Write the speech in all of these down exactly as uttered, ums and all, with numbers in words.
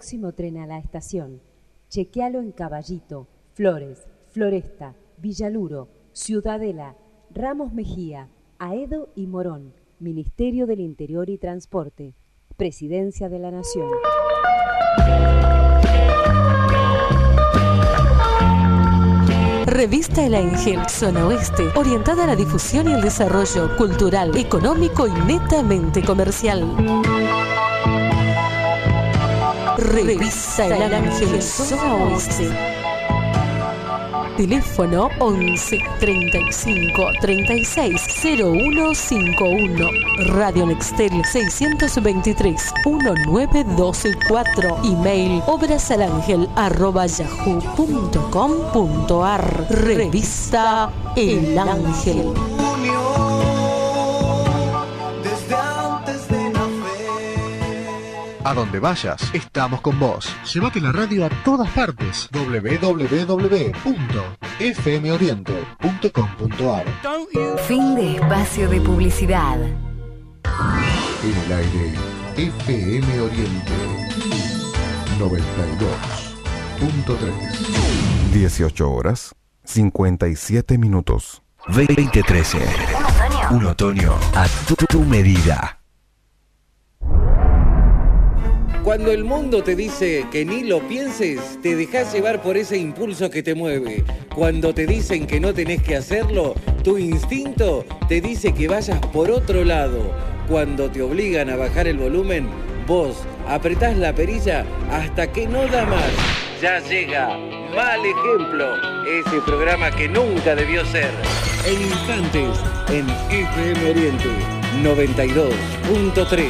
próximo tren a la estación. Chequealo en Caballito, Flores, Floresta, Villaluro, Ciudadela, Ramos Mejía, Aedo y Morón. Ministerio del Interior y Transporte. Presidencia de la Nación. Revista El Ángel, Zona Oeste, orientada a la difusión y el desarrollo cultural, económico y netamente comercial. Revista El Ángel, Zona Oeste. Teléfono once, treinta y cinco, treinta y seis, cero uno cincuenta y uno. Radio Nextel seiscientos veintitrés, diecinueve doce cuatro. Email obrasalangel arroba yahoo punto com punto ar. Revista El Ángel. A donde vayas, estamos con vos. Llévate la radio a todas partes. doble u doble u doble u punto f m oriente punto com punto ar. Fin de espacio de publicidad. En el aire, F M Oriente noventa y dos punto tres. dieciocho horas, cincuenta y siete minutos. veinte trece. Un otoño. Un otoño a tu, tu medida. Cuando el mundo te dice que ni lo pienses, te dejas llevar por ese impulso que te mueve. Cuando te dicen que no tenés que hacerlo, tu instinto te dice que vayas por otro lado. Cuando te obligan a bajar el volumen, vos apretás la perilla hasta que no da más. Ya llega Mal Ejemplo, ese programa que nunca debió ser. En instantes, en F M Oriente noventa y dos punto tres.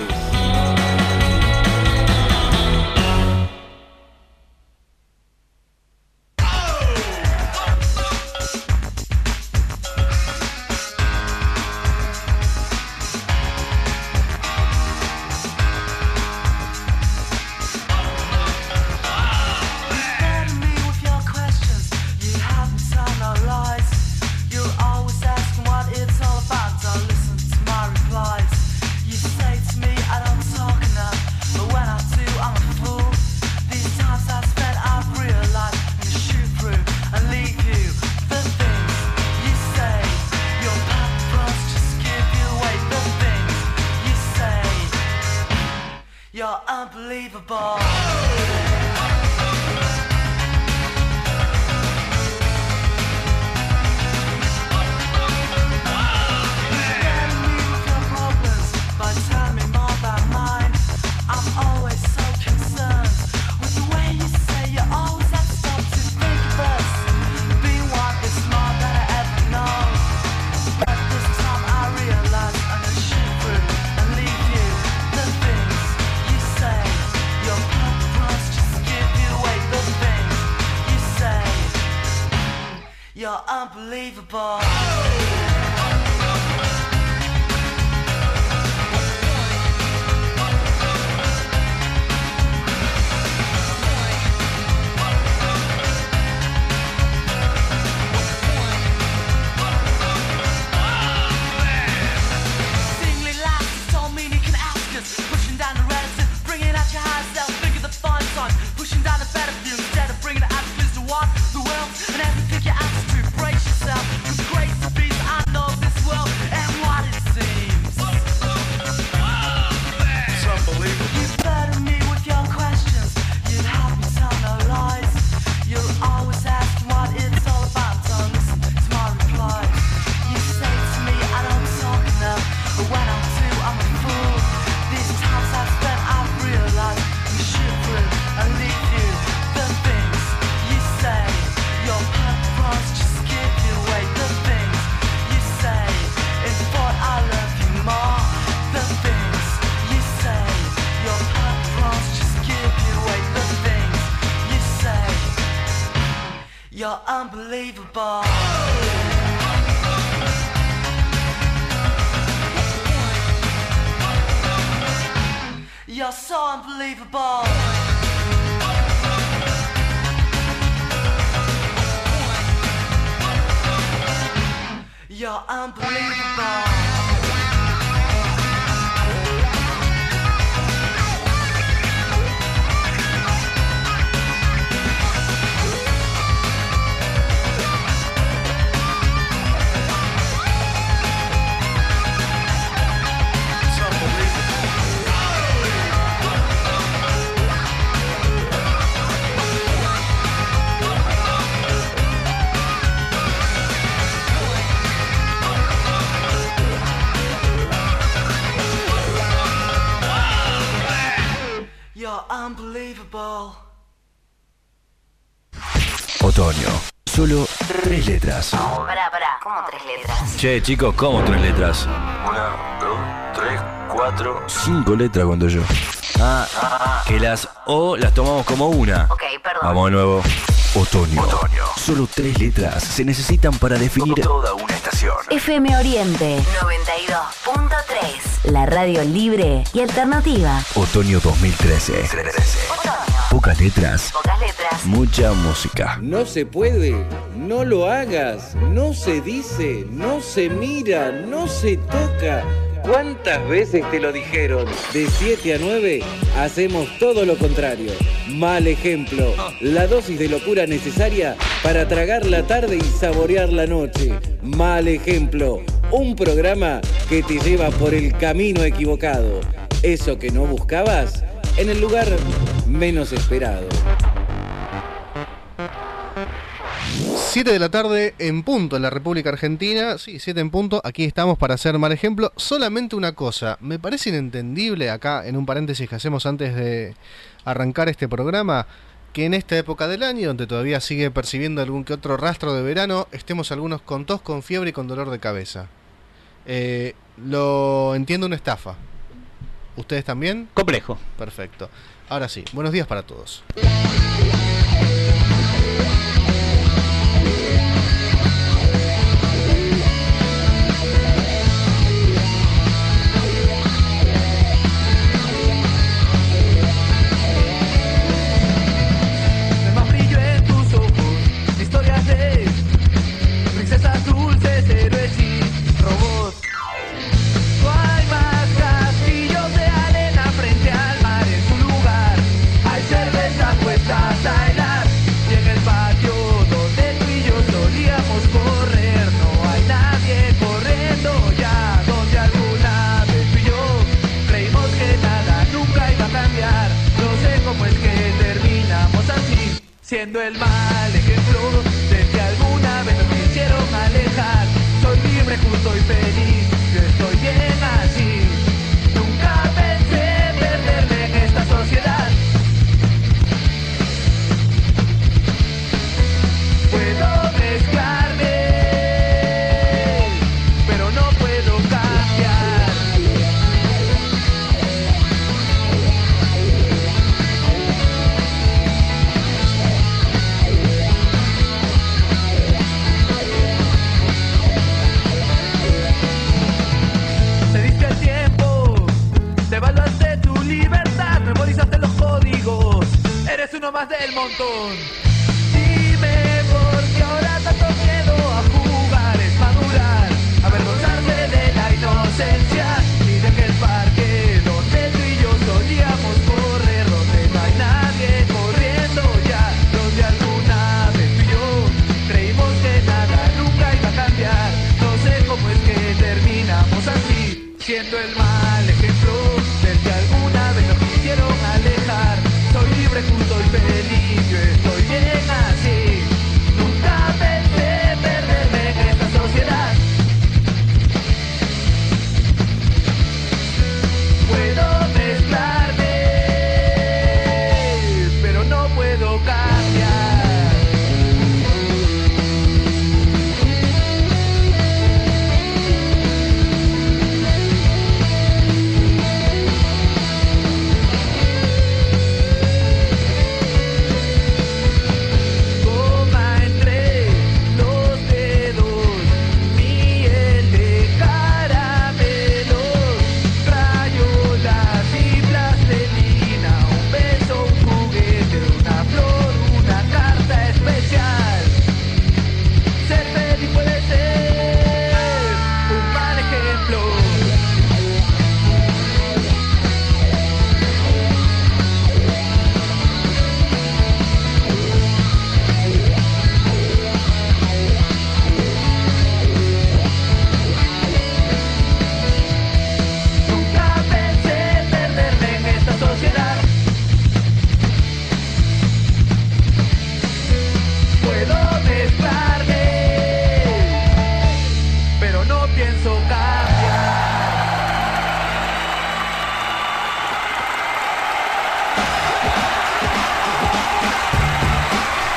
You're unbelievable. You're so unbelievable. You're unbelievable. unbelievable. Otoño. Solo tres letras. Pará, pará, ¿cómo tres letras? Che, chicos, ¿cómo tres letras? Una, dos, tres, cuatro. Cinco letras cuando yo. Ah, que las O las tomamos como una. Ok, perdón. Vamos de nuevo. Otoño. Otoño. Solo tres letras se necesitan para definir toda una estación. F M Oriente noventa y dos punto tres. La radio libre y alternativa. Otoño dos mil trece. Otoño. Pocas letras. Pocas letras. Mucha música. No se puede, no lo hagas, no se dice, no se mira, no se toca. ¿Cuántas veces te lo dijeron? De siete a nueve hacemos todo lo contrario. Mal ejemplo. La dosis de locura necesaria para tragar la tarde y saborear la noche. Mal ejemplo. Un programa que te lleva por el camino equivocado. Eso que no buscabas en el lugar menos esperado. siete de la tarde en punto en la República Argentina. Sí, siete en punto. Aquí estamos para hacer mal ejemplo. Solamente una cosa. Me parece inentendible acá, en un paréntesis que hacemos antes de arrancar este programa, que en esta época del año, donde todavía sigue percibiendo algún que otro rastro de verano, estemos algunos con tos, con fiebre y con dolor de cabeza. Eh, lo entiendo, una estafa. ¿Ustedes también? Complejo. Perfecto. Ahora sí, buenos días para todos. Siendo el mal ejemplo de que alguna vez nos quisieron alejar. Soy libre, justo y feliz, yo estoy bien así. Nunca pensé perderme en esta sociedad. Puedo mezclarme, pero no puedo cambiar. Evaluaste tu libertad, memorizaste los códigos. Eres uno más del montón. Dime por qué ahora tanto miedo a jugar es madurar, avergonzarse de la inocencia y de que el parque donde tú y yo solíamos correr, donde no hay nadie corriendo ya, donde alguna vez tú y yo creímos que nada nunca iba a cambiar. No sé cómo es que terminamos así, siendo el mal ejemplo del que alguna vez nos quisieron alejar. Soy libre, justo y feliz, yo estoy bien.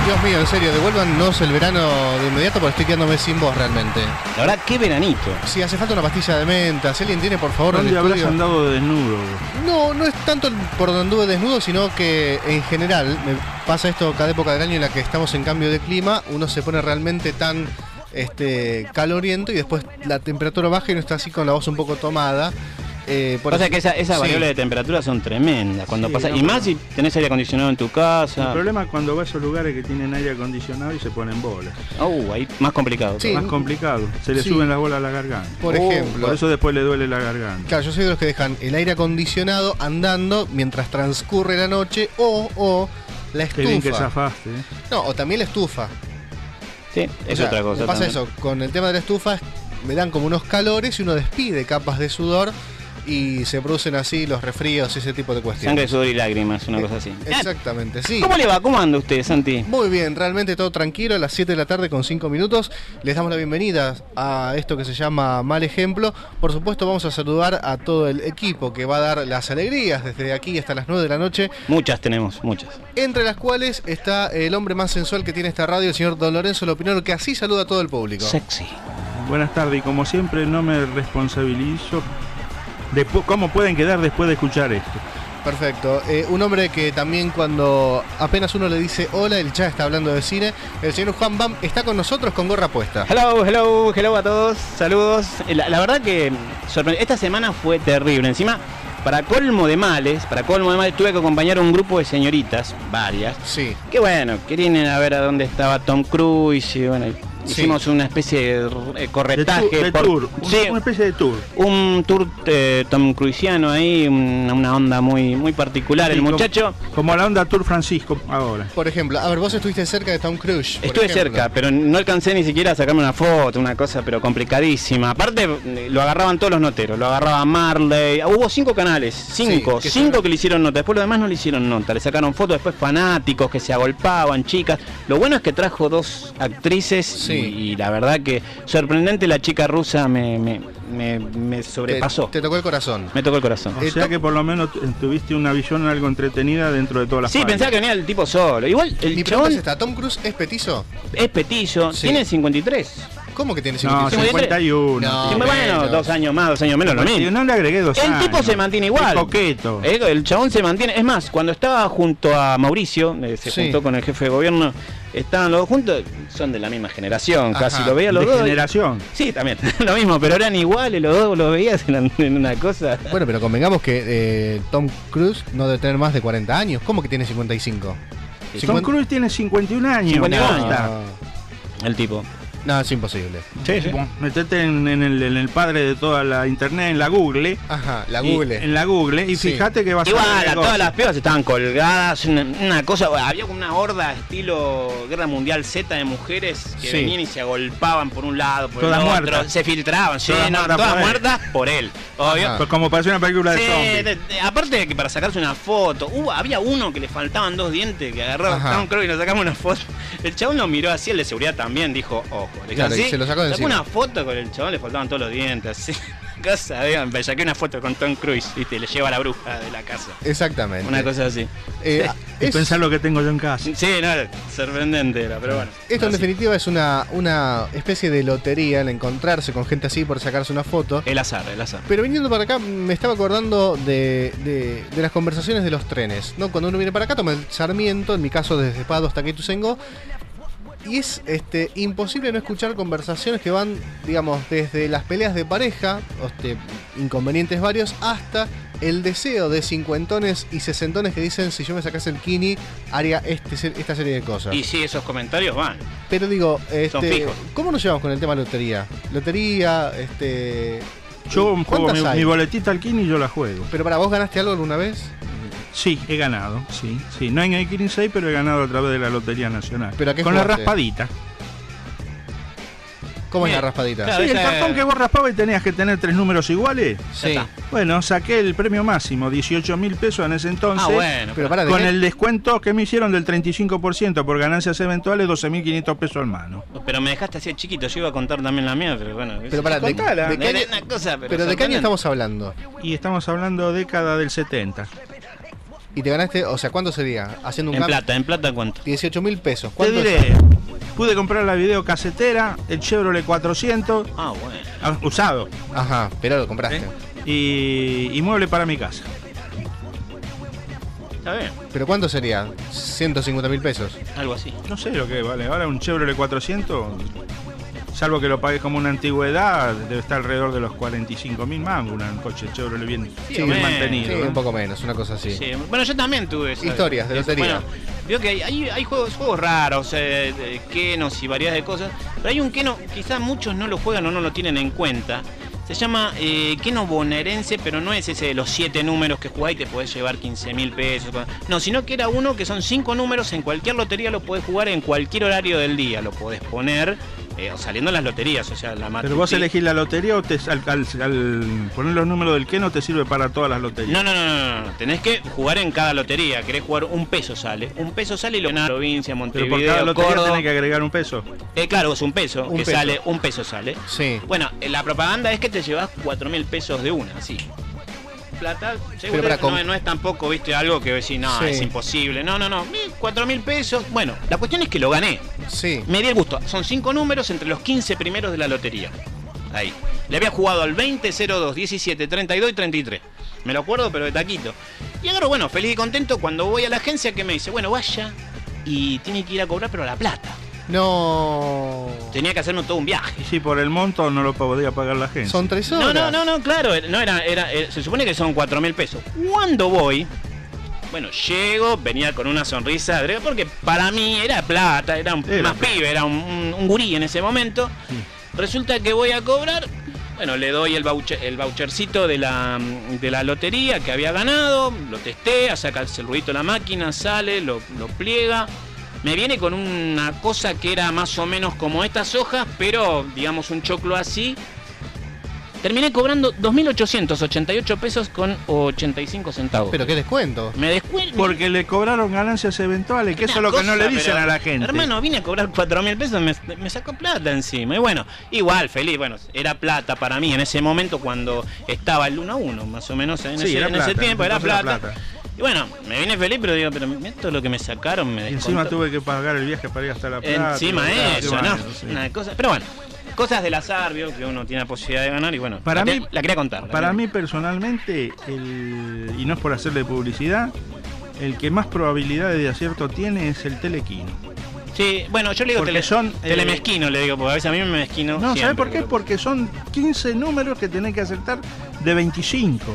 Dios mío, en serio, devuélvanos el verano de inmediato porque estoy quedándome sin voz realmente. La verdad, qué veranito. Sí, hace falta una pastilla de menta. Si alguien tiene, por favor, en el ¿Dónde habrás estudio. andado de desnudo? No, no es tanto por donde anduve desnudo, sino que en general me pasa esto cada época del año en la que estamos en cambio de clima, uno se pone realmente tan este caloriento y después la temperatura baja y uno está así con la voz un poco tomada. Eh, por o sea eso, que esas esa sí. variables de temperatura son tremendas cuando Sí, pasa. no, y más si tenés aire acondicionado en tu El casa. problema es cuando vas a esos lugares que tienen aire acondicionado y se ponen bolas. Uh, ahí más complicado. Sí. Más complicado. Se le Sí. suben las bolas a la garganta. Por Oh, ejemplo. Por eso después le duele la garganta. Claro, yo soy de los que dejan el aire acondicionado andando mientras transcurre la noche o, o la Qué bien que estufa. zafaste. ¿eh? No, o también la estufa. Sí, O es sea, otra cosa. me pasa también. eso, con el tema de la estufa me dan como unos calores y uno despide capas de sudor y se producen así los resfríos y ese tipo de cuestiones. Sangre, sudor y lágrimas, una cosa así. Exactamente, sí. ¿Cómo le va? ¿Cómo anda usted, Santi? Muy bien, realmente todo tranquilo, a las siete de la tarde con cinco minutos. Les damos la bienvenida a esto que se llama Mal Ejemplo. Por supuesto vamos a saludar a todo el equipo que va a dar las alegrías desde aquí hasta las nueve de la noche, Muchas tenemos, muchas. entre las cuales está el hombre más sensual que tiene esta radio, el señor Don Lorenzo Lopinoro, que así saluda a todo el público. Sexy. Buenas tardes y como siempre no me responsabilizo de pu- cómo pueden quedar después de escuchar esto. Perfecto. Eh, un hombre que también cuando apenas uno le dice hola, él ya está hablando de cine. El señor Juan Bam está con nosotros con gorra puesta. Hello, hello, hello a todos. Saludos. La, la verdad que sorpre- esta semana fue terrible. Encima, para colmo de males, para colmo de males, tuve que acompañar a un grupo de señoritas, varias. Sí. Que bueno, querían ir a ver a dónde estaba Tom Cruise y bueno, hicimos una especie de eh, corretaje. De, tu- de por- tour, un- sí, una especie de tour. un tour eh, Tom Cruisiano ahí, una, una onda muy, muy particular. Sí, El como- muchacho. Como la onda Tour Francisco ahora. Por ejemplo, a ver, vos estuviste cerca de Tom Cruise. por Estuve ejemplo. cerca, pero no alcancé ni siquiera a sacarme una foto, una cosa pero complicadísima. Aparte, lo agarraban todos los noteros, lo agarraba Marley. Hubo cinco canales, cinco, Sí, que cinco son- que le hicieron nota. Después los demás no le hicieron nota. Le sacaron fotos, después fanáticos que se agolpaban, chicas. Lo bueno es que trajo dos actrices Sí. y, y la verdad que sorprendente, la chica rusa me, me, me, me sobrepasó. Te, te tocó el corazón. Me tocó el corazón. O Eh, sea to- que por lo menos tu- tuviste una visión algo entretenida dentro de todas las Sí, fallas. pensaba que venía el tipo solo. Igual el Mi pregunta chabón es esta, ¿Tom Cruise es petizo? es petizo, Sí. tiene cincuenta y tres. ¿Cómo que tiene No, cincuenta y seis? cincuenta y uno. No, Sí, bueno, menos. dos años más, dos años menos, lo mismo. No le agregué dos El años. tipo se mantiene igual. Es coqueto. El, el chabón se mantiene. Es más, cuando estaba junto a Mauricio, eh, se Sí. juntó con el jefe de gobierno, estaban los dos juntos, son de la misma generación, Ajá. casi lo veía los De dos. generación. Sí, también, lo mismo, pero eran iguales, los dos los veías en, en una cosa. Bueno, pero convengamos que eh, Tom Cruise no debe tener más de cuarenta años. ¿Cómo que tiene cincuenta y cinco? Tom cincuenta Cruise tiene cincuenta y un años. cincuenta y uno Basta. El tipo. No, es imposible. Sí, sí. Bueno, metete en, en el, en el padre de toda la internet, en la Google. Ajá, la y- Google. en la Google. Y Sí. fíjate que vas a Igual, ver a negocio. todas las pibas estaban colgadas, una, una cosa, había como una horda estilo Guerra Mundial Z de mujeres que Sí. venían y se agolpaban por un lado, por Todas el otro, muertas. se filtraban, sí, Todas no, muertas todas por él. muertas por él, obvio. Ajá. Pues como parecía una película de Sí, zombies. de- de- aparte de que para sacarse una foto, hubo, había uno que le faltaban dos dientes, que agarró a Ajá. Tom Cruise y nos sacamos una foto. El chabón lo miró así, el de seguridad también dijo, ojo, le dijo Claro, y así, se lo sacó de encima. una foto con el chabón, le faltaban todos los dientes, así. Cosa, digan, me saqué una foto con Tom Cruise, viste, le lleva a la bruja de la casa. Exactamente. Una cosa así. Eh, Y es- pensar lo que tengo yo en casa. Sí, no, sorprendente era, pero bueno. Esto en Así. definitiva es una, una especie de lotería el encontrarse con gente así por sacarse una foto. El azar, el azar. Pero viniendo para acá me estaba acordando de, de- de las conversaciones de los trenes, ¿no? Cuando uno viene para acá toma el Sarmiento, en mi caso desde Pado hasta Quituzengo, y es este imposible no escuchar conversaciones que van, digamos, desde las peleas de pareja, este, inconvenientes varios, hasta el deseo de cincuentones y sesentones que dicen si yo me sacase el kini haría este, esta serie de cosas. Y sí, esos comentarios van. Pero digo, Son este, fijos. ¿cómo nos llevamos con el tema lotería? Lotería, este... Yo juego ¿cuántas mi, hay? mi boletita al Kini y yo la juego. Pero para vos ganaste algo alguna vez. Sí, he ganado, sí, sí. No en el Kirin seis, pero he ganado a través de la Lotería Nacional. ¿Pero a qué Con la jugaste? raspadita. ¿Cómo Bien. es la raspadita? Claro, Sí, el esa- cartón que vos raspabas y tenías que tener tres números iguales. Sí. está. Bueno, saqué el premio máximo, dieciocho mil pesos en ese entonces. Ah, bueno. Pero para, ¿de Con qué? el descuento que me hicieron del treinta y cinco por ciento por ganancias eventuales, doce mil quinientos pesos al mano. Pero me dejaste así chiquito, yo iba a contar también la mía, pero bueno. Pero para, ¿de, Contala. de qué año, Una cosa, pero pero ¿de qué año sorprendente. estamos hablando? Y estamos hablando década del setenta. Y te ganaste, o sea, ¿cuánto sería? Haciendo un En cambio. plata, ¿en plata cuánto? dieciocho mil pesos. Te ¿Cuánto diré, es? pude comprar la videocasetera, el Chevrolet cuatrocientos, Ah, bueno. ah, usado, Ajá, pero lo compraste. ¿eh? y, y mueble para mi casa. Está bien, ¿Pero cuánto sería? ciento cincuenta mil pesos. algo así. No sé lo que vale. Ahora un Chevrolet cuatrocientos, salvo que lo pagues como una antigüedad, debe estar alrededor de los cuarenta y cinco mil mangos. Un coche Chevrolet bien, Sí, bien o menos. mantenido. Sí, ¿eh? un poco menos, una cosa así. Sí. Bueno, yo también tuve esa- Historias de eso. lotería. Bueno, veo que hay, hay, hay juegos, juegos raros, eh, de Kenos y variedades de cosas. Pero hay un Keno, quizás muchos no lo juegan o no lo tienen en cuenta. Se llama eh, Keno bonaerense, pero no es ese de los siete números que jugás y te podés llevar quince mil pesos. No, sino que era uno que son cinco números, en cualquier lotería lo podés jugar en cualquier horario del día. Lo podés poner eh, saliendo en las loterías, o sea, la Pero vos matutina- elegís la lotería o te, al, al- al poner los números del Keno te sirve para todas las loterías. No, no, no, no, no, tenés que jugar en cada lotería. Querés jugar un peso sale. Un peso sale y lo gana provincia, Pero Montevideo, por cada lotería Córdoba. tenés que agregar un peso. Eh, claro, es un peso, Un que peso. sale, un peso sale. Sí. Bueno, eh, la propaganda es que te llevas cuatro mil pesos de una, sí. Plata, seguro para no, com- no es tampoco, viste, algo que decís, no, Sí. es imposible. No, no, no, cuatro mil pesos. Bueno, la cuestión es que lo gané. Sí. Me di el gusto. Son cinco números entre los quince primeros de la lotería. Ahí. Le había jugado al veinte, cero dos, diecisiete, treinta y dos y treinta y tres. Me lo acuerdo, pero de taquito. Y agarro, bueno, feliz y contento cuando voy a la agencia que me dice, bueno, vaya y tiene que ir a cobrar, pero a La Plata. No. Tenía que hacerme todo un viaje. Y si por el monto no lo podía pagar la agencia. Son tres No, horas. no, no, no, claro, no era, era, era- se supone que son cuatro mil pesos. Cuando voy, bueno, llego, venía con una sonrisa, porque para mí era plata, era un Era más plata. pibe, era un, un- un gurí en ese momento. Resulta que voy a cobrar, bueno, le doy el voucher, el vouchercito de la, de la lotería que había ganado, lo testea, saca el ruidito de la máquina, sale, lo, lo pliega. Me viene con una cosa que era más o menos como estas hojas, pero digamos un choclo así. Terminé cobrando dos mil ochocientos ochenta y ocho pesos con ochenta y cinco centavos. Pero qué descuento. Me descuento. Porque le cobraron ganancias eventuales, que eso es lo que no le dicen a la gente. Hermano, vine a cobrar cuatro mil pesos, me, me sacó plata encima. Y bueno, igual, feliz. Bueno, era plata para mí en ese momento cuando estaba el uno a uno, más o menos en, Sí, ese, era en ese plata, tiempo, era entonces plata. era plata. Y bueno, me vine feliz, pero digo, pero esto es lo que me sacaron, me Y encima descontó. tuve que pagar el viaje para ir hasta La Plata. Encima Claro, eso, qué ¿no? bueno, sí. Una cosa, pero bueno, cosas del azar, vio, que uno tiene la posibilidad de ganar y bueno, Para la, mí- te- la quería contar. la Para quería- mí personalmente, el, y no es por hacerle publicidad, el que más probabilidades de acierto tiene es el Telequino. Sí, bueno, yo le digo Porque tele, son, eh, telemesquino, le digo, porque a veces a mí me mezquino. No, ¿sabes siempre, por qué? pero- Porque son quince números que tenés que acertar de veinticinco.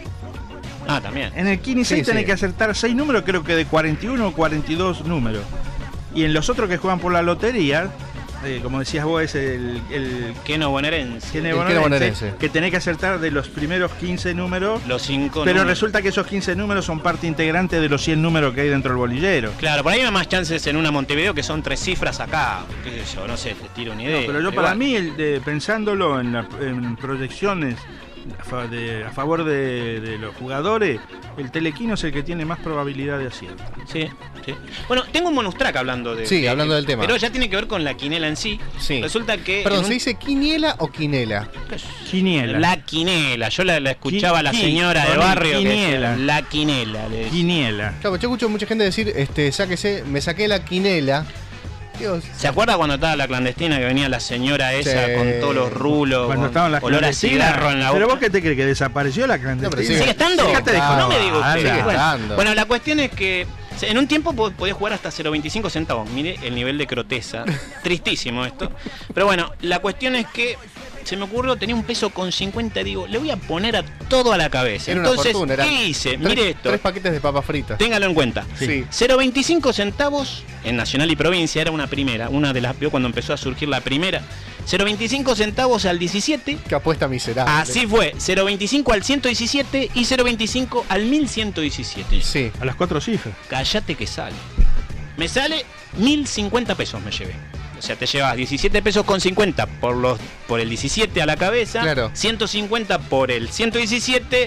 Ah, también. En el Kini seis Sí, tenés sí. que acertar seis números, creo que de cuarenta y uno o cuarenta y dos números. Y en los otros que juegan por la lotería, eh, como decías vos, es el, el Keno bonaerense. Kene El bonaerense, Kene bonaerense. que tenés que acertar de los primeros quince números. Los cinco Pero números. resulta que esos quince números son parte integrante de los cien números que hay dentro del bolillero. Claro, por ahí hay más chances en una Montevideo que son tres cifras acá. Qué sé yo, no sé, te tiro una idea. No, pero yo para igual. mí, el de- pensándolo en, la- en proyecciones a, fa- de- a favor de, de los jugadores, el Telequino es el que tiene más probabilidad de acierto. Sí, sí. Bueno, tengo un bonus track hablando de. Sí, de- hablando del tema. Pero ya tiene que ver con la quinela en sí. Sí. Resulta que. Perdón, en un- ¿se dice quiniela o quinela? Quiniela. La quinela. Yo la, la escuchaba a la Qui- señora de qui- barrio. que quiniela. decía, la quinela. le decía. Quiniela. Claro, yo escucho mucha gente decir, este, sáquese, me saqué la quinela. Digo, ¿Se acuerda cuando estaba la clandestina que venía la señora esa Sí. con todos los rulos? Cuando con estaban las olor a clandestinas. cigarro en la boca. Pero vos qué te crees que desapareció la clandestina. No, pero ¿Sigue estando? Dejate de Ah, joder. No me diga usted. sigue Bueno, estando. bueno, la cuestión es que en un tiempo po- podías jugar hasta cero coma veinticinco centavos. Mire el nivel de croteza. Tristísimo esto. Pero bueno, la cuestión es que se me ocurrió, tenía un peso con cincuenta, digo, le voy a poner a todo a la cabeza. Era una Entonces, fortuna, era ¿qué hice? tres- Mire esto. Tres paquetes de papas fritas. Téngalo en cuenta. Sí. cero coma veinticinco centavos en Nacional y Provincia, era una primera, una de las, vio cuando empezó a surgir la primera. cero coma veinticinco centavos al diecisiete. Qué apuesta miserable. Así fue, cero coma veinticinco al ciento diecisiete y cero coma veinticinco al mil ciento diecisiete. Sí. A las cuatro cifras. Cállate que sale. Me sale mil cincuenta pesos me llevé. O sea, te llevas diecisiete pesos con cincuenta por los por el diecisiete a la cabeza, Claro. ciento cincuenta por el ciento diecisiete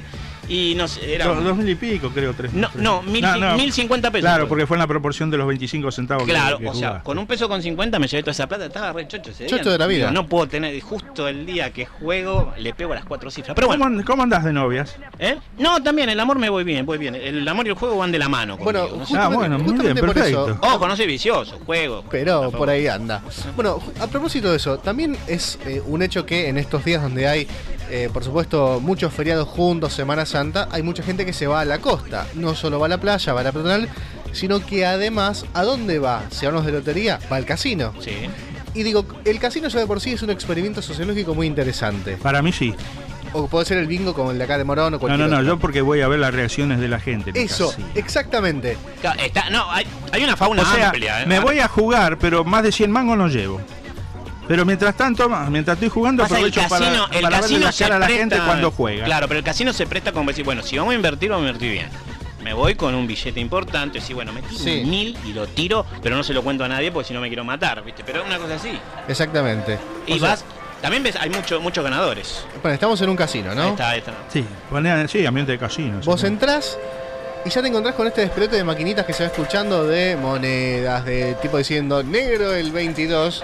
Y no sé, era... Dos, dos mil y pico, creo, tres. No, no, mil, no, no. mil cincuenta pesos. Claro, porque fue en la proporción de los veinticinco centavos. Claro, que, que o sea, con un peso con cincuenta me llevé toda esa plata, estaba re chocho ese día. Chocho de la vida. Digo, no puedo tener, justo el día que juego, le pego a las cuatro cifras. Pero bueno. ¿Cómo, cómo andás de novias? ¿Eh? No, también, el amor me voy bien, voy bien. El amor y el juego van de la mano conmigo. Bueno, ¿no? Ah, bueno, muy bien, por perfecto. eso. Ojo, no soy vicioso, juego. Pero por ahí anda. Bueno, a propósito de eso, también es eh, un hecho que en estos días donde hay, eh, por supuesto, muchos feriados juntos, Semana Santa, hay mucha gente que se va a la costa. No solo va a la playa, va a la peatonal, sino que además, ¿a dónde va? Si hablamos de lotería, va al casino. Sí. Y digo, el casino ya de por sí es un experimento sociológico muy interesante. Para mí sí. O puede ser el bingo como el de acá de Morón o No, cualquier no, no, otro. yo porque voy a ver las reacciones de la gente. en el Eso, casino. exactamente. Claro, está, no, hay, hay una fauna O sea, amplia. ¿eh? me voy a jugar, pero más de cien mangos no llevo. Pero mientras tanto, mientras estoy jugando, Pasa, el aprovecho casino, para, el para verle casino la se cara a la presta, gente cuando juega. Claro, pero el casino se presta como decir, bueno, si vamos a invertir, vamos a invertir bien. Me voy con un billete importante, sí, bueno, me tiro Sí. un mil y lo tiro, pero no se lo cuento a nadie porque si no me quiero matar, ¿viste? Pero es una cosa así. Exactamente. Y O sea, vas, también ves, hay mucho, muchos ganadores. bueno, estamos en un casino, ¿no? Ahí está, ahí está. Sí, pone- sí, ambiente de casino. Vos sí. entrás y ya te encontrás con este despelote de maquinitas que se va escuchando de monedas, de tipo diciendo negro el veintidós.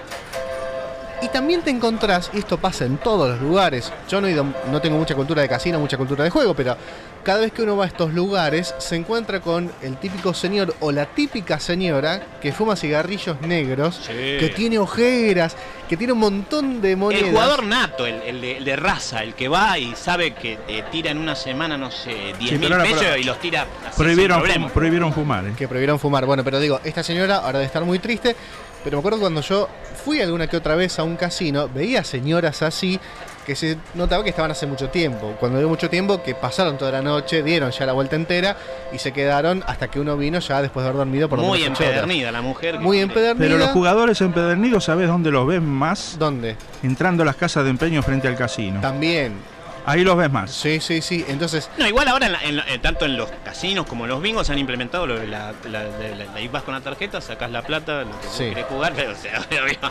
Y también te encontrás, y esto pasa en todos los lugares, yo no, he ido, no tengo mucha cultura de casino, mucha cultura de juego, pero cada vez que uno va a estos lugares se encuentra con el típico señor o la típica señora que fuma cigarrillos negros, Sí. que tiene ojeras, que tiene un montón de monedas. El jugador nato, el, el, de, el de raza, el que va y sabe que eh, tira en una semana, no sé, diez Sí, mil pero ahora pesos pro- y los tira así Prohibieron, sin problema. fum- prohibieron fumar. ¿eh? Que prohibieron fumar. Bueno, pero digo, esta señora ahora debe estar muy triste, pero me acuerdo cuando yo fui alguna que otra vez a un casino, veía señoras así que se notaba que estaban hace mucho tiempo. Cuando digo mucho tiempo, que pasaron toda la noche, dieron ya la vuelta entera y se quedaron hasta que uno vino ya después de haber dormido por lo Muy menos ocho horas. empedernida la mujer. que Muy quiere. empedernida. Pero los jugadores empedernidos, ¿sabés dónde los ves más? ¿Dónde? Entrando a las casas de empeño frente al casino. También. Ahí los ves más. Sí, sí, sí. Entonces, No, igual ahora, en la- en la- eh, tanto en los casinos como en los bingos han implementado lo de la, la, de la- ahí vas con la tarjeta, sacás la plata, lo que vos Sí. querés jugar, pero o sea,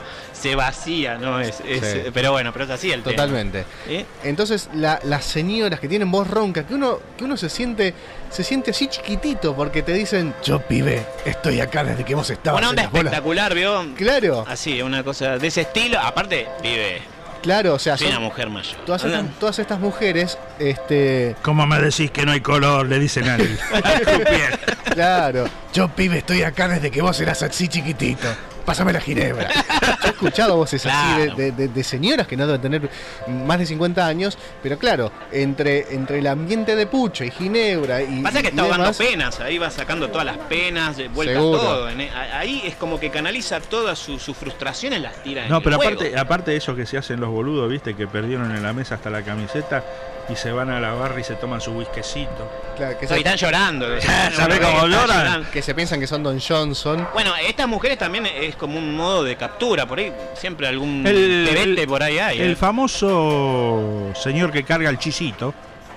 se vacía, ¿no? Es, es- Sí. Pero bueno, pero es así el tema. totalmente. ¿Eh? Entonces la- las señoras que tienen voz ronca, que uno, que uno se siente, se siente así chiquitito porque te dicen, yo pibe, estoy acá desde que vos estabas. Una en onda las bolas". espectacular, ¿vio? Claro, Así, una cosa de ese estilo. Aparte, vive, claro, o sea, soy una son mujer mayor. todas estas, todas estas mujeres, este, ¿Cómo me decís que no hay color? Le dicen al, al croupier. claro, yo pibe, estoy acá desde que vos eras así chiquitito. Pásame la ginebra. Yo he escuchado voces así Claro. de, de- de- de señoras que no deben tener más de cincuenta años, pero claro, entre, entre el ambiente de pucho y ginebra y. Pasa que y está ahogando demás, penas, ahí va sacando todas las penas, eh, vueltas Seguro. todo. en- Ahí es como que canaliza todas sus su frustraciones, las tira en No, el pero juego. aparte, aparte de eso que se hacen los boludos, viste, que perdieron en la mesa hasta la camiseta y se van a la barra y se toman su whiskycito. claro, que, No, y se, están llorando. ¿Sabés cómo Están lloran? llorando. que se piensan que son Don Johnson. Bueno, estas mujeres también es como un modo de captura, por ahí siempre algún El- pebete el- por ahí hay. El ¿eh? famoso señor que carga el chisito,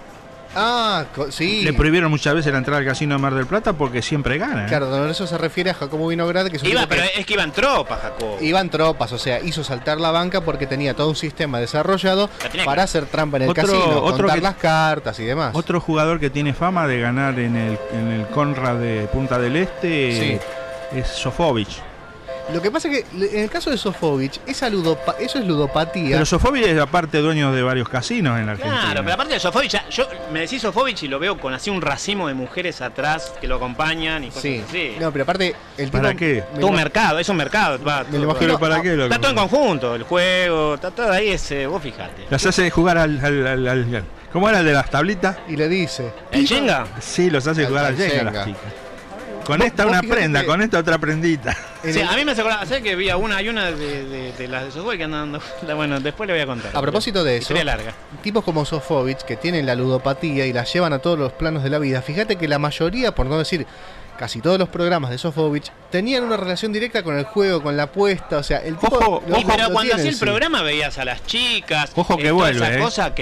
Ah, co- sí. le prohibieron muchas veces la entrada al casino de Mar del Plata porque siempre gana. ¿eh? Claro, don eso se refiere a Jacobo Vinograd, que es un Iba, tipo que- pero es que iban tropas, Jacobo. iban tropas, o sea, hizo saltar la banca porque tenía todo un sistema desarrollado La tenía para que- hacer trampa en el Otro- casino, otro contar que- las cartas y demás. Otro jugador que tiene fama de ganar en el, en el Conrad de Punta del Este es Sofovich. Lo que pasa es que le- en el caso de Sofovich, esa ludopa- eso es ludopatía. Pero Sofovich es aparte dueño de varios casinos en la Argentina. Claro, pero aparte de Sofovich, ya- yo me decís Sofovich y lo veo con así un racimo de mujeres atrás que lo acompañan y cosas Sí. así. No, pero aparte, el tipo. ¿Para qué? me Todo un lo- mercado, es un mercado. Va, Me lo todo- imagino- ¿Para qué? Lo Está todo en conjunto, el juego, está todo ahí, ese, vos fijate. Las hace jugar al, al, al- al- ¿Cómo era el de las tablitas? Y le dice. ¿El Jenga? Sí, los hace Al- jugar al al Jenga Jenga. las chicas. Con Vos- esta vos una fíjate prenda, que- con esta otra prendita. en Sí, el- a mí me hace acordar, ¿sabes que vi a una, hay una de, de, de las de Sofovich que andan dando? Bueno, después le voy a contar. A propósito de eso, Historia larga. tipos como Sofovich que tienen la ludopatía y la llevan a todos los planos de la vida, fíjate que la mayoría, por no decir casi todos los programas de Sofovich, tenían una relación directa con el juego, con la apuesta, o sea, el tipo Ojo, lo- Y pero lo cuando tiene hacía en el sí. programa veías a las chicas. Ojo que eh, toda vuelve, esa eh. cosa que, o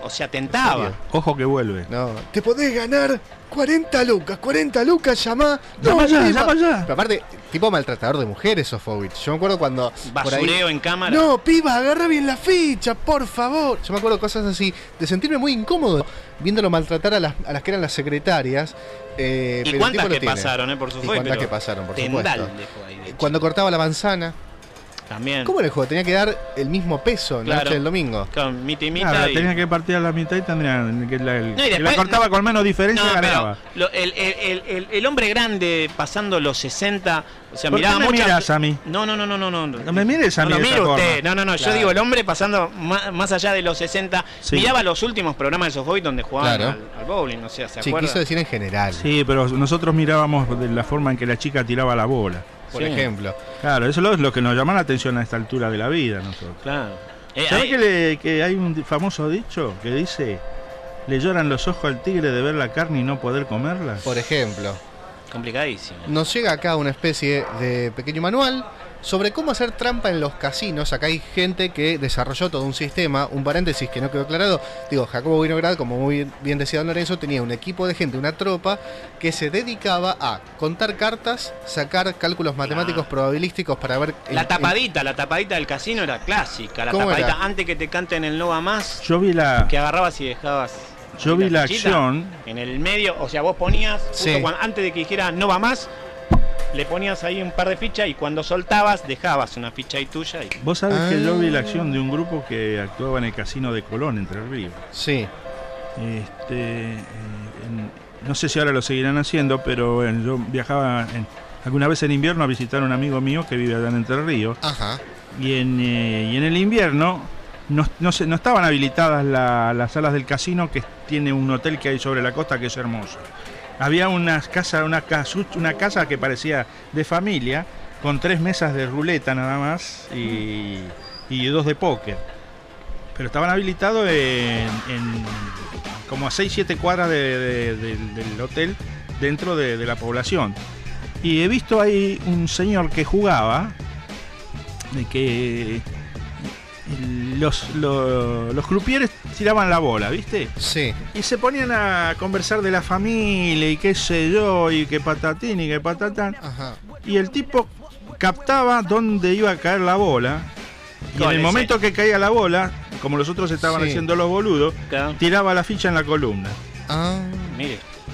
o sea, tentaba. Ojo que vuelve. No, te podés ganar cuarenta lucas, cuarenta lucas, llamá. Llama ya, piba. llama ya. Pero aparte, tipo maltratador de mujeres, Sofovich. Yo me acuerdo cuando... Basureo ahí, en cámara. No, piba, agarra bien la ficha, por favor. Yo me acuerdo cosas así, de sentirme muy incómodo viéndolo maltratar a las, a las que eran las secretarias. Eh, ¿Y pero cuántas el tipo que lo pasaron, tiene. eh? Por ¿Y supuesto. cuántas que pasaron, por Tendal supuesto? dejó ahí, de Cuando cortaba la manzana. También. ¿Cómo era el juego? Tenía que dar el mismo peso en la Claro. noche del domingo. Con mitad y mitad. Claro, y- tenía que partir a la mitad y tendrían que la, el- No, y que la después- cortaba con menos diferencia No, pero ganaba. lo- el, el, el, el, el hombre grande pasando los sesenta, o sea, ¿Por qué miraba me muchas... miras a mí? No, no, no, no, no, no. No me mires a No mí lo de esa mire forma. usted. No, no, no. Claro. Yo digo, el hombre pasando más, más allá de los sesenta, Sí. miraba los últimos programas de Sofovich donde jugaban Claro. al, al bowling, o sea, ¿se Sí, acuerda? quiso decir en general, Sí, pero nosotros mirábamos de la forma en que la chica tiraba la bola. por Sí. ejemplo. Claro, eso es lo, lo que nos llama la atención a esta altura de la vida nosotros. Claro. Eh, ¿Sabés ahí- que, le- que hay un di- famoso dicho que dice: le lloran los ojos al tigre de ver la carne y no poder comerla? Por ejemplo, Complicadísimo. nos llega acá una especie de pequeño manual sobre cómo hacer trampa en los casinos. Acá hay gente que desarrolló todo un sistema. Un paréntesis que no quedó aclarado. Digo, Jacobo Winograd, como muy bien decía don Lorenzo, tenía un equipo de gente, una tropa, que se dedicaba a contar cartas, sacar cálculos matemáticos probabilísticos para ver... La en- tapadita, la tapadita del casino era clásica. La ¿Cómo tapadita era? antes que te canten el no va más, Yo vi la, que agarrabas y dejabas. yo vi la fichita acción. en el medio, o sea, vos ponías, justo Sí. cuando- antes de que dijera no va más, le ponías ahí un par de fichas y cuando soltabas dejabas una ficha ahí tuya. Y... Vos sabés Ah. que yo vi la acción de un grupo que actuaba en el casino de Colón, Entre Ríos. Sí, Este, eh, en- no sé si ahora lo seguirán haciendo, pero bueno, yo viajaba en- alguna vez en invierno a visitar a un amigo mío que vive allá en Entre Ríos. ajá. Y en, eh, y en el invierno no, no, se- no estaban habilitadas la- las salas del casino, que tiene un hotel que hay sobre la costa que es hermoso. Había unas casas, una, casu- una casa que parecía de familia, con tres mesas de ruleta nada más y, y dos de póker. Pero estaban habilitados en, en como a seis siete cuadras de- de- de- del hotel, dentro de, de la población. Y he visto ahí un señor que jugaba, de que los, los, los crupieres tiraban la bola, ¿viste? Sí. Y se ponían a conversar de la familia y qué sé yo, y que patatín y que patatán. Ajá. Y el tipo captaba dónde iba a caer la bola. Y en Con el ese- momento que caía la bola, como los otros estaban Sí. haciendo los boludos, Claro. tiraba la ficha en la columna. Ah. Mire.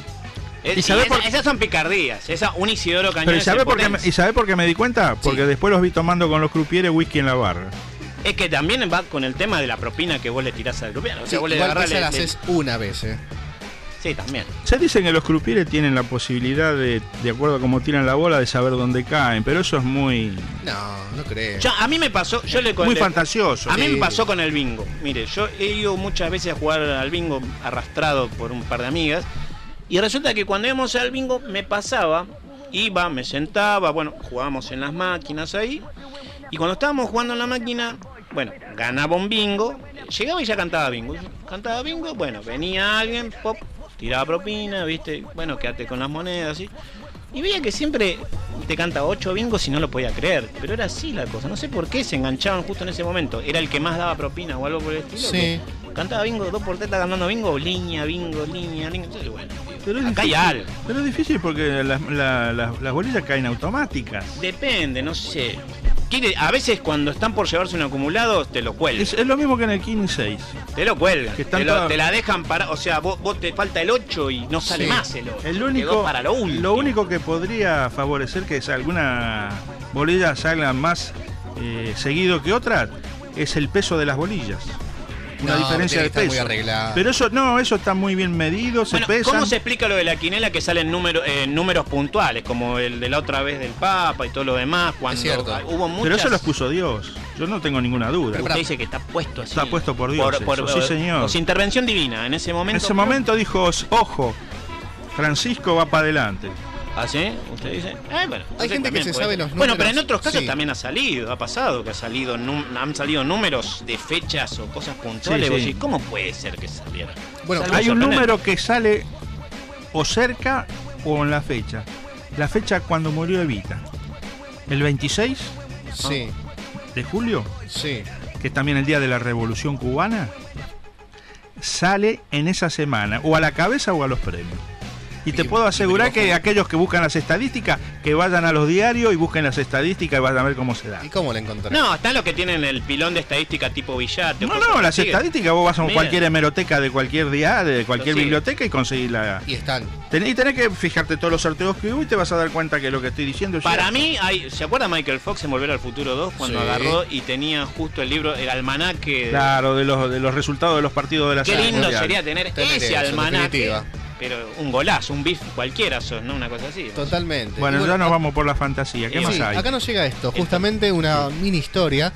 ¿Y ¿Y sabe esa- por- esas son picardías. Esa un Isidoro Pero ¿y Cañones sabe en por qué me, potencia. ¿y sabe por qué me di cuenta? Porque Sí. después los vi tomando con los crupieres whisky en la barra. Es que también va con el tema de la propina que vos le tirás al grupiano. O Sí, sea, vos le igual agarrás, que esa la le- le- haces una vez, eh. Sí, también. Se dice que los crupieres tienen la posibilidad de, de acuerdo a cómo tiran la bola, de saber dónde caen, pero eso es muy, No, no creo. Yo- a mí me pasó, yo le muy le- fantasioso. A mí Sí. me pasó con el bingo. Mire, yo he ido muchas veces a jugar al bingo arrastrado por un par de amigas. Y resulta que cuando íbamos al bingo me pasaba, iba, me sentaba, bueno, jugábamos en las máquinas ahí. Y cuando estábamos jugando en la máquina, bueno, ganaba un bingo, llegaba y ya cantaba bingo. Yo cantaba bingo, bueno, venía alguien, pop, tiraba propina, viste, bueno, quédate con las monedas, así. Y veía que siempre te canta ocho bingos y no lo podía creer. Pero era así la cosa. No sé por qué se enganchaban justo en ese momento. Era el que más daba propina o algo por el estilo. Sí. que Cantaba bingo, dos por teta cantando bingo, línea, bingo, línea, línea. Entonces, bueno, Pero es acá hay difícil. algo. Pero es difícil porque las, la- las- las bolillas caen automáticas. Depende, no sé. Quiere, a veces cuando están por llevarse un acumulado, te lo cuelgan. Es, es lo mismo que en el King seis. Te lo cuelgan. Que están Te, lo- todas- te la dejan para. O sea, vos, vos te falta el ocho y no sale Sí. más el ocho. El Quedó único, para lo último. lo único que podría favorecer que alguna bolilla salga más eh, seguido que otra es el peso de las bolillas. Una No, diferencia tiene de que estar muy peso. arreglado. Pero eso no, eso está muy bien medido, se Bueno, pesan. ¿cómo se explica lo de la quinela que salen número, eh, números puntuales, como el de la otra vez del Papa y todo lo demás? Cuando cierto. hubo muchas... Pero eso los puso Dios. Yo no tengo ninguna duda. Usted dice que está puesto así. Está puesto por Dios eso, sí, o- señor. o sea, intervención divina. En ese En momento... ese momento dijo, ojo, Francisco va para adelante. ¿Ah, sí? ¿Usted dice? Eh, bueno, Hay entonces gente que también se puede sabe ser. los números. Bueno, pero en otros casos Sí. también ha salido, ha pasado que ha salido num- han salido números de fechas o cosas puntuales. Sí, Vos sí. decís, ¿cómo puede ser que saliera? Bueno, Salvo Hay un sorprendente. número que sale o cerca o en la fecha. La fecha cuando murió Evita. El veintiséis Sí, de julio, sí. que es también el día de la Revolución Cubana, sale en esa semana, o a la cabeza o a los premios. Y te puedo asegurar que aquellos que buscan las estadísticas, que vayan a los diarios y busquen las estadísticas y vayan a ver cómo se da. ¿Y cómo la encontrás? No, están los que tienen el pilón de estadística tipo Villate. No, no, las sigue. estadísticas, vos vas a Mira. cualquier hemeroteca de cualquier diario, de cualquier Lo sigue. biblioteca y conseguís la... Y están. Ten- y tenés que fijarte todos los sorteos que hubo y te vas a dar cuenta que lo que estoy diciendo es Para cierto. mí, hay, ¿se acuerda Michael Fox en Volver al Futuro dos? Cuando Sí. agarró y tenía justo el libro, el almanaque. Claro, de los, de los resultados de los partidos de la Qué Serie lindo Mundial. sería tener, Tener ese eso, almanaque. definitiva. Pero un golazo, un bif cualquiera sos, ¿no? Una cosa así. Totalmente. Bueno, Y ya nos vamos por la fantasía. ¿Qué Sí, más hay? acá nos llega esto, justamente una mini historia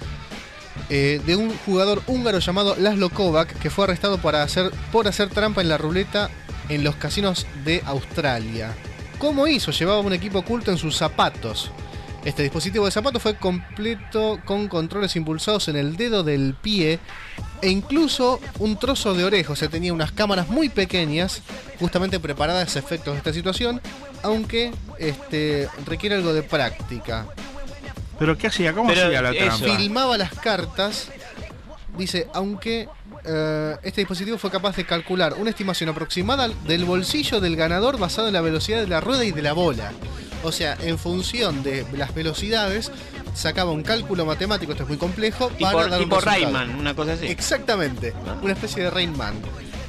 eh, de un jugador húngaro llamado Laszlo Kovac, que fue arrestado para hacer, por hacer trampa en la ruleta en los casinos de Australia. ¿Cómo hizo? Llevaba un equipo oculto en sus zapatos. Este dispositivo de zapatos fue completo con controles impulsados en el dedo del pie e incluso un trozo de oreja. O sea, tenía unas cámaras muy pequeñas justamente preparadas a efectos de esta situación, aunque este, requiere algo de práctica. ¿Pero qué hacía? ¿Cómo Pero hacía la eso. trampa? Filmaba las cartas, dice, aunque eh, este dispositivo fue capaz de calcular una estimación aproximada del bolsillo del ganador basado en la velocidad de la rueda y de la bola. O sea, en función de las velocidades, sacaba un cálculo matemático, esto es muy complejo, Tipo, para dar un tipo resultado. Rayman, una cosa así. Exactamente, una especie de Rain Man.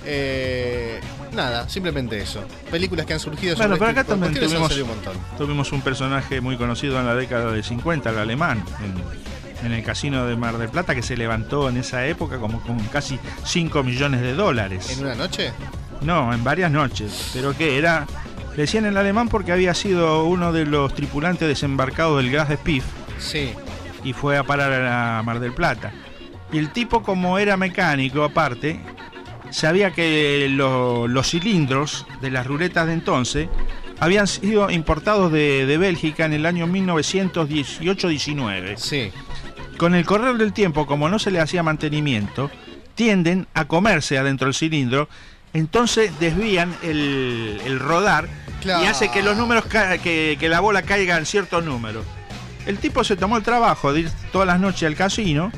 Eh, nada, simplemente eso. Películas que han surgido Bueno, sobre pero este acá tipo de también cuestiones han tuvimos, salido un montón. tuvimos un personaje muy conocido en la década de cincuenta, el alemán, en, en el casino de Mar del Plata, que se levantó en esa época como con casi cinco millones de dólares. ¿En una noche? No, en varias noches. ¿Pero qué? Era... Le decían el alemán porque había sido uno de los tripulantes desembarcados del gas de Spiff. Sí. Y fue a parar a Mar del Plata. Y el tipo, como era mecánico aparte, sabía que lo- los cilindros de las ruletas de entonces habían sido importados de, de Bélgica en el año mil novecientos dieciocho diecinueve. Sí. Con el correr del tiempo, como no se le hacía mantenimiento, tienden a comerse adentro del cilindro. Entonces desvían el, el rodar Claro. y hace que los números ca- que, que la bola caiga en ciertos números. El tipo se tomó el trabajo de ir todas las noches al casino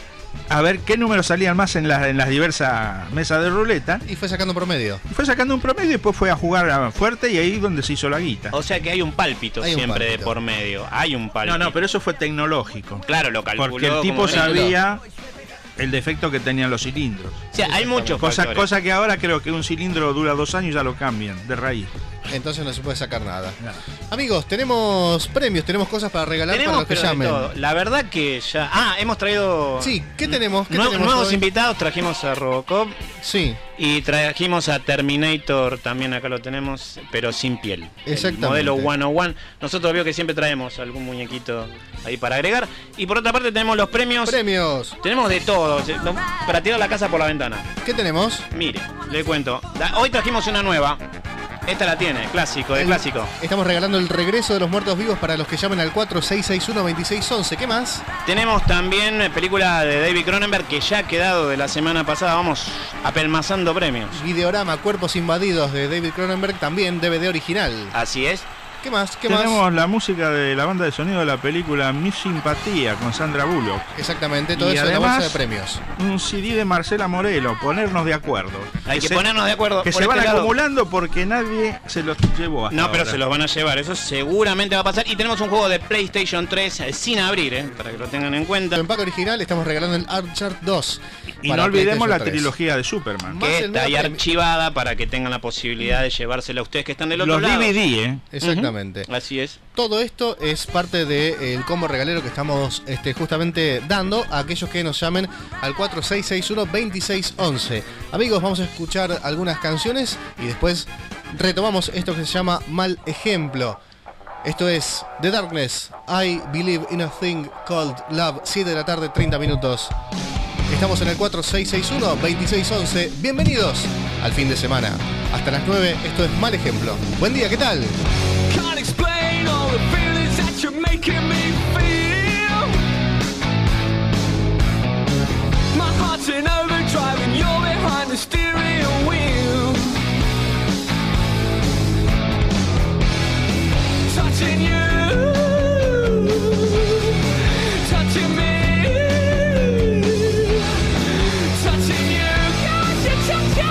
a ver qué números salían más en, la- en las diversas mesas de ruleta. Y fue sacando promedio. Y fue sacando un promedio y después fue a jugar a fuerte y ahí es donde se hizo la guita. O sea que hay un pálpito Hay un siempre de pálpito. por medio. Hay un pálpito. No, no, pero eso fue tecnológico. Claro, lo calculó. Porque el tipo como- sabía el defecto que tenían los cilindros. O sea, hay muchos Cosa, factores. cosa que ahora creo que un cilindro dura dos años y ya lo cambian de raíz. Entonces no se puede sacar nada. Amigos, tenemos premios, tenemos cosas para regalar Tenemos, para los que pero de llamen. todo. La verdad que ya... Ah, hemos traído... Sí, ¿qué tenemos? ¿Qué Nue- tenemos nuevos hoy? invitados, trajimos a Robocop. Sí. Y trajimos a Terminator, también acá lo tenemos, pero sin piel. Exactamente. El modelo ciento uno. Nosotros veo que siempre traemos algún muñequito ahí para agregar. Y por otra parte tenemos los premios. Premios. Tenemos de todo, se- no- para tirar la casa por la ventana. ¿Qué tenemos? Mire, le cuento. Da- Hoy trajimos una nueva. Esta la tiene, clásico, de El- clásico. Estamos regalando el regreso de los muertos vivos para los que llamen al cuatro seis seis uno, dos seis once. ¿Qué más? Tenemos también eh, película de David Cronenberg que ya ha quedado de la semana pasada. Vamos apelmazando premios. Videorama Cuerpos Invadidos de David Cronenberg, también D V D original. Así es. ¿Qué más? ¿Qué Tenemos más? la música de la banda de sonido de la película Mi Simpatía con Sandra Bullock. Exactamente, todo Y eso en la además, bolsa de premios. Un C D de Marcela Morelo, Ponernos de Acuerdo. Hay que se- ponernos de acuerdo. Que por se van este lado. acumulando porque nadie se los llevó hasta No, pero ahora. se los van a llevar, eso seguramente va a pasar. Y tenemos un juego de PlayStation tres eh, sin abrir, eh, para que lo tengan en cuenta. En empaque original estamos regalando el Archer dos. Y para no olvidemos la PlayStation tres. trilogía de Superman. Más Que el está ahí mega premio. archivada para que tengan la posibilidad de llevársela a ustedes que están del otro Los lado. D V D, ¿eh? Exactamente. Así es. Todo esto es parte del combo regalero que estamos este, justamente dando a aquellos que nos llamen al cuatro seis seis uno, dos seis once. Amigos, vamos a escuchar algunas canciones y después retomamos esto que se llama Mal Ejemplo. Esto es The Darkness, I Believe in a Thing Called Love, siete de la tarde, treinta minutos. Estamos en el cuatro seis seis uno, dos seis once. Bienvenidos al fin de semana. Hasta las nueve, esto es Mal Ejemplo. Buen día, ¿qué tal? Can't explain all the feelings that you're making me feel. My heart's in overdrive and you're behind the steering wheel. Touching you, touching me, touching you, God, you're touching.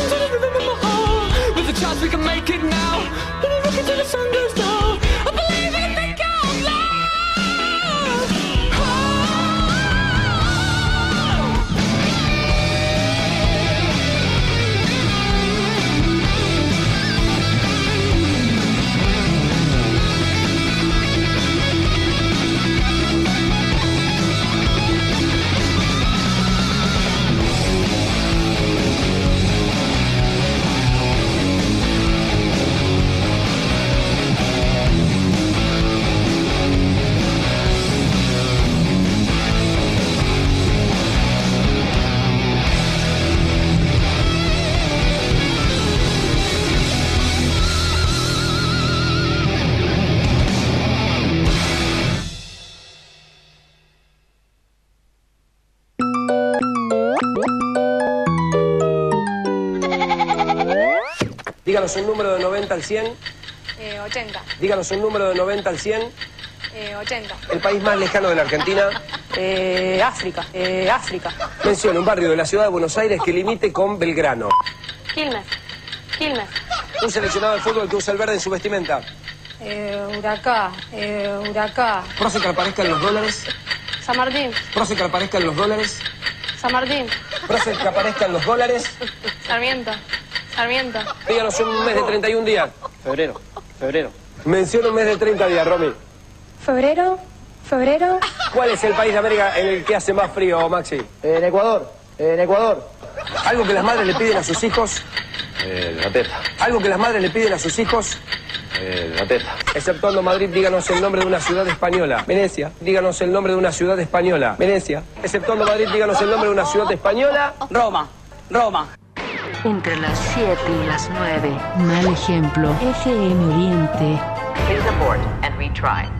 to the rhythm of my heart. With a chance we can make it now. Let me rock it till the sun goes down. I believe in the think out loud. Díganos un número de noventa al cien. Eh, ochenta. Díganos un número de noventa al cien. Eh, ochenta. El país más lejano de la Argentina. Eh, África. Eh, África. Mencione un barrio de la ciudad de Buenos Aires que limite con Belgrano. Quilmes. Quilmes. Un seleccionado de fútbol que usa el verde en su vestimenta. Eh, Huracán. Eh, Huracán. Prócer que aparezcan los dólares. San Martín. Prócer que aparezcan los dólares. San Martín. Prócer que aparezcan los dólares. Sarmiento. Sarmiento. Díganos un mes de treinta y un días. Febrero. Febrero. Menciona un mes de treinta días, Romy. Febrero. Febrero. ¿Cuál es el país de América en el que hace más frío, Maxi? En Ecuador. En Ecuador. Algo que las madres le piden a sus hijos. Eh, la teta. Algo que las madres le piden a sus hijos. Eh, la teta. Exceptuando Madrid, díganos el nombre de una ciudad española. Venecia. Díganos el nombre de una ciudad española. Venecia. Exceptuando Madrid, díganos el nombre de una ciudad española. Roma. Roma. Entre las siete y las nueve. Mal ejemplo. F M Oriente. Please abort and retry.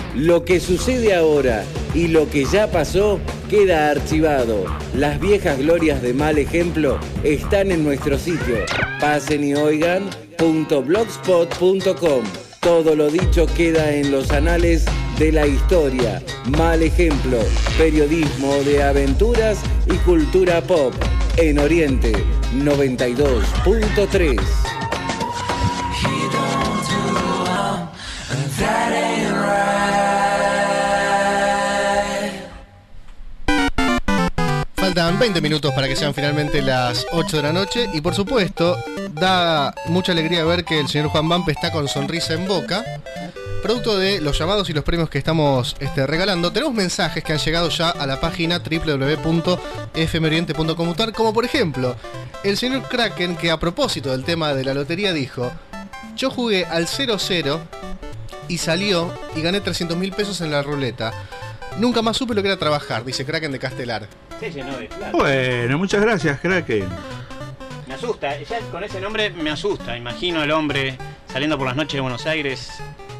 Lo que sucede ahora y lo que ya pasó queda archivado. Las viejas glorias de Mal Ejemplo están en nuestro sitio. Pasen y oigan punto blogspot punto com. Todo lo dicho queda en los anales de la historia. Mal Ejemplo, periodismo de aventuras y cultura pop. En Oriente noventa y dos punto tres. Faltan veinte minutos para que sean finalmente las ocho de la noche y por supuesto da mucha alegría ver que el señor Juan Bampe está con sonrisa en boca, producto de los llamados y los premios que estamos este, regalando. Tenemos mensajes que han llegado ya a la página doble u doble u doble u punto f m oriente punto com punto a r, como por ejemplo el señor Kraken, que a propósito del tema de la lotería dijo: yo jugué al cero cero y salió y gané trescientos mil pesos en la ruleta. Nunca más supe lo que era trabajar, dice Kraken de Castelar. Se llenó de plata. Bueno, muchas gracias, Kraken. Me asusta, ya con ese nombre me asusta. Imagino al hombre saliendo por las noches de Buenos Aires.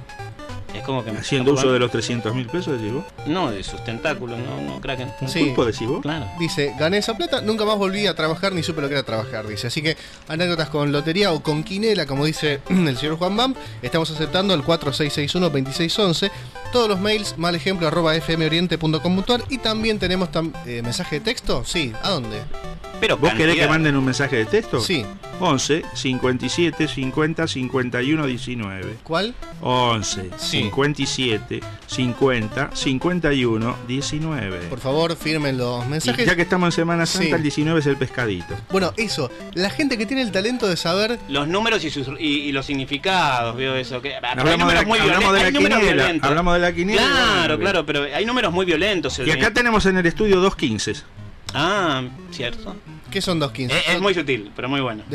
Es como que... ¿Haciendo uso de los trescientos mil pesos, decís vos? No, de sus tentáculos, no, no, Kraken. ¿Un Sí. pulpo, decís vos? Claro. Dice, gané esa plata, nunca más volví a trabajar ni supe lo que era trabajar, dice. Así que anécdotas con lotería o con quinela, como dice el señor Juan Bam, estamos aceptando el cuatro seis seis uno, dos seis once. Todos los mails, malejemplo arroba f m oriente punto com punto a r. Y también tenemos tam eh, mensaje de texto. Sí, ¿a dónde? Pero ¿Vos cantidad. querés que manden un mensaje de texto? Sí. once, cincuenta y siete, cincuenta, cincuenta y uno, diecinueve. ¿Cuál? once, Sí. cincuenta y siete, cincuenta, cincuenta y uno, diecinueve. Por favor, firmen los mensajes. Y ya que estamos en Semana Santa, Sí. el diecinueve es el pescadito. Bueno, eso, la gente que tiene el talento de saber... Los números y, sus, y, y los significados, veo eso. Que, Hablamos de la, hablamos de la hay números quiniela. violentos. Hablamos de la quiniela. Claro, bueno, claro, pero hay números muy violentos. Y acá tenemos en el estudio dos quince. Ah, cierto. ¿Qué son dos quince? Es, es muy sutil, pero muy bueno.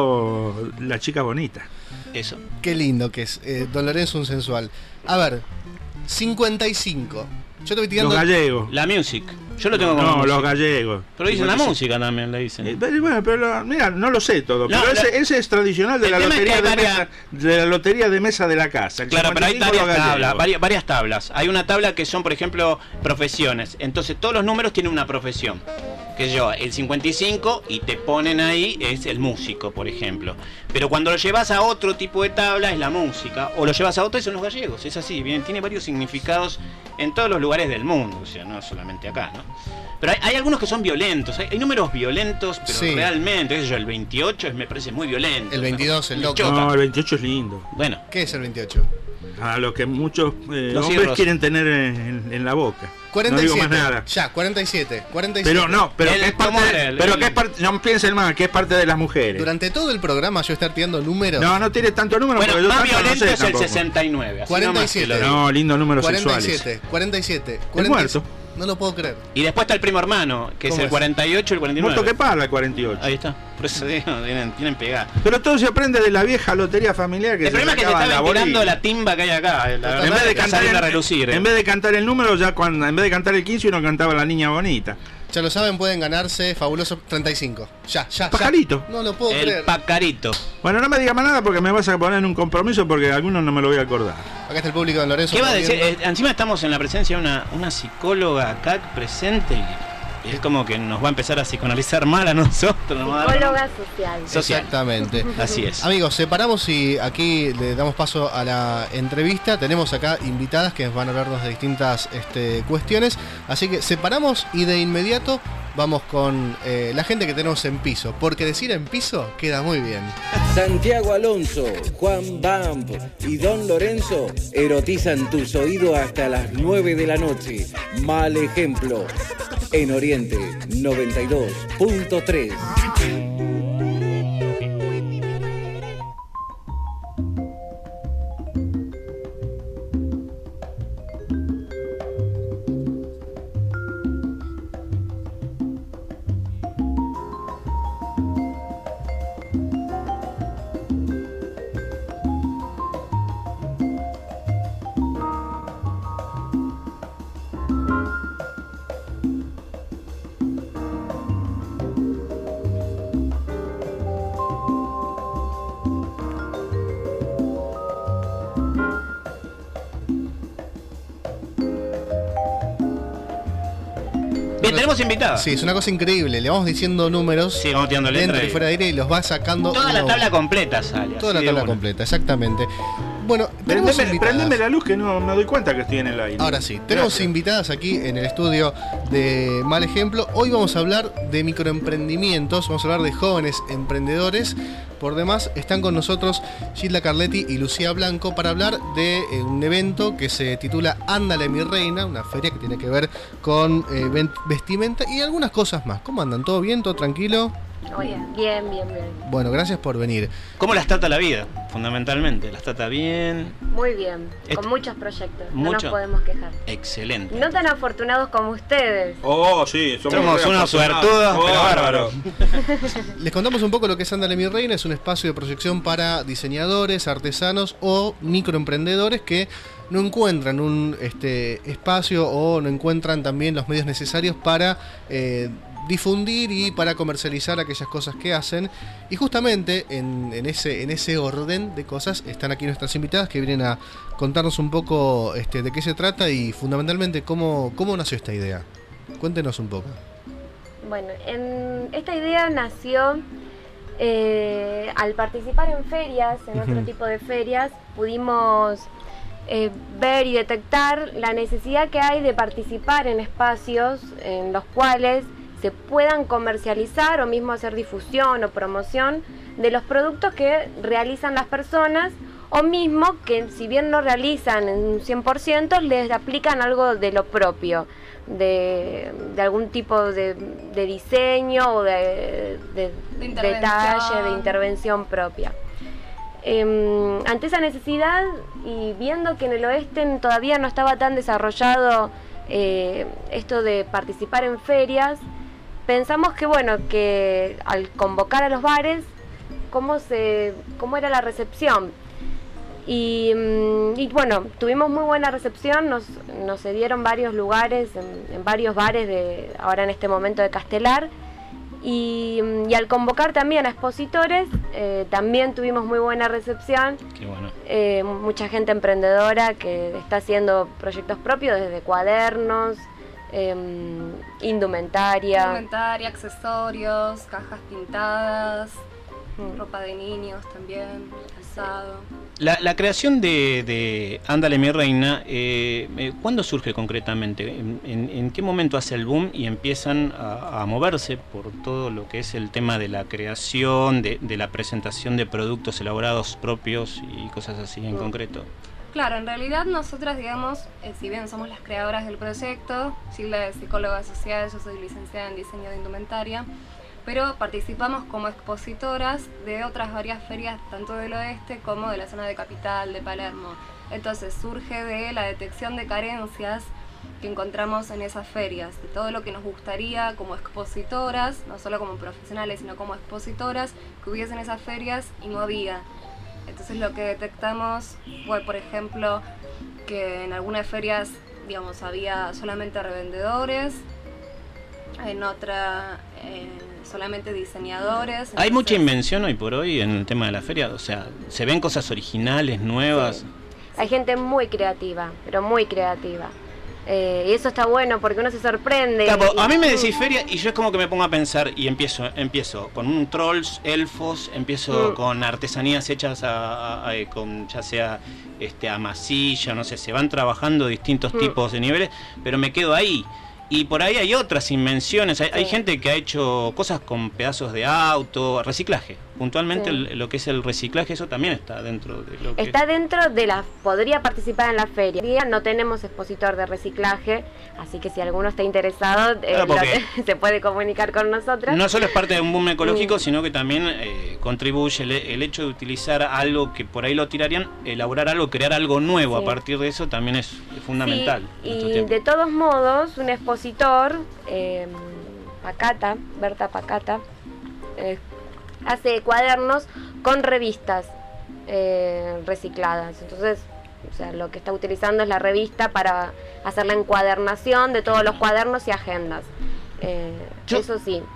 No, la chica bonita. Eso. Qué lindo que es. Eh, Don Lorenzo, un sensual. A ver, cincuenta y cinco. Yo te voy tirando... Los gallegos. La music. Yo lo tengo como No, music. los gallegos. Pero dicen la cincuenta y cinco. música también, le dicen. Eh, pero, bueno, pero mira, no lo sé todo. No, pero la- ese, ese es tradicional de el la, tema es que lotería hay de, varias- mesa, de la lotería de mesa de la casa. El Claro, pero hay cincuenta y cinco varias los tablas, gallegos. varias, varias tablas. Hay una tabla que son, por ejemplo, profesiones. Entonces todos los números tienen una profesión. Que yo, el cincuenta y cinco y te ponen ahí es el músico, por ejemplo. Pero cuando lo llevas a otro tipo de tabla es la música. O lo llevas a otro y son los gallegos. Es así, bien, tiene varios significados en todos los lugares del mundo. O sea, no solamente acá, ¿no? Pero hay, hay algunos que son violentos. Hay, hay números violentos, pero Sí. realmente, qué sé yo, el veintiocho es, me parece muy violento. El veintidós, el Me loco. choca. No, el veintiocho es lindo. Bueno. ¿Qué es el veintiocho? A lo que muchos eh, Los hombres cirros. quieren tener en, en la boca. cuarenta y siete. No digo más nada. Ya, cuarenta y siete. cuarenta y siete. Pero no, pero El- que es parte, ¿cómo de- era el- pero el- que es parte, no piensen más, que es parte de las mujeres. Durante todo el programa yo estar tirando números. No, no tiene tanto número. Bueno, porque yo más tanto no violento sé es el tampoco. sesenta y nueve. así cuarenta y nomás te siete. lo digo. No, lindos números cuarenta y sexuales. siete. cuarenta y siete. El cuarenta y siete. muerto. No lo puedo creer. Y después está el primo hermano, que es ¿Cómo el es? cuarenta y ocho y el cuarenta y nueve. Muerto que paga el cuarenta y ocho. Ahí está. Por eso digo, tienen, tienen pegada. Pero todo se aprende de la vieja lotería familiar que El se problema es que se sacaba está en la ventilando bolilla. la timba que hay acá. eh, La En verdad vez, de que cantar salen a el, relucir. eh. en vez de cantar el número, ya cuando en vez de cantar el quince uno cantaba la niña bonita. Ya lo saben, pueden ganarse fabuloso treinta y cinco. Ya, ya, ya. Pajarito. No lo puedo El creer. pacarito. Bueno, no me digas más nada porque me vas a poner en un compromiso porque algunos no me lo voy a acordar. Acá está el público de Lorenzo. ¿Qué va a decir? viendo. Eh, encima estamos en la presencia de una, una psicóloga acá presente y es como que nos va a empezar a psicoanalizar mal a nosotros. nos va a dar- Psicóloga social. social. Exactamente. Así es. Amigos, separamos y aquí le damos paso a la entrevista. Tenemos acá invitadas que van a hablarnos de distintas este, cuestiones. Así que separamos y de inmediato vamos con eh, la gente que tenemos en piso. Porque decir en piso queda muy bien. Santiago Alonso, Juan Bamp y Don Lorenzo erotizan tus oídos hasta las nueve de la noche. Mal ejemplo. En Oriente noventa y dos punto tres. Bien, tenemos invitada. Sí, es una cosa increíble. Le vamos diciendo números. Sí, vamos tirando letras. Dentro y fuera de aire y los va sacando. Toda la uno, tabla completa sale. Toda la tabla bueno. completa, exactamente. Bueno, tenemos Prendeme, invitadas. prendeme la luz que no me doy cuenta que estoy en el aire. Ahora sí, tenemos Gracias. invitadas aquí en el estudio de Mal Ejemplo. Hoy vamos a hablar de microemprendimientos, vamos a hablar de jóvenes emprendedores. Por demás, están con nosotros Gilda Carletti y Lucía Blanco para hablar de eh, un evento que se titula Ándale mi reina, una feria que tiene que ver con eh, vestimenta y algunas cosas más. ¿Cómo andan? ¿Todo bien? ¿Todo tranquilo? Bien, bien, bien, bien. Bueno, gracias por venir. ¿Cómo las trata la vida? Fundamentalmente, las trata bien. Muy bien, Est- con muchos proyectos, no Mucho. nos podemos quejar. Excelente. No tan afortunados como ustedes. Oh, sí, somos, Somos re unos afortunados. suertudos, Oh, pero bárbaros. Les contamos un poco lo que es Ándale mi reina. Es un espacio de proyección para diseñadores, artesanos o microemprendedores que no encuentran un este, espacio o no encuentran también los medios necesarios para eh, difundir y para comercializar aquellas cosas que hacen. Y justamente en, en, ese, en ese orden de cosas están aquí nuestras invitadas que vienen a contarnos un poco este, de qué se trata y fundamentalmente cómo, cómo nació esta idea. Cuéntenos un poco. Bueno, en, esta idea nació eh, al participar en ferias, en otro Ujú. tipo de ferias, pudimos eh, ver y detectar la necesidad que hay de participar en espacios en los cuales se puedan comercializar o mismo hacer difusión o promoción de los productos que realizan las personas o mismo que si bien no realizan en un cien por ciento les aplican algo de lo propio, de, de algún tipo de, de diseño o de, de, De intervención. detalle, de intervención propia. Eh, ante esa necesidad y viendo que en el oeste todavía no estaba tan desarrollado eh, esto de participar en ferias, pensamos que bueno, que al convocar a los bares, cómo se, cómo era la recepción. Y, mm, y bueno, tuvimos muy buena recepción, nos, nos se dieron varios lugares, en, en varios bares de ahora en este momento de Castelar. Y, y al convocar también a expositores, eh, también tuvimos muy buena recepción. Qué bueno. Eh, mucha gente emprendedora que está haciendo proyectos propios, desde cuadernos, eh, indumentaria. Indumentaria, accesorios, cajas pintadas, ropa de niños también, calzado. La, la creación de, de Ándale mi reina, eh, eh, ¿cuándo surge concretamente? ¿En, en, en qué momento hace el boom y empiezan a, a moverse por todo lo que es el tema de la creación, de, de la presentación de productos elaborados propios y cosas así en concreto? Claro, en realidad nosotras, digamos, eh, si bien somos las creadoras del proyecto, Gilda es psicóloga social, yo soy licenciada en diseño de indumentaria, pero participamos como expositoras de otras varias ferias, tanto del oeste como de la zona de Capital, de Palermo. Entonces surge de la detección de carencias que encontramos en esas ferias, de todo lo que nos gustaría como expositoras, no solo como profesionales, sino como expositoras, que hubiesen esas ferias y no había. Entonces lo que detectamos fue, por ejemplo, que en algunas ferias, digamos, había solamente revendedores, en otra eh, solamente diseñadores. ¿Hay entonces- mucha invención hoy por hoy en el tema de la feria? O sea, ¿se ven cosas originales, nuevas? Sí. Hay gente muy creativa, pero muy creativa. Eh, y eso está bueno porque uno se sorprende. Claro, y- a mí me decís feria y yo es como que me pongo a pensar y empiezo empiezo con un trolls, elfos, empiezo Mm. con artesanías hechas a, a- a- con ya sea este a masilla, no sé, se van trabajando distintos Mm. tipos de niveles, pero me quedo ahí. Y por ahí hay otras invenciones, hay, hay Sí. gente que ha hecho cosas con pedazos de auto, reciclaje. Puntualmente Sí. el- lo que es el reciclaje, eso también está dentro de lo que... Está dentro de la... Podría participar en la feria. No tenemos expositor de reciclaje, así que si alguno está interesado, eh, Claro, porque- lo- se puede comunicar con nosotras. No solo es parte de un boom ecológico, Mm. sino que también eh, contribuye el, el hecho de utilizar algo que por ahí lo tirarían, elaborar algo, crear algo nuevo Sí. a partir de eso también es, es fundamental. Sí, en estos y tiempos. de todos modos, un expositor, eh, Pacata, Berta Pacata, eh, hace cuadernos con revistas eh, recicladas. Entonces, o sea, lo que está utilizando es la revista para hacer la encuadernación de todos los cuadernos y agendas. Eh, Yo- eso sí.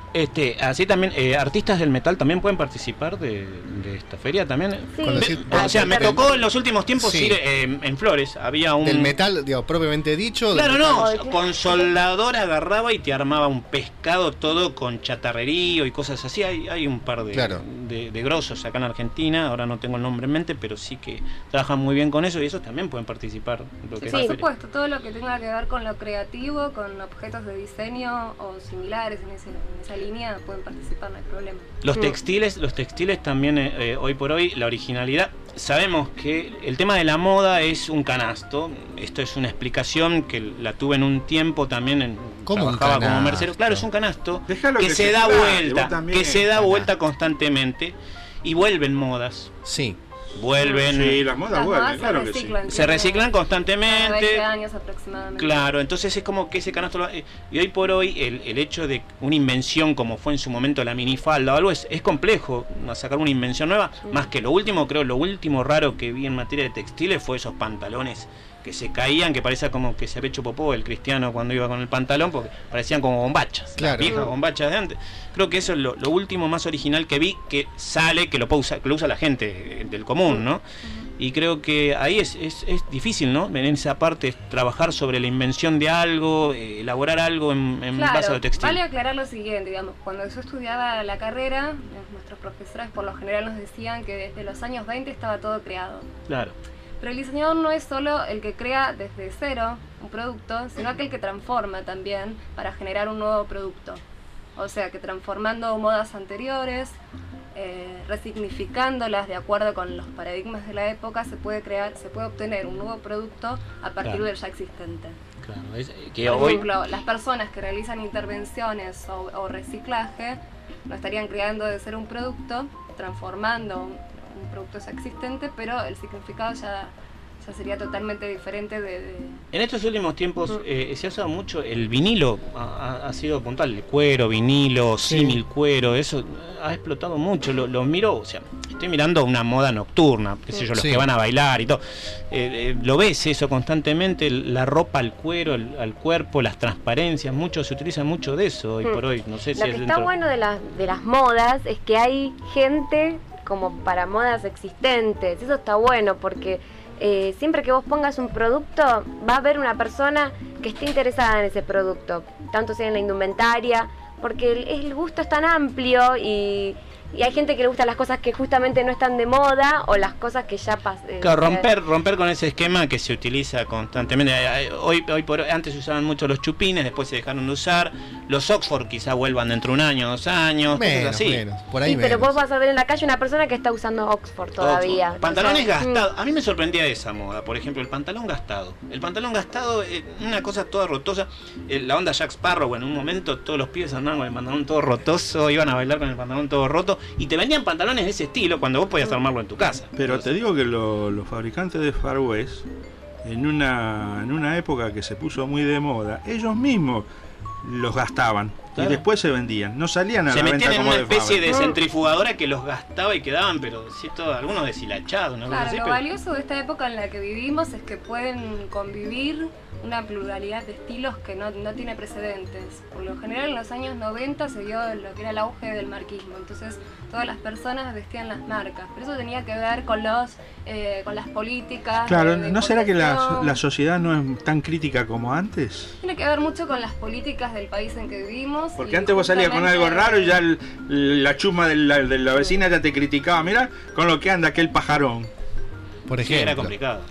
Este, así también, eh, artistas del metal también pueden participar de, de esta feria también. Sí. Decir, o sea, me del, tocó en los últimos tiempos sí. ir eh, en Flores, había un... Del metal, digo, propiamente dicho. Claro, no, metal. con soldador agarraba y te armaba un pescado todo con chatarrerío y cosas así. Hay, hay un par de, claro. de, de grosos acá en Argentina, ahora no tengo el nombre en mente, pero sí que trabajan muy bien con eso y esos también pueden participar. En lo que Sí, es la por feria. supuesto, todo lo que tenga que ver con lo creativo, con objetos de diseño o similares en, ese, en esa línea pueden participar, no hay problema. Los textiles, los textiles también eh, eh, hoy por hoy, la originalidad. Sabemos que el tema de la moda es un canasto. Esto es una explicación que la tuve en un tiempo también. En, ¿Cómo un trabajaba como canasto? mercero. Claro, es un canasto Déjalo que, que se, se da explante, vuelta, vos también. que se da vuelta constantemente y vuelven modas. Sí. Vuelven. Sí, las modas Las vuelven, modas se claro que sí. reciclan, Se reciclan cada constantemente. veinte años aproximadamente. Claro, entonces es como que ese canasto lo- y hoy por hoy el, el hecho de una invención como fue en su momento la minifalda o algo es, es complejo ¿no? sacar una invención nueva, más que lo último, creo, lo último raro que vi en materia de textiles fue esos pantalones que se caían, que parecía como que se había hecho popó el cristiano cuando iba con el pantalón, porque parecían como bombachas, Claro. las viejas bombachas de antes. Creo que eso es lo, lo último más original que vi, que sale, que lo, puede usar- que lo usa la gente eh, del común, ¿no? Y creo que ahí es, es, es difícil, ¿no? En esa parte, trabajar sobre la invención de algo, eh, elaborar algo en, en Claro, base a lo textil. vale aclarar lo siguiente, digamos, cuando yo estudiaba la carrera, nuestros profesores por lo general nos decían que desde los años veinte estaba todo creado. Claro. Pero el diseñador no es solo el que crea desde cero un producto, sino aquel que transforma también para generar un nuevo producto. O sea, que transformando modas anteriores, eh, resignificándolas de acuerdo con los paradigmas de la época, se puede crear, se puede obtener un nuevo producto a partir Claro. del ya existente. Claro, es, que Por hoy, ejemplo, las personas que realizan intervenciones o, o reciclaje no estarían creando de ser un producto, transformando un, un producto ya existente, pero el significado ya, ya sería totalmente diferente de... de- en estos últimos tiempos eh, se ha usado mucho el vinilo, ha, ha- ha sido puntual, el cuero, vinilo, símil cuero, eso ha explotado mucho, lo, lo miro, o sea, estoy mirando una moda nocturna, qué sé yo, los Sí. que van a bailar y todo, eh, eh, lo ves eso constantemente, el- la ropa al cuero, el- al cuerpo, las transparencias, mucho, se utiliza mucho de eso hoy Mm. por hoy, no sé si Lo es que dentro... está bueno de, las de las modas es que hay gente como para modas existentes. Eso está bueno porque eh, siempre que vos pongas un producto va a haber una persona que esté interesada en ese producto, tanto sea en la indumentaria, porque el, el gusto es tan amplio y, y hay gente que le gustan las cosas que justamente no están de moda o las cosas que ya pasan. Claro, romper, romper con ese esquema que se utiliza constantemente. Hoy, hoy por hoy, antes se usaban mucho los chupines, después se dejaron de usar. Los Oxford quizá vuelvan dentro de un año, dos años, cosas Menos, así. menos, por ahí Sí, pero menos. vos vas a ver en la calle una persona que está usando Oxford todavía. Oxford. Pantalones O sea, gastados. A mí me sorprendía esa moda. Por ejemplo, el pantalón gastado. El pantalón gastado, eh, una cosa toda rotosa. Eh, la onda Jack Sparrow, en un momento todos los pibes andaban con el pantalón todo rotoso, iban a bailar con el pantalón todo roto y te vendían pantalones de ese estilo cuando vos podías armarlo en tu casa. Pero te digo que lo- los fabricantes de Far West, en una, en una época que se puso muy de moda, ellos mismos los gastaban Claro. y después se vendían. No salían a Se la metían venta en como una de especie de fábrica. centrifugadora que los gastaba y quedaban, pero sí, todo, algunos deshilachados, ¿no? Claro, Así, lo pero- valioso de esta época en la que vivimos es que pueden convivir una pluralidad de estilos que no, no tiene precedentes. Por lo general en los años noventa se dio lo que era el auge del marquismo, entonces todas las personas vestían las marcas, pero eso tenía que ver con los eh, con las políticas. Claro, de- de ¿no será que la, importación. la sociedad no es tan crítica como antes? Tiene que ver mucho con las políticas del país en que vivimos. Porque y antes vos salías con algo justamente- raro y ya el- la chusma de la, de la vecina ya te criticaba. Mirá con lo que anda aquel pajarón. Por Sí, era complicado.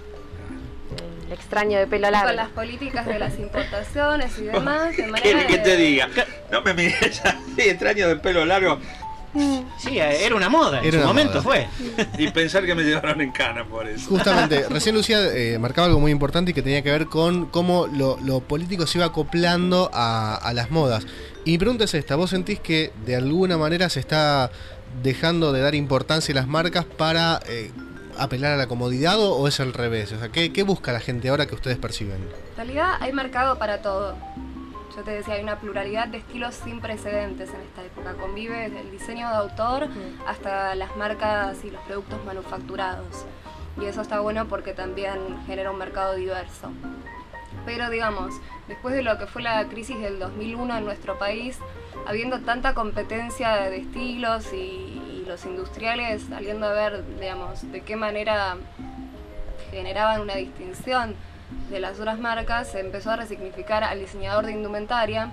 el extraño de pelo con largo. las políticas de las importaciones y demás, de ¿Qué manera que de- te diga? No me mires así, extraño de pelo largo. Sí, era una moda, en Era su una momento moda. fue. Y pensar que me llevaron en cana por eso. Justamente, recién Lucía eh, marcaba algo muy importante y que tenía que ver con cómo lo, lo político se iba acoplando a, a las modas. Y mi pregunta es esta, ¿vos sentís que de alguna manera se está dejando de dar importancia a las marcas para eh, apelar a la comodidad o, o es al revés? O sea, ¿qué, ¿qué busca la gente ahora que ustedes perciben? En realidad hay mercado para todo. Yo te decía, hay una pluralidad de estilos sin precedentes en esta época. Convive desde el diseño de autor hasta las marcas y los productos manufacturados. Y eso está bueno porque también genera un mercado diverso. pero digamos, después de lo que fue la crisis del dos mil uno en nuestro país, habiendo tanta competencia de estilos y, y los industriales saliendo a ver, digamos, de qué manera generaban una distinción de las otras marcas, se empezó a resignificar al diseñador de indumentaria,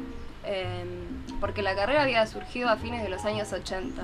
eh, porque la carrera había surgido a fines de los años ochenta.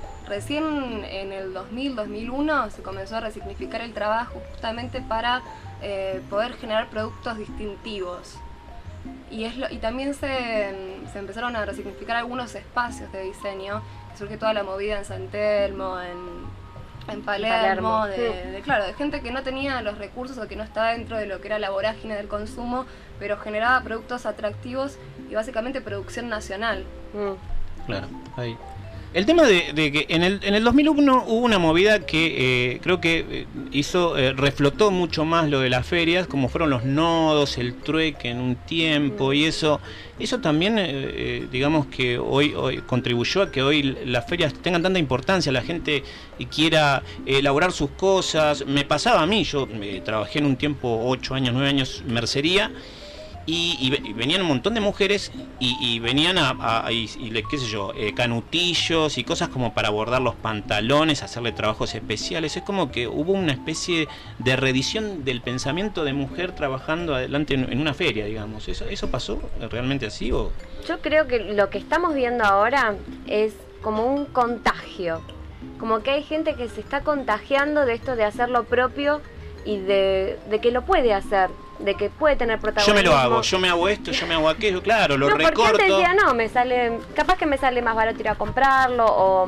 Recién en el dos mil, dos mil uno se comenzó a resignificar el trabajo justamente para eh, poder generar productos distintivos. Y, es lo, y también se, se empezaron a resignificar algunos espacios de diseño, surge toda la movida en San Telmo, en, en Palermo, Palermo. de, de, claro, de gente que no tenía los recursos o que no estaba dentro de lo que era la vorágine del consumo, pero generaba productos atractivos y básicamente producción nacional. Mm. Claro, ahí. El tema de, de que en el, en el dos mil uno hubo una movida que eh, creo que hizo, eh, reflotó mucho más lo de las ferias, como fueron los nodos, el trueque en un tiempo, y eso eso también, eh, eh, digamos que hoy, hoy contribuyó a que hoy las ferias tengan tanta importancia, la gente quiera eh, elaborar sus cosas. Me pasaba a mí, yo eh, trabajé en un tiempo, ocho años, nueve años, mercería, Y, y, y venían un montón de mujeres y, y venían a, a, a y, y, qué sé yo, eh, canutillos y cosas como para bordar los pantalones, hacerle trabajos especiales. Es como que hubo una especie de reedición del pensamiento de mujer trabajando adelante en, en una feria, digamos. ¿Eso, eso pasó realmente así? O? Yo creo que lo que estamos viendo ahora es como un contagio, como que hay gente que se está contagiando de esto de hacer lo propio y de, de que lo puede hacer, de que puede tener protagonismo. Yo me lo hago, yo me hago esto, yo me hago aquello, claro, lo no, recorto. Porque antes decía, no, me sale, capaz que me sale más barato ir a comprarlo, o,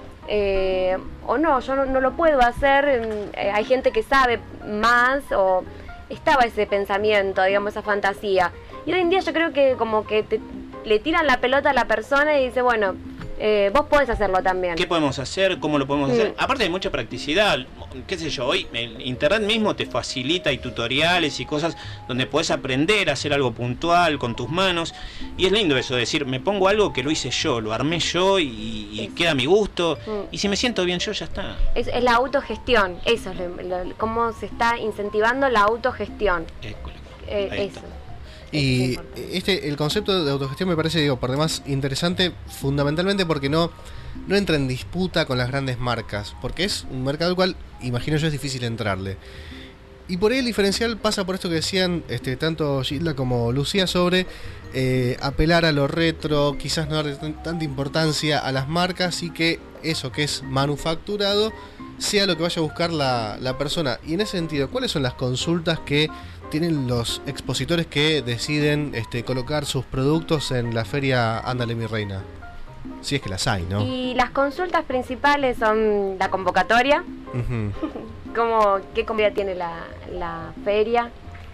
eh, o no, yo no, no lo puedo hacer, eh, hay gente que sabe más, o estaba ese pensamiento, digamos, esa fantasía. Y hoy en día yo creo que como que te, le tiran la pelota a la persona y dice, bueno, Eh, vos podés hacerlo también. ¿Qué podemos hacer? ¿Cómo lo podemos mm. hacer? Aparte de mucha practicidad, qué sé yo, hoy el internet mismo te facilita, y tutoriales y cosas donde podés aprender a hacer algo puntual con tus manos, y es lindo eso de decir, me pongo algo que lo hice yo, lo armé yo y, y es. queda a mi gusto, mm. y si me siento bien yo, ya está. Es, es la autogestión, eso es lo, lo, cómo se está incentivando la autogestión. Eh, eso. Y este el concepto de autogestión me parece, digo, por demás interesante, fundamentalmente porque no, no entra en disputa con las grandes marcas, porque es un mercado al cual, imagino yo, es difícil entrarle. Y por ahí el diferencial pasa por esto que decían este, tanto Gilda como Lucía sobre eh, apelar a lo retro, quizás no darle t- tanta importancia a las marcas y que eso que es manufacturado sea lo que vaya a buscar la, la persona. Y en ese sentido, ¿cuáles son las consultas que tienen los expositores que deciden este, colocar sus productos en la feria Ándale mi reina? Si es que las hay, ¿no? Y las consultas principales son la convocatoria, Uh-huh. como, qué comida tiene la, la feria,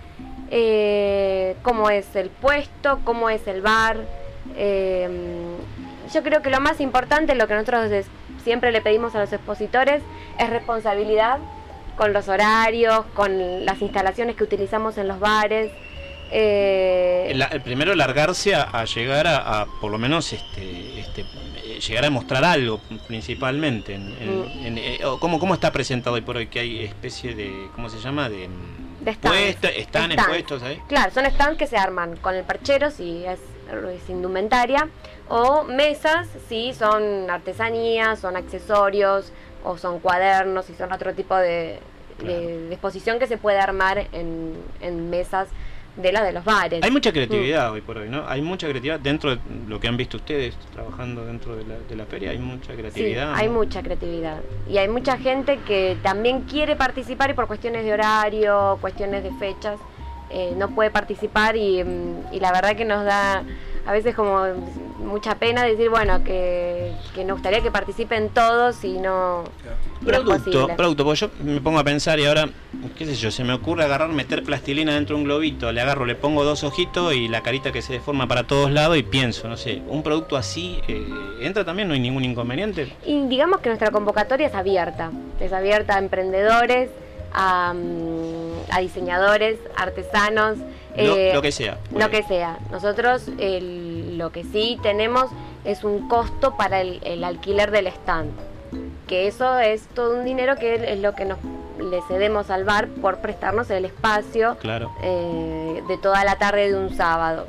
eh, cómo es el puesto, cómo es el bar. Eh, yo creo que lo más importante, lo que nosotros des, siempre le pedimos a los expositores, es responsabilidad con los horarios, con las instalaciones que utilizamos en los bares. Eh... El, el primero largarse a, a llegar a, a por lo menos este, este llegar a mostrar algo principalmente en, en, mm. en, eh, ¿cómo, cómo está presentado hoy por hoy? Que hay especie de, ¿cómo se llama? De, de stands. Puesta, están stands. expuestos ahí. Claro, son stands que se arman con el perchero si es, es indumentaria, o mesas si son artesanías, son accesorios o son cuadernos y son otro tipo de, claro. de, de exposición que se puede armar en, en mesas de la de los bares. Hay mucha creatividad mm. hoy por hoy, ¿no? Hay mucha creatividad dentro de lo que han visto ustedes trabajando dentro de la, de la feria, hay mucha creatividad. Sí, hay mucha creatividad. Y hay mucha gente que también quiere participar y por cuestiones de horario, cuestiones de fechas, eh, no puede participar y, y la verdad que nos da a veces como mucha pena decir, bueno, que, que nos gustaría que participen todos y no, no es posible. Producto, porque yo me pongo a pensar y ahora, qué sé yo, se me ocurre agarrar, meter plastilina dentro de un globito, le agarro, le pongo dos ojitos y la carita que se deforma para todos lados y pienso, no sé, un producto así, eh, ¿entra también? ¿No hay ningún inconveniente? Y digamos que nuestra convocatoria es abierta, es abierta a emprendedores, a, a diseñadores, artesanos, Lo, eh, lo que sea. Lo que sea. Nosotros el, lo que sí tenemos es un costo para el, el alquiler del stand. Que eso es todo un dinero que es lo que nos le cedemos al bar por prestarnos el espacio Claro. eh, de toda la tarde de un sábado.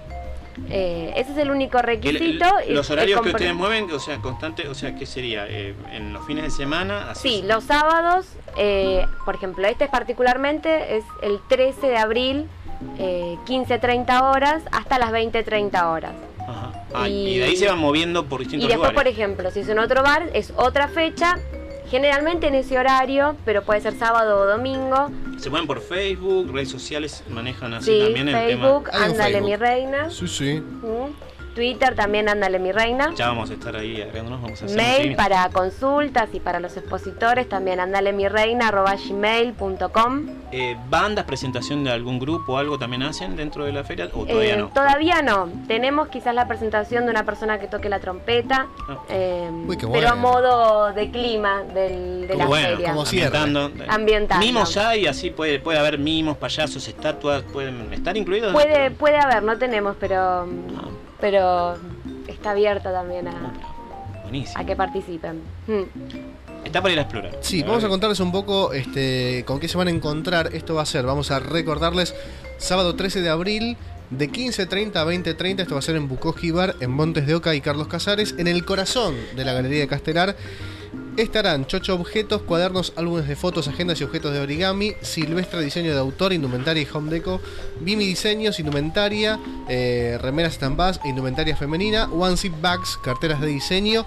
Eh, ese es el único requisito. El- los y- horarios y que compre- ustedes mueven, o sea, constante, o sea, ¿qué sería? Eh, ¿En los fines de semana? Así Sí, es. los sábados, eh, por ejemplo, este particularmente es el trece de abril, eh, quince treinta horas hasta las veinte treinta horas. Ajá. Ah, y, y- de ahí se van moviendo por Y distintos después, por lugares. ejemplo, si es en otro bar, es otra fecha, generalmente en ese horario, pero puede ser sábado o domingo. Se pueden por Facebook, redes sociales, manejan así Sí, también el Facebook, tema. ándale mi reina. Sí, sí. Mm. Twitter también, ándale mi reina. Ya vamos a estar ahí agregándonos, vamos a hacer un Mail seguimiento. para consultas y para los expositores también, ándale mi reina arroba gmail punto com. Eh, ¿Bandas, presentación de algún grupo o algo también hacen dentro de la feria o todavía Eh, no? Todavía no. Tenemos quizás la presentación de una persona que toque la trompeta, Ah. eh, Uy, qué pero a bueno. modo de clima del, de la bueno, feria. como cierre. ambientando. Ambientando. Mimos hay, así puede, puede haber mimos, payasos, estatuas, pueden estar incluidos. Puede, puede haber, no tenemos, pero, pero está abierta también a, Buenísimo. a que participen. Mm. Está para ir a explorar. Sí, vamos a contarles un poco este, con qué se van a encontrar. Esto va a ser, vamos a recordarles, sábado trece de abril, de quince treinta a veinte treinta. Esto va a ser en Bukowski Bar, en Montes de Oca y Carlos Casares, en el corazón de la Galería de Castelar. Estarán Chocho Objetos, cuadernos, álbumes de fotos, agendas y objetos de origami, Silvestre Diseño de Autor, indumentaria y home deco, Bimi Diseños, indumentaria, eh, remeras estampadas e indumentaria femenina, One Zip Bags, carteras de diseño,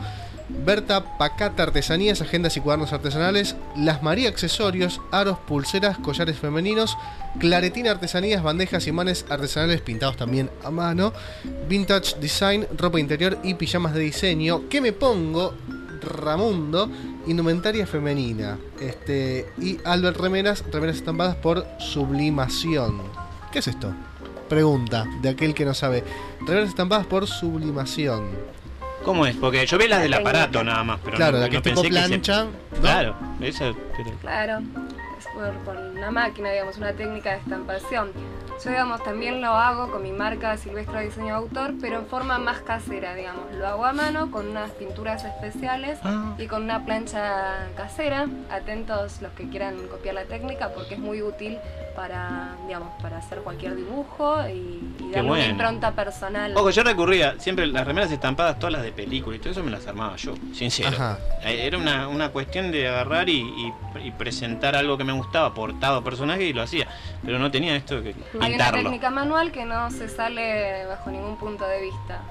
Berta Pacata Artesanías, agendas y cuadernos artesanales, Las María Accesorios, aros, pulseras, collares femeninos, Claretina Artesanías, bandejas y manes artesanales pintados también a mano, Vintage Design, ropa interior y pijamas de diseño. ¿Qué me pongo? Ramundo, indumentaria femenina. Este, y Albert Remeras, remeras estampadas por Sublimación. ¿Qué es esto? Pregunta de aquel que no sabe. Remeras estampadas por Sublimación. ¿Cómo es? Porque yo vi las del aparato nada más, pero Claro, no, la que no es tipo pensé que se- plancha, ¿no? Claro, esa, pero- Claro, es por, por una máquina, digamos, una técnica de estampación. Yo, digamos, también lo hago con mi marca Silvestre Diseño de Autor, pero en forma más casera, digamos. Lo hago a mano con unas pinturas especiales Ah. y con una plancha casera. Atentos los que quieran copiar la técnica porque es muy útil para, digamos, para hacer cualquier dibujo y, y darle bueno. una impronta personal. Ojo, yo recurría siempre las remeras estampadas, todas las de película y todo eso me las armaba yo, sincero. Ajá. Eh, Era una, una cuestión de agarrar y, y- y presentar algo que me gustaba, portado personaje y lo hacía. Pero no tenía esto de que Hay una pintarlo. técnica manual que no se sale bajo ningún punto de vista.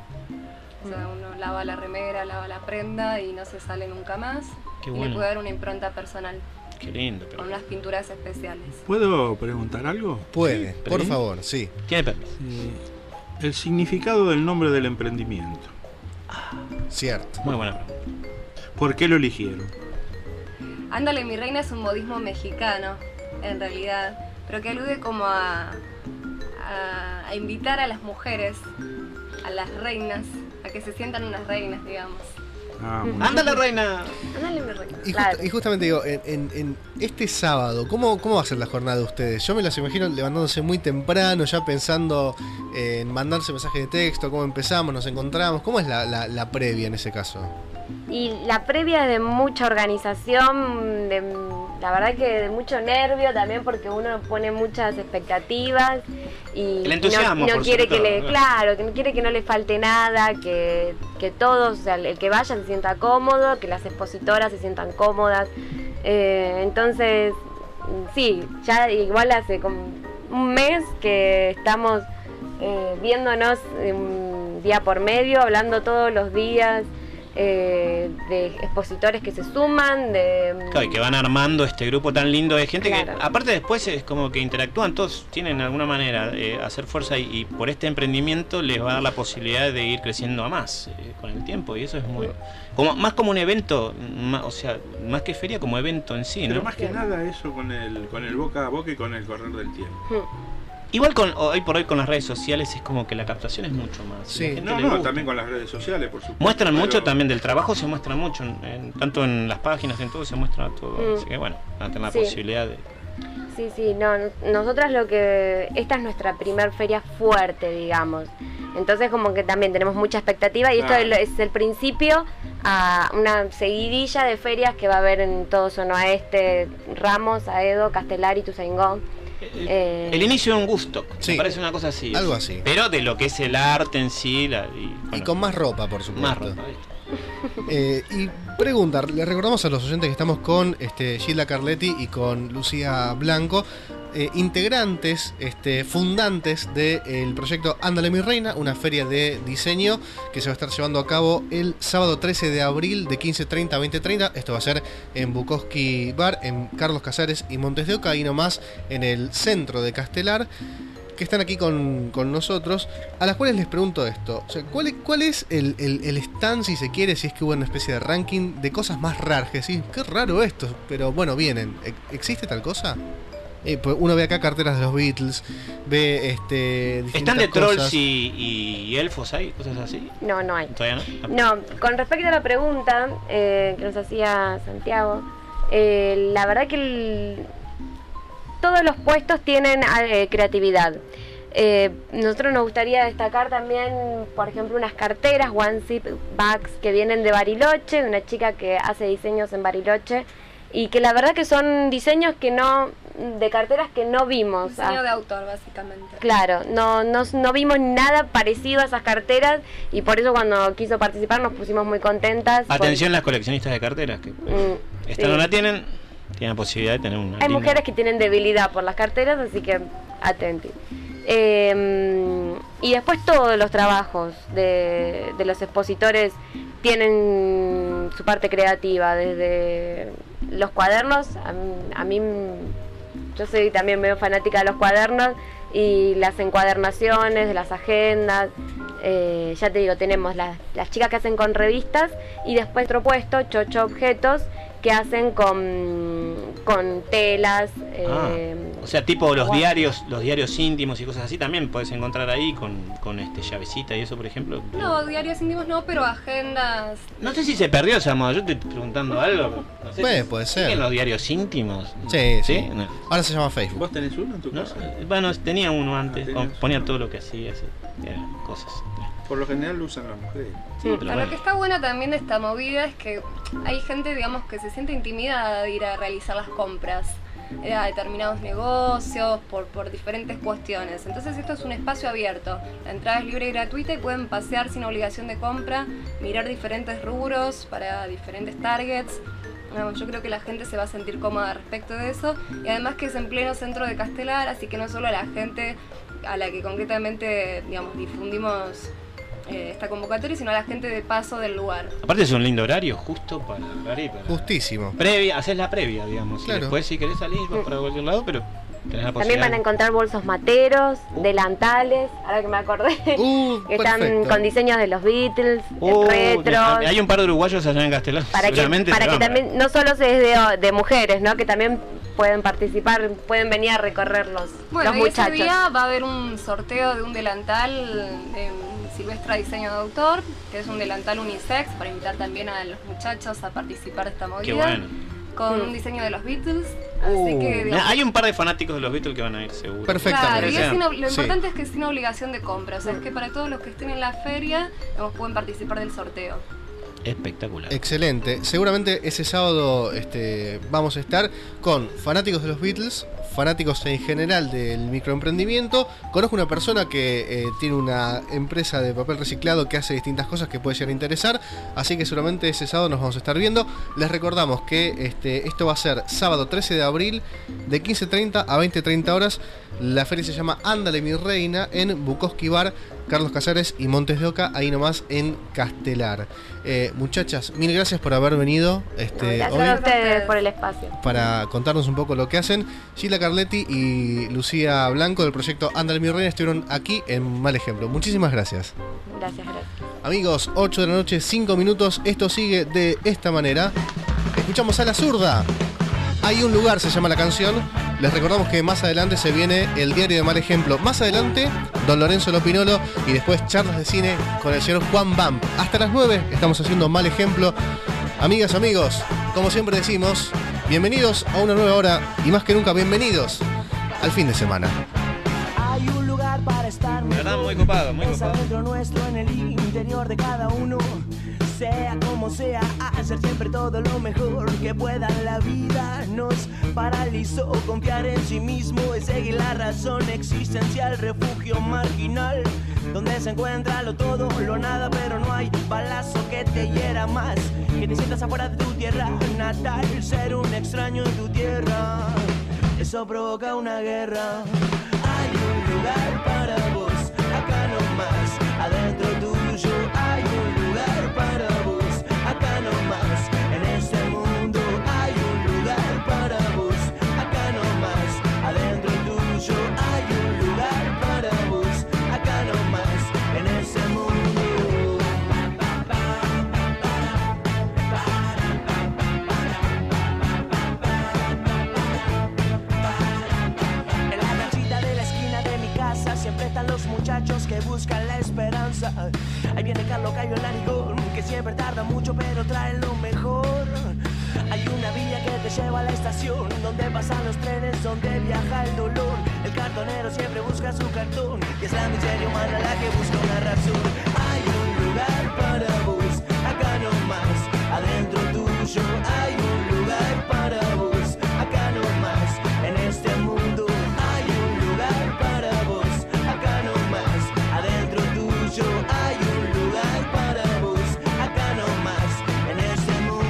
O sea, uno lava la remera, lava la prenda y no se sale nunca más. Qué y bueno. le puede dar una impronta personal Qué lindo. Pero... con unas pinturas especiales. ¿Puedo preguntar algo? Puede, Sí, por ¿sí? favor, sí. Tiene permiso. Eh, el significado del nombre del emprendimiento. Cierto. Muy buena pregunta. ¿Por qué lo eligieron? Ándale, mi reina es un modismo mexicano, en realidad, pero que alude como a, a, a invitar a las mujeres, a las reinas, a que se sientan unas reinas, digamos. Ah, Ujú. ¡Ándale, reina! Ándale mi reina. Y, Claro. justa- y justamente digo, en, en- en este sábado, ¿cómo, ¿cómo va a ser la jornada de ustedes? Yo me las imagino levantándose muy temprano, ya pensando en mandarse mensajes de texto, cómo empezamos, nos encontramos. ¿Cómo es la, la- la previa en ese caso? Y la previa es de mucha organización, de, la verdad que de mucho nervio también porque uno pone muchas expectativas y El entusiasmo, no, no por quiere sobre que todo, le, ¿verdad? claro, que no quiere que no le falte nada, que, que todos, o sea, el que vaya se sienta cómodo, que las expositoras se sientan cómodas. Eh, entonces, sí, ya igual hace como un mes que estamos eh, viéndonos eh, día por medio, hablando todos los días. Eh, de expositores que se suman, de Claro, y que van armando este grupo tan lindo de gente Claro. que aparte después es como que interactúan, todos tienen de alguna manera eh, hacer fuerza y, y por este emprendimiento les va a dar la posibilidad de ir creciendo a más eh, con el tiempo y eso es muy... como más como un evento, ma- o sea, más que feria como evento en sí, Pero ¿no? más que nada eso con el, con el boca a boca y con el correr del tiempo. Igual con hoy por hoy con las redes sociales es como que la captación es mucho más. Sí, La gente no, le no, gusta. también con las redes sociales, por supuesto. Muestran pero- mucho también del trabajo, se muestra mucho, en- en- tanto en las páginas, en todo se muestra todo. Mm. Así que bueno, van a tener la Sí. posibilidad de... sí, sí, no, nosotras lo que, esta es nuestra primer feria fuerte, digamos, entonces como que también tenemos mucha expectativa y Claro. esto es el principio a una seguidilla de ferias que va a haber en todo Zona Oeste, Ramos, Aedo, Castelar y Ituzaingó. Eh, El inicio de un gusto, Sí. me parece una cosa así. Algo así. Pero de lo que es el arte en sí. La, y, Y bueno, con más ropa, por supuesto. más ropa, ¿viste? Eh, y preguntar, le recordamos a los oyentes que estamos con este, Gilda Carletti y con Lucía Blanco, eh, integrantes, este, fundantes del proyecto Ándale mi reina, una feria de diseño que se va a estar llevando a cabo el sábado trece de abril de quince treinta a veinte treinta. Esto va a ser en Bukowski Bar, en Carlos Casares y Montes de Oca, ahí nomás en el centro de Castelar, que están aquí con, con nosotros, a las cuales les pregunto esto. O sea, ¿cuál, es- cuál es el, el, el stand, si se quiere, si es que hubo una especie de ranking de cosas más raras? Que sí, qué raro esto, pero bueno, vienen. ¿E- ¿Existe tal cosa? Eh, pues uno ve acá carteras de los Beatles, ve este distintas ¿Están de cosas. trolls y, y elfos ahí? ¿Cosas así? No, no hay. ¿Todavía no? No, con respecto a la pregunta eh, que nos hacía Santiago, eh, la verdad que el- todos los puestos tienen eh, creatividad. Eh, nosotros nos gustaría destacar también, por ejemplo, unas carteras One Zip Bags que vienen de Bariloche, de una chica que hace diseños en Bariloche y que la verdad que son diseños que no, de carteras que no vimos. Diseño Ah, de autor, básicamente. Claro, no, no, no vimos nada parecido a esas carteras y por eso cuando quiso participar nos pusimos muy contentas. Atención las coleccionistas de carteras, que Mm, esta sí. no la tienen, tienen la posibilidad de tener una Hay linda- mujeres que tienen debilidad por las carteras, así que atenti. Eh, y después todos los trabajos de, de los expositores tienen su parte creativa, desde los cuadernos, a, mí- a mí, yo soy también medio fanática de los cuadernos, y las encuadernaciones de las agendas, eh, ya te digo, tenemos las, las chicas que hacen con revistas y después otro puesto, Chocho Objetos, que hacen con, con telas. eh, Ah, o sea, tipo los guau. diarios, los diarios íntimos y cosas así también puedes encontrar ahí con, con este llavecita y eso, por ejemplo. No, diarios íntimos no, pero agendas. No sé si se perdió esa moda, yo estoy preguntando algo. No sé Bueno, si- puede ser. ¿siguen los diarios íntimos? Sí, sí. No. Ahora se llama Facebook. ¿Vos tenés uno en tu No, casa? eh, bueno, tenía uno antes, Ah, con- tenés. ponía todo lo que hacía, así, era cosas. Por lo general lo usan las mujeres. Sí, pero Pero bueno. lo que está bueno también de esta movida es que hay gente, digamos, que se siente intimidada de ir a realizar las compras eh, a determinados negocios por, por diferentes cuestiones. Entonces esto es un espacio abierto. La entrada es libre y gratuita y pueden pasear sin obligación de compra, mirar diferentes rubros para diferentes targets. No, yo creo que la gente se va a sentir cómoda respecto de eso, y además que es en pleno centro de Castelar, así que no solo a la gente a la que concretamente, digamos, difundimos eh, esta convocatoria, sino a la gente de paso del lugar. Aparte es un lindo horario, justo para hablar y para... Justísimo. Previa, haces la previa, digamos. Claro. Y después si querés salir, vas para cualquier lado, pero tenés la También posibilidad. van a encontrar bolsos materos, delantales, ahora que me acordé, Uh, que están perfecto. con diseños de los Beatles, Oh, retro. hay un par de uruguayos allá en Castelar. Para que, seguramente para se que van. también, no solo se es de, de mujeres, ¿no? Que también pueden participar, pueden venir a recorrer los, Bueno, los y ese muchachos. día va a haber un sorteo de un delantal de Silvestra Diseño de Autor, que es un delantal unisex, para invitar también a los muchachos a participar de esta movida. Qué bueno. Con Mm. un diseño de los Beatles. Así Uh, que, digamos, hay un par de fanáticos de los Beatles que van a ir seguro. claro, y es sin ob- lo Sí. importante es que es sin obligación de compra. O sea, es que para todos los que estén en la feria, digamos, pueden participar del sorteo. Espectacular. Excelente. Seguramente ese sábado este, vamos a estar con fanáticos de los Beatles, fanáticos en general del microemprendimiento. Conozco una persona que eh, tiene una empresa de papel reciclado que hace distintas cosas que puede llegar a interesar. Así que seguramente ese sábado nos vamos a estar viendo. Les recordamos que este, esto va a ser sábado trece de abril de quince treinta a veinte treinta horas. La feria se llama Ándale mi reina en Bukowski Bar, Carlos Casares y Montes de Oca, ahí nomás en Castelar. Eh, muchachas, mil gracias por haber venido este, Gracias hoy a ustedes por el espacio. para contarnos un poco lo que hacen. Gilda Carletti y Lucía Blanco del proyecto Ándale mi reina estuvieron aquí en Mal Ejemplo. Muchísimas gracias. Gracias, gracias. Amigos, ocho de la noche, cinco minutos. Esto sigue de esta manera. Escuchamos a La Zurda. Hay un lugar, se llama la canción. Les recordamos que más adelante se viene el diario de Mal Ejemplo. Más adelante, Don Lorenzo Lopinolo y después charlas de cine con el señor Juan Bam. Hasta las nueve estamos haciendo Mal Ejemplo. Amigas, amigos, como siempre decimos, Bienvenidos a una nueva hora y más que nunca bienvenidos al fin de semana. Hay un lugar para estar De verdad, muy copado, muy copado. dentro nuestro, en el interior de cada uno. Sea como sea, hacer siempre todo lo mejor que pueda. La vida nos paralizó. Confiar en sí mismo es seguir la razón existencial. Refugio marginal, donde se encuentra lo todo, lo nada, pero no hay balazo que te hiera más. Que te sientas afuera de tu tierra natal. Ser un extraño en tu tierra, eso provoca una guerra. Hay un lugar para vos, acá nomás, adentro tuyo. Hay un lugar para vos, acá nomás, en este mundo. Hay un lugar para vos, acá nomás, adentro tuyo. Hay un lugar para vos, acá nomás, en este mundo. En la canchita de la esquina de mi casa siempre están los muchachos que buscan la esperanza. Ahí viene Carlos Cayo el narigón, que siempre tarda mucho pero trae lo mejor. Hay una vía que te lleva a la estación, donde pasan los trenes, donde viaja el dolor. El cartonero siempre busca su cartón, y es la miseria humana la que busca una razón. Hay un lugar para vos, acá nomás, adentro tuyo. Hay un lugar para vos, acá nomás, en este mundo. Hay un lugar para vos, acá nomás, adentro tuyo. Hay un lugar para vos, acá nomás, en este mundo.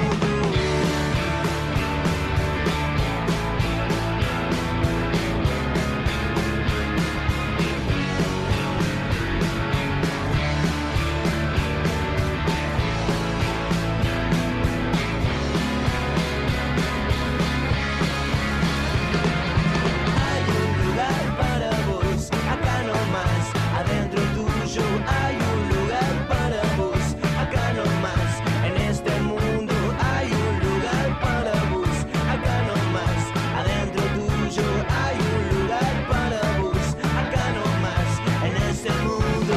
Hay un lugar para vos, acá nomás, adentro tuyo. Hay un lugar para vos, acá nomás, en este mundo. Hay un lugar para vos, acá nomás, adentro tuyo. Hay un lugar para vos, acá nomás, en este mundo.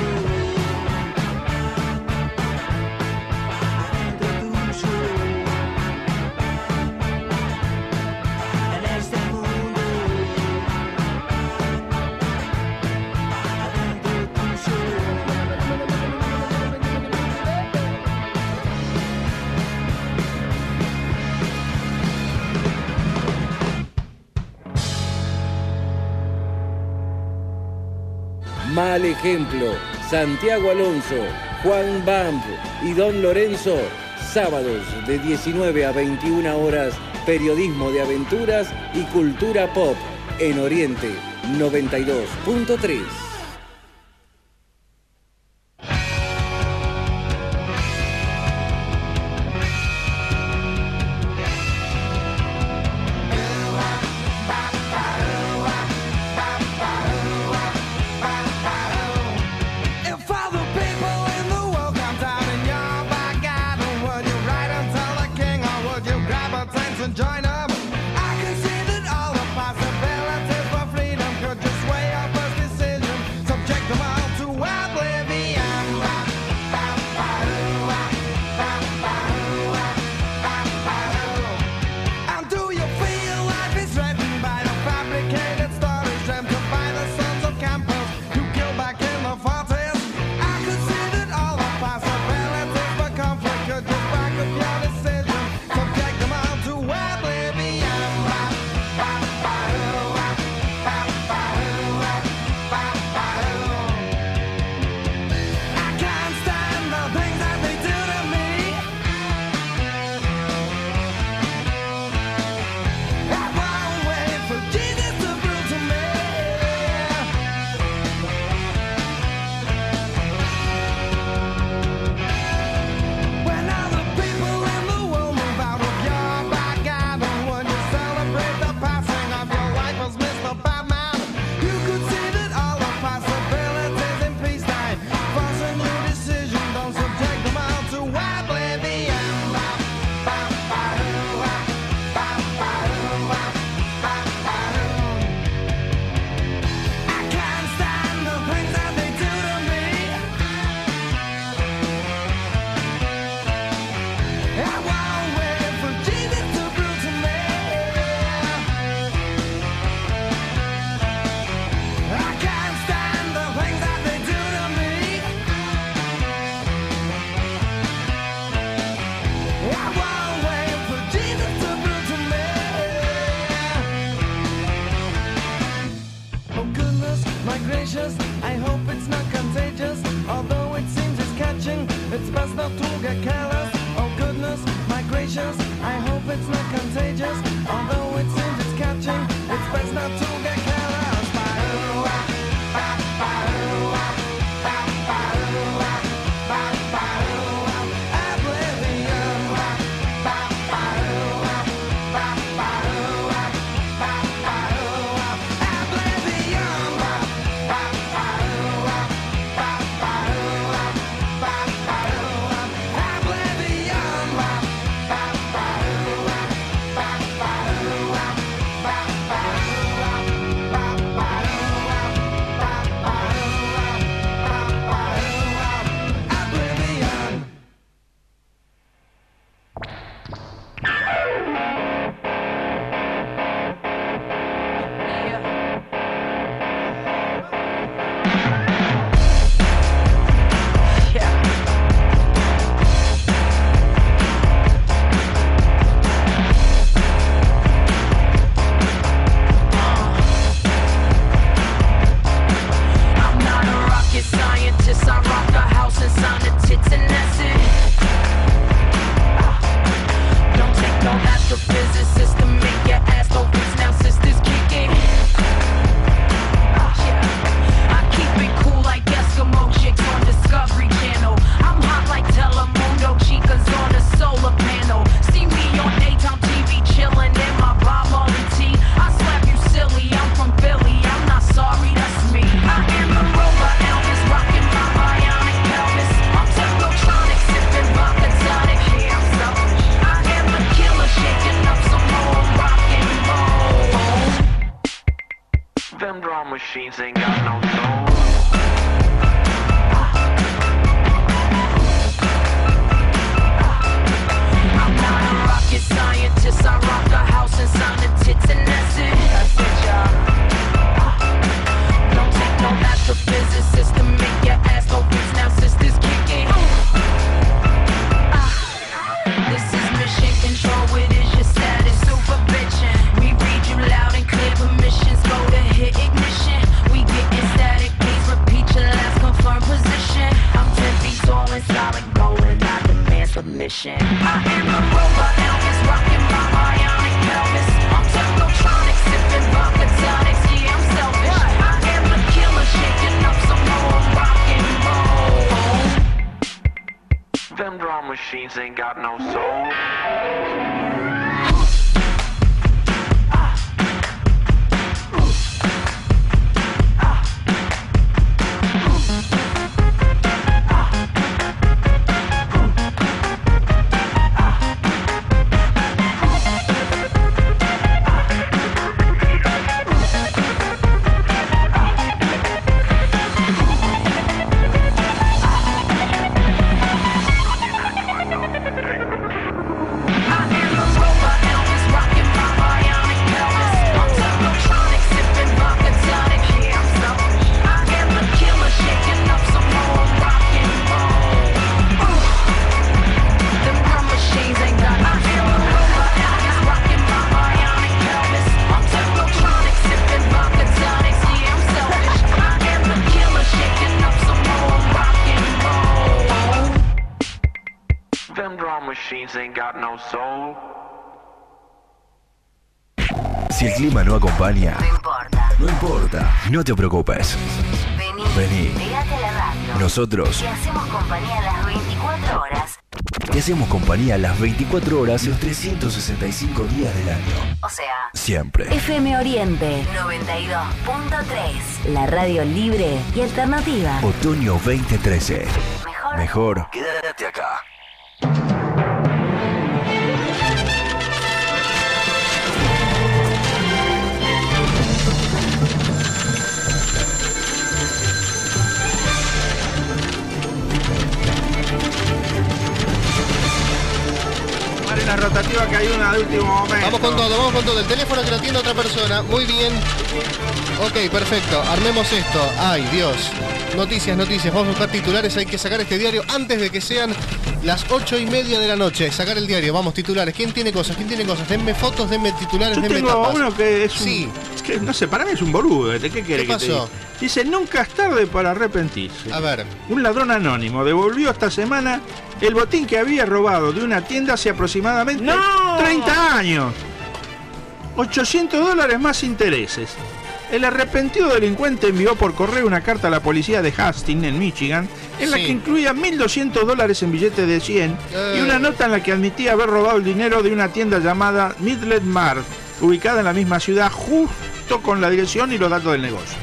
Adentro tuyo, en este mundo. Mal ejemplo, Santiago Alonso, Juan Bamp y Don Lorenzo, sábados de diecinueve a veintiuna horas, periodismo de aventuras y cultura pop en Oriente noventa y dos punto tres. If all the people in the world come down in your back garden, would you ride and tell the king, or would you grab a tent and join them? I can see that all the possibilities for freedom could just sway up a decision. not to get careless. Oh goodness, my gracious, I hope it's not contagious. Although it seems it's catching, it's best not to get careless. Machines ain't got no soul. I'm not a rocket scientist. I rock a house and sign the tits, and that's it. That's it, y'all. Don't take no astrophysicist to make your ass go rinse. Now sisters kicking. This is mission control. What is your status? Super bitchin'. We read you loud and clear. Permissions go to hit ignition. We getting static. Please repeat your last confirmed position. I'm ten feet tall and solid gold, and I demand submission. I am a robot Elvis, rocking my bionic pelvis. I'm technotronic, sipping vodka tonics. Yeah, I'm selfish. I am the killer, shaking up some more rock and roll. Them drum machines ain't got no soul. Ain't got no soul. Si el clima no acompaña, No importa. no importa, no te preocupes. Vení. Vení. Pegate a la radio. Nosotros Te hacemos compañía las veinticuatro horas. te hacemos compañía las veinticuatro horas, los trescientos sesenta y cinco días del año. O sea, Siempre. F M Oriente noventa y dos punto tres. La radio libre y alternativa. Otoño veinte trece. Mejor. Mejor. Quédate acá. La rotativa que hay una de último momento. Vamos con todo, vamos con todo. El teléfono que lo atiende otra persona. Muy bien. Ok, perfecto. Armemos esto. Ay, Dios. Noticias, noticias. Vamos a buscar titulares. Hay que sacar este diario antes de que sean las ocho y media de la noche. Sacar el diario. Vamos, titulares. ¿Quién tiene cosas? ¿Quién tiene cosas? Denme fotos, denme titulares, Yo denme tengo tapas. uno que es un, Sí. que, no sé, para mí es un boludo. ¿Qué quiere que te diga? Dice, nunca es tarde para arrepentirse. A ver. Un ladrón anónimo devolvió esta semana el botín que había robado de una tienda hace aproximadamente ¡No! treinta años. ochocientos dólares más intereses. El arrepentido delincuente envió por correo una carta a la policía de Hastings, en Michigan, en la Sí. que incluía mil doscientos dólares en billetes de cien y una nota en la que admitía haber robado el dinero de una tienda llamada Midland Mart, ubicada en la misma ciudad, justo con la dirección y los datos del negocio.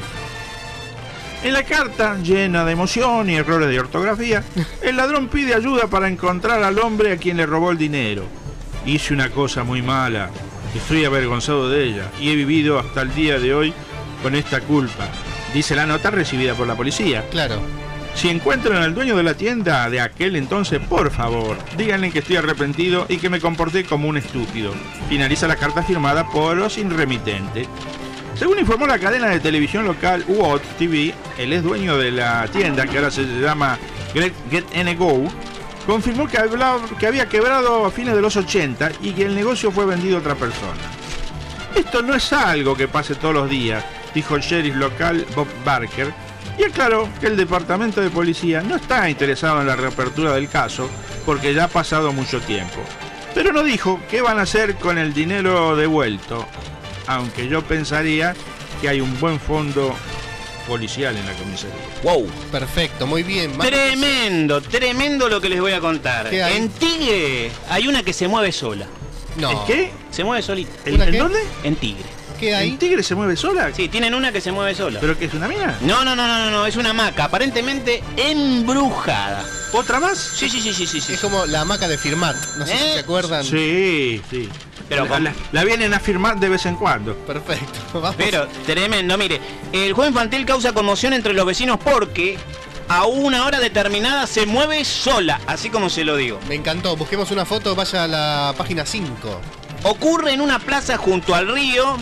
En la carta, llena de emoción y errores de ortografía, el ladrón pide ayuda para encontrar al hombre a quien le robó el dinero. Hice una cosa muy mala, estoy avergonzado de ella y he vivido hasta el día de hoy con esta culpa, dice la nota recibida por la policía. Claro. Si encuentran al dueño de la tienda de aquel entonces, por favor, díganle que estoy arrepentido y que me comporté como un estúpido. Finaliza la carta firmada por los remitente. Según informó la cadena de televisión local W O T T V, el ex dueño de la tienda, que ahora se llama Get and Go, confirmó que, hablaba, que había quebrado a fines de los ochenta y que el negocio fue vendido a otra persona. Esto no es algo que pase todos los días, dijo el sheriff local Bob Barker, y aclaró que el departamento de policía no está interesado en la reapertura del caso porque ya ha pasado mucho tiempo. Pero no dijo qué van a hacer con el dinero devuelto, aunque yo pensaría que hay un buen fondo policial en la comisaría. Wow. Perfecto, muy bien. Más Tremendo, tremendo lo que les voy a contar. ¿Qué hay? En Tigre hay una que se mueve sola. No. ¿Qué? Se mueve solita. ¿En, ¿en dónde? En Tigre. ¿Qué hay? ¿En Tigre se mueve sola? Sí, tienen una que se mueve sola. ¿Pero qué es una mina? No, no, no, no, no, no, es una hamaca, aparentemente embrujada. ¿Otra más? Sí, sí, sí, sí, sí. sí. Es como la hamaca de firmar. No sé ¿Eh? si se acuerdan. Sí, sí. Pero la, con- la, la vienen a firmar de vez en cuando. Perfecto. Vamos. Pero tremendo, mire, el juego infantil causa conmoción entre los vecinos porque a una hora determinada se mueve sola, así como se lo digo. Me encantó. Busquemos una foto. Vaya a la página cinco. Ocurre en una plaza junto al río,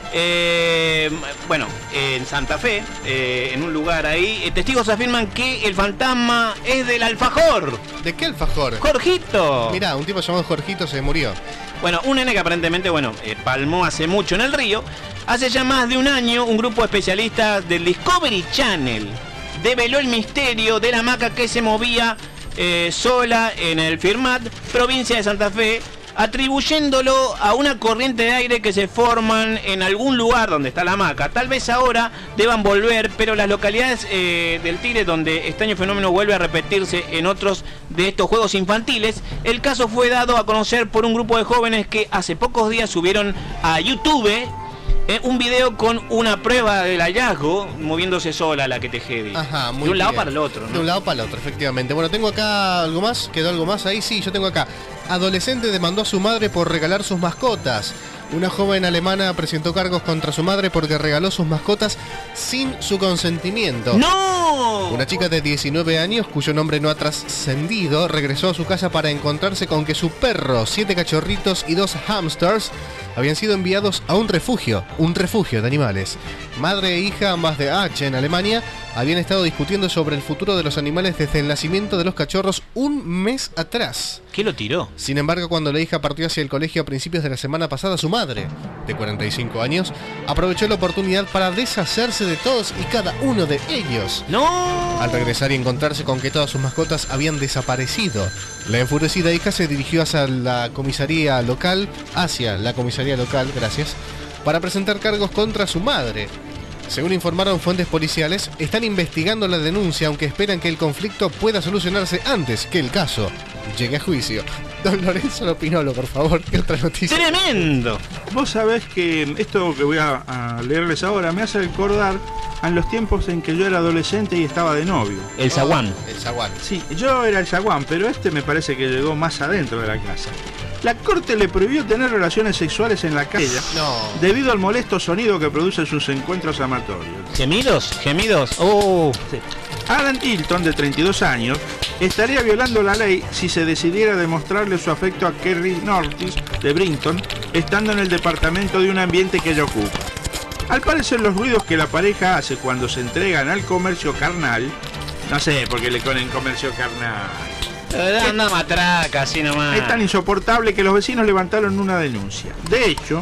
eh, bueno, en Santa Fe, eh, en un lugar ahí. Eh, Testigos afirman que el fantasma es del alfajor. ¿De qué alfajor? ¡Jorgito! Mirá, un tipo llamado Jorgito se murió. Bueno, un nene que aparentemente, bueno, eh, palmó hace mucho en el río. Hace ya más de un año, un grupo de especialistas del Discovery Channel develó el misterio de la hamaca que se movía eh, sola en el Firmat, provincia de Santa Fe, atribuyéndolo a una corriente de aire que se forman en algún lugar donde está la hamaca. Tal vez ahora deban volver, pero las localidades eh, del Tigre donde extraño fenómeno vuelve a repetirse en otros de estos juegos infantiles, el caso fue dado a conocer por un grupo de jóvenes que hace pocos días subieron a YouTube eh, un video con una prueba del hallazgo moviéndose sola, la que te jede. Ajá, muy de un lado bien. para el otro, ¿no? De un lado para el otro, efectivamente. Bueno, tengo acá algo más. ¿Quedó algo más ahí? Sí, yo tengo acá. Adolescente demandó a su madre por regalar sus mascotas. Una joven alemana presentó cargos contra su madre porque regaló sus mascotas sin su consentimiento. ¡No! Una chica de diecinueve años, cuyo nombre no ha trascendido, regresó a su casa para encontrarse con que su perro, siete cachorritos y dos hamsters habían sido enviados a un refugio, un refugio de animales. Madre e hija, ambas de Aachen, en Alemania, habían estado discutiendo sobre el futuro de los animales desde el nacimiento de los cachorros un mes atrás. ¿Qué lo tiró? Sin embargo, cuando la hija partió hacia el colegio a principios de la semana pasada, su madre, de cuarenta y cinco años, aprovechó la oportunidad para deshacerse de todos y cada uno de ellos. ¡No! Al regresar y encontrarse con que todas sus mascotas habían desaparecido, la enfurecida hija se dirigió hacia la comisaría local, hacia la comisaría local, gracias, para presentar cargos contra su madre. Según informaron fuentes policiales, están investigando la denuncia, aunque esperan que el conflicto pueda solucionarse antes que el caso llegue a juicio. Don Lorenzo Lopinolo, por favor, ¿qué otra noticia? ¡Tremendo! Vos sabés que esto que voy a, a leerles ahora me hace recordar a los tiempos en que yo era adolescente y estaba de novio. El zaguán. El zaguán. Sí, yo era el zaguán, pero este me parece que llegó más adentro de la casa. La corte le prohibió tener relaciones sexuales en la casa no. debido al molesto sonido que producen sus encuentros amatorios. ¿Gemidos? ¿Gemidos? ¡Oh! Sí. Adam Hilton, de treinta y dos años, estaría violando la ley si se decidiera demostrarle su afecto a Kerry Nortis, de Brinton, estando en el departamento de un ambiente que ella ocupa. Al parecer, los ruidos que la pareja hace cuando se entregan al comercio carnal, no sé por qué le ponen comercio carnal, Anda matraca, así nomás. es tan insoportable que los vecinos levantaron una denuncia. De hecho,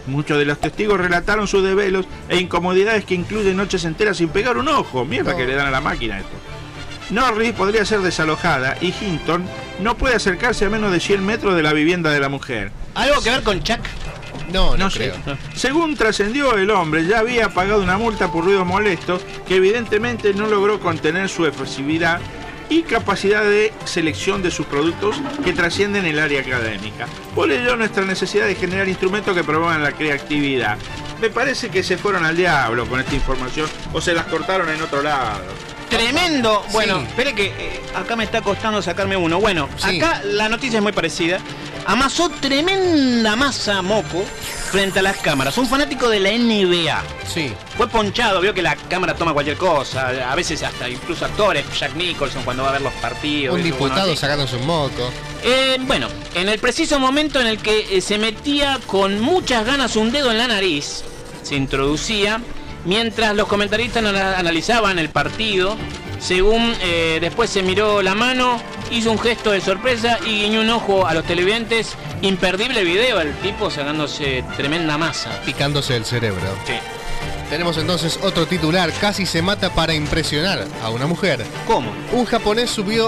Muchos de los testigos relataron sus desvelos e incomodidades que incluyen noches enteras sin pegar un ojo. Mierda No. que le dan a la máquina esto. Norris podría ser desalojada y Hinton no puede acercarse a menos de cien metros de la vivienda de la mujer. ¿Algo que ver con Chuck? No, no, No creo. sé. Según trascendió, el hombre ya había pagado una multa por ruidos molestos que evidentemente no logró contener su efusividad y capacidad de selección de sus productos que trascienden el área académica. Por ello, nuestra necesidad de generar instrumentos que promuevan la creatividad. Me parece que se fueron al diablo con esta información o se las cortaron en otro lado. Tremendo. Bueno, Sí. espere que eh, acá me está costando sacarme uno. Bueno, Sí. acá la noticia es muy parecida. Amasó tremenda masa moco frente a las cámaras. Un fanático de la N B A. Sí. Fue ponchado, vio que la cámara toma cualquier cosa. A veces hasta incluso actores, Jack Nicholson cuando va a ver los partidos. Un eso, diputado bueno, así. sacándose un moco. Eh, bueno, en el preciso momento en el que eh, se metía con muchas ganas un dedo en la nariz, se introducía, mientras los comentaristas ana- analizaban el partido, según eh, después se miró la mano, hizo un gesto de sorpresa y guiñó un ojo a los televidentes. Imperdible video, el tipo sacándose tremenda masa. Picándose el cerebro. Sí. Tenemos entonces otro titular. Casi se mata para impresionar a una mujer. ¿Cómo? Un japonés subió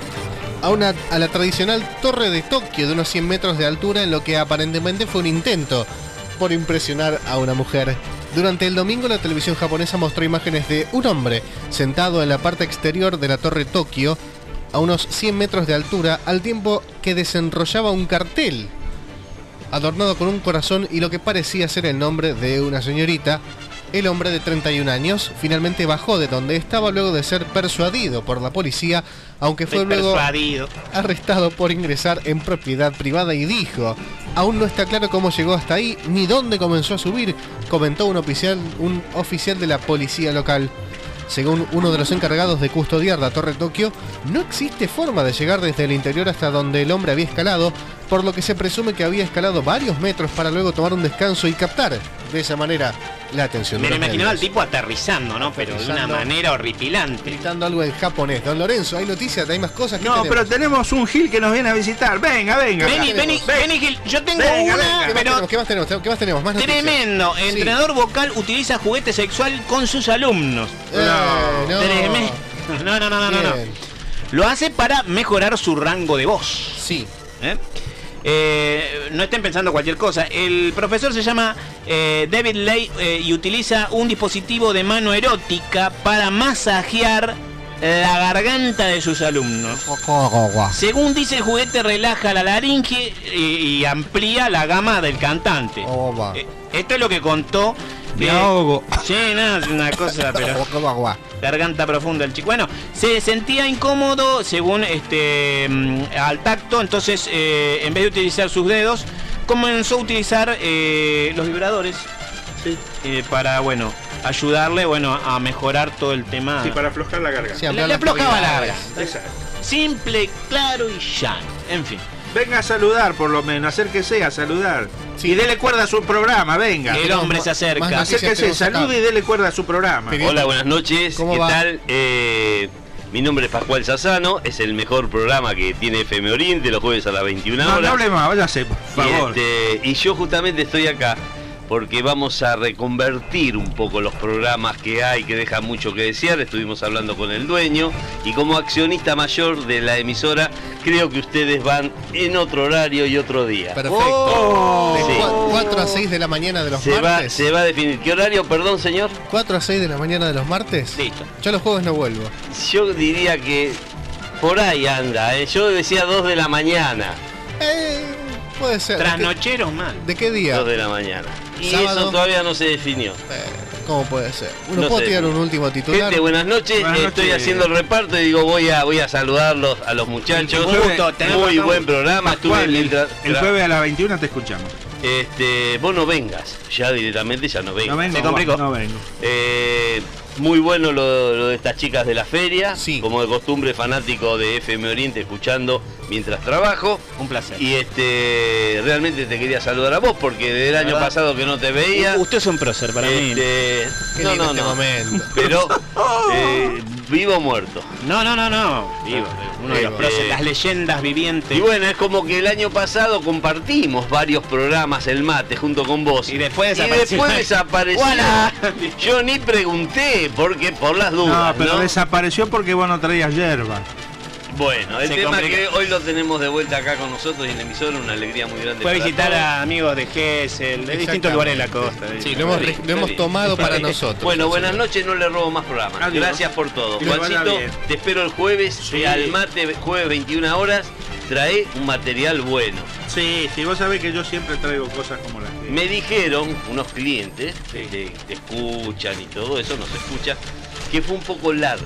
a, una, a la tradicional torre de Tokio de unos cien metros de altura en lo que aparentemente fue un intento por impresionar a una mujer. Durante el domingo la televisión japonesa mostró imágenes de un hombre sentado en la parte exterior de la torre Tokio a unos cien metros de altura al tiempo que desenrollaba un cartel adornado con un corazón y lo que parecía ser el nombre de una señorita. El hombre de treinta y un años finalmente bajó de donde estaba luego de ser persuadido por la policía, aunque fue luego Persuadido. arrestado por ingresar en propiedad privada y dijo: aún no está claro cómo llegó hasta ahí ni dónde comenzó a subir, comentó un oficial, un oficial de la policía local. Según uno de los encargados de custodiar la Torre Tokio, no existe forma de llegar desde el interior hasta donde el hombre había escalado, por lo que se presume que había escalado varios metros para luego tomar un descanso y captar de esa manera la atención Me de lo los imaginaba al medios. tipo aterrizando, ¿no? Pero de una Aterrizando. manera horripilante. Gritando algo en japonés. Don Lorenzo, ¿hay noticias? ¿Hay más cosas? ¿Qué No, tenemos? pero tenemos un Gil que nos viene a visitar. Venga, venga. Vení, acá. vení, vení, Gil. Yo tengo Venga, una, venga. ¿Qué más pero tenemos? ¿Qué más tenemos? ¿Qué más tenemos? Más noticias. tremendo. Sí. Entrenador vocal utiliza juguete sexual con sus alumnos. Eh, no. Tremendo. No, no, no, no, no, no. Bien. Lo hace para mejorar su rango de voz. Sí. ¿Eh? Eh, no estén pensando cualquier cosa. El profesor se llama eh, David Lay eh, y utiliza un dispositivo de mano erótica para masajear la garganta de sus alumnos. Según dice, el juguete relaja la laringe y, y amplía la gama del cantante. Eh, esto es lo que contó. Me ahogo. Sí, no, es una cosa, pero garganta profunda el chico. Bueno, se sentía incómodo según este mm, al tacto, entonces eh, en vez de utilizar sus dedos, comenzó a utilizar eh, los vibradores eh, para, bueno, ayudarle, bueno, a mejorar todo el tema. Sí, para aflojar la garganta. Sí, le, hablar le las aflojaba la cavidades. garganta. Exacto. Simple, claro y llano. En fin. Venga a saludar, por lo menos, acérquese a saludar. Y dele cuerda a su programa, venga. El hombre se acerca. más noticias Acérquese, tenemos acá. salude y dele cuerda a su programa. Pero- Hola, buenas noches. ¿Cómo ¿Qué va? tal? Eh, mi nombre es Pascual Sassano. Es el mejor programa que tiene F M Oriente los jueves a las veintiuna No, no horas. hable más, váyase, por y, favor. este, y yo justamente estoy acá porque vamos a reconvertir un poco los programas que hay que dejan mucho que desear. Estuvimos hablando con el dueño y como accionista mayor de la emisora creo que ustedes van en otro horario y otro día. Perfecto. Oh. De Sí. cua- cuatro a seis de la mañana de los Se va, martes. se va a definir. ¿Qué horario, perdón, señor? cuatro a seis de la mañana de los martes. Listo. Yo los jueves no vuelvo. Yo diría que por ahí anda, ¿eh? Yo decía dos de la mañana. Eh, puede ser. ¿De qué, Trasnocheros mal. de qué día? dos de la mañana. Y Sábado. eso todavía no se definió. Eh, ¿Cómo puede ser? Uno No puedo sé. tirar un último titular. Gente, buenas noches. Buenas Estoy noches. haciendo el reparto y digo, voy a voy a saludarlos a los muchachos. Un gusto, tenemos Muy acá buen un- programa. Estuve Pascual, el, mientras- el jueves a las veintiuna te escuchamos. Este, vos no vengas. Ya directamente ya no vengas. No vengo, Se complicó. no vengo. Eh, muy bueno lo, lo de estas chicas de la feria. Sí. Como de costumbre, fanático de F M Oriente, escuchando mientras trabajo. Un placer. Y este realmente te quería saludar a vos porque desde el año ¿Verdad? pasado que no te veía. U- Usted es un prócer para mí. Este, Qué no, lindo no, este no. momento. Pero eh, ¿Vivo o muerto? No, no, no, no. Vivo. Uno de los Eh, próceres, las leyendas vivientes. Y bueno, es como que el año pasado compartimos varios programas, el mate, junto con vos. Y después Y desapareció. después desapareció. ¡Voilà! Yo ni pregunté, porque por las dudas, No, pero ¿no? desapareció porque vos no traías yerba. Bueno, el Se tema complica. que hoy lo tenemos de vuelta acá con nosotros y en la emisora, una alegría muy grande. Fue a para visitar todos. a amigos de Gesell, de distintos lugares de la costa. Sí, lo hemos, lo hemos tomado para nosotros. Bueno, buenas noches, no le robo más programas. Adiós. Gracias por todo. Que le vaya Juancito, bien. te espero el jueves, Sí. al mate, jueves veintiuna horas. Trae un material bueno. Sí, sí, vos sabés que yo siempre traigo cosas como las que... Me dijeron unos clientes que te, te escuchan y todo eso, nos escucha, que fue un poco largo.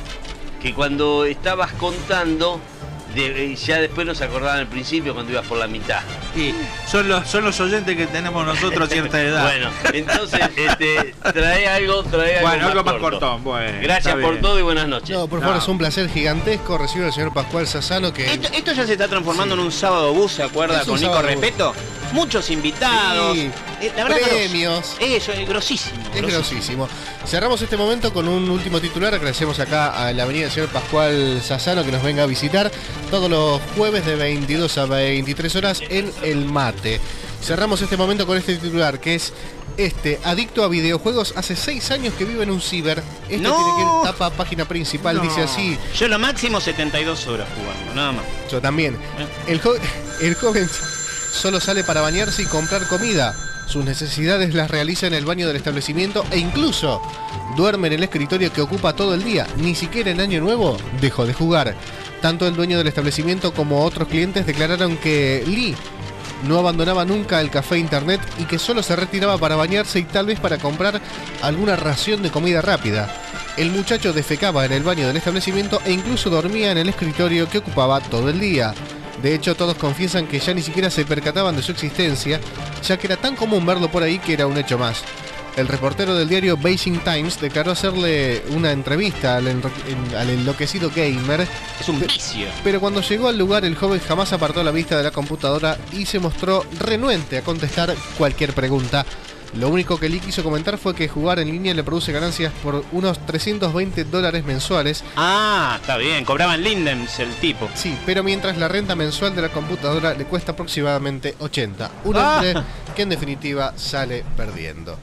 Que cuando estabas contando, de- ya después nos acordaban al principio cuando ibas por la mitad. Sí, son los, son los oyentes que tenemos nosotros a cierta edad. Bueno, entonces este, trae algo, trae algo Bueno, más algo más corto. cortón, bueno, Gracias está por bien. todo y buenas noches. No, por favor, es un placer gigantesco recibir al señor Pascual Sassano que... Esto, esto ya se está transformando en un sábado bus, ¿se acuerda? Es un Con Nico sábado bus. Repeto. Muchos invitados. Sí, Eh, la verdad, premios. gros- Eso, es grosísimo. Es grosísimo. Cerramos este momento con un último titular. Agradecemos acá a la avenida del señor Pascual Sassano que nos venga a visitar todos los jueves de veintidós a veintitrés horas en El Mate. Cerramos este momento con este titular que es este: adicto a videojuegos, hace seis años que vive en un ciber. Este No. tiene que ir tapa página principal, No. dice así. Yo lo máximo setenta y dos horas jugando, nada más. Yo también. El, jo- el joven solo sale para bañarse y comprar comida. Sus necesidades las realiza en el baño del establecimiento e incluso duerme en el escritorio que ocupa todo el día. Ni siquiera en Año Nuevo dejó de jugar. Tanto el dueño del establecimiento como otros clientes declararon que Lee no abandonaba nunca el café internet y que solo se retiraba para bañarse y tal vez para comprar alguna ración de comida rápida. El muchacho defecaba en el baño del establecimiento e incluso dormía en el escritorio que ocupaba todo el día. De hecho, todos confiesan que ya ni siquiera se percataban de su existencia, ya que era tan común verlo por ahí que era un hecho más. El reportero del diario Beijing Times declaró hacerle una entrevista al, enro- en- al enloquecido gamer. Es un vicio. Pero cuando llegó al lugar, el joven jamás apartó la vista de la computadora y se mostró renuente a contestar cualquier pregunta. Lo único que Lee quiso comentar fue que jugar en línea le produce ganancias por unos trescientos veinte dólares mensuales. Ah, está bien, cobraban Lindems el tipo. Sí, pero mientras la renta mensual de la computadora le cuesta aproximadamente ochenta. Un Ah. hombre que en definitiva sale perdiendo.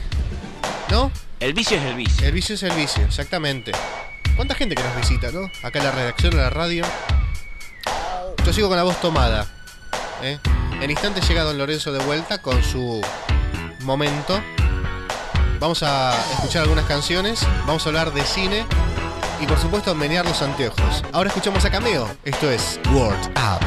¿No? El vicio es el vicio. El vicio es el vicio, exactamente. ¿Cuánta gente que nos visita, no? Acá en la redacción, en la radio. Yo sigo con la voz tomada. ¿eh? En instantes llega Don Lorenzo de vuelta con su momento. Vamos a escuchar algunas canciones. Vamos a hablar de cine. Y por supuesto, menear los anteojos. Ahora escuchamos a Cameo. Esto es Word Up.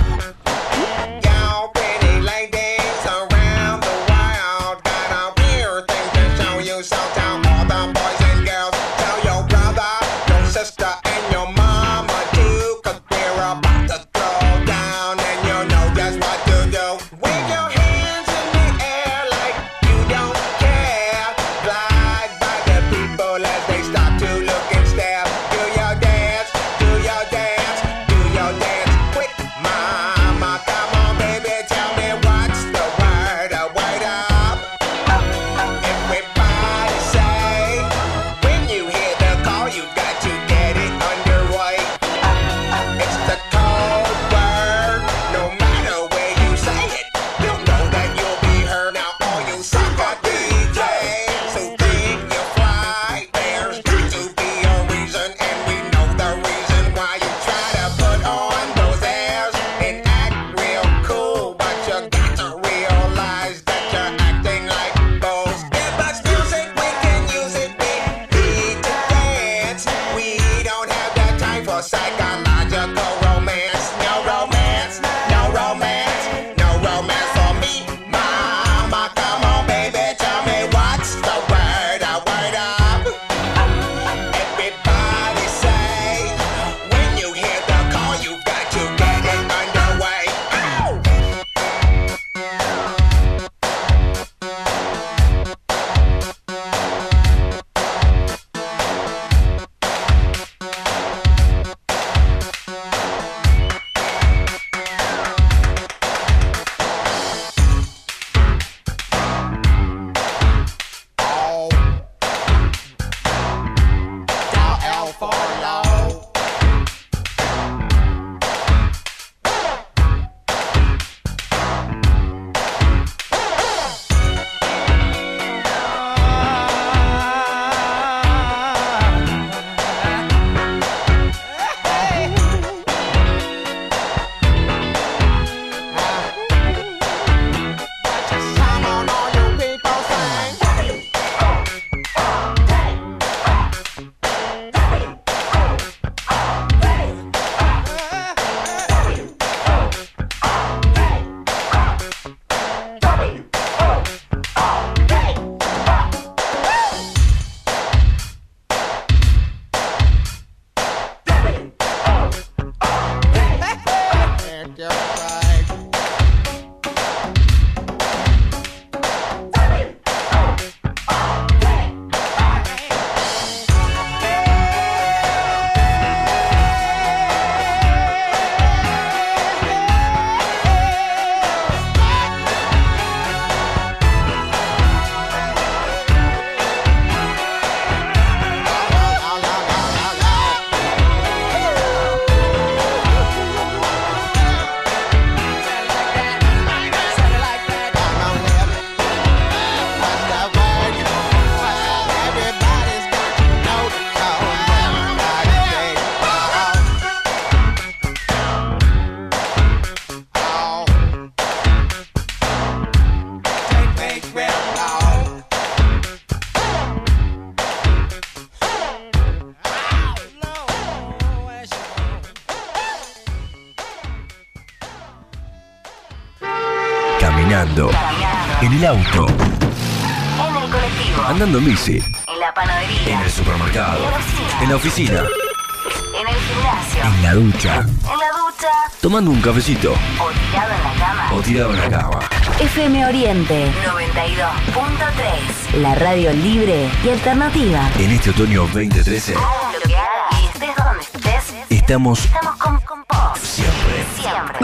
Caminando. En el auto. En el colectivo. Andando en bici. En la panadería. En el supermercado. En la oficina. En el gimnasio. En la ducha. En la ducha. Tomando un cafecito. O tirado en la cama. O tirado en la cama. F M Oriente noventa y dos punto tres. La radio libre y alternativa. En este otoño veinte trece. Hagas lo que hagas y estés donde estés. Estamos. Estamos con, con vos. Siempre. Siempre.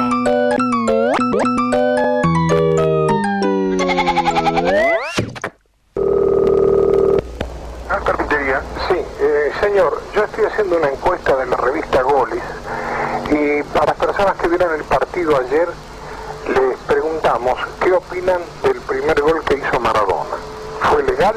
Ah, carpintería. Sí, eh, señor, yo estoy haciendo una encuesta de la revista Goles y para las personas que vieron el partido ayer les preguntamos qué opinan del primer gol que hizo Maradona. ¿Fue legal?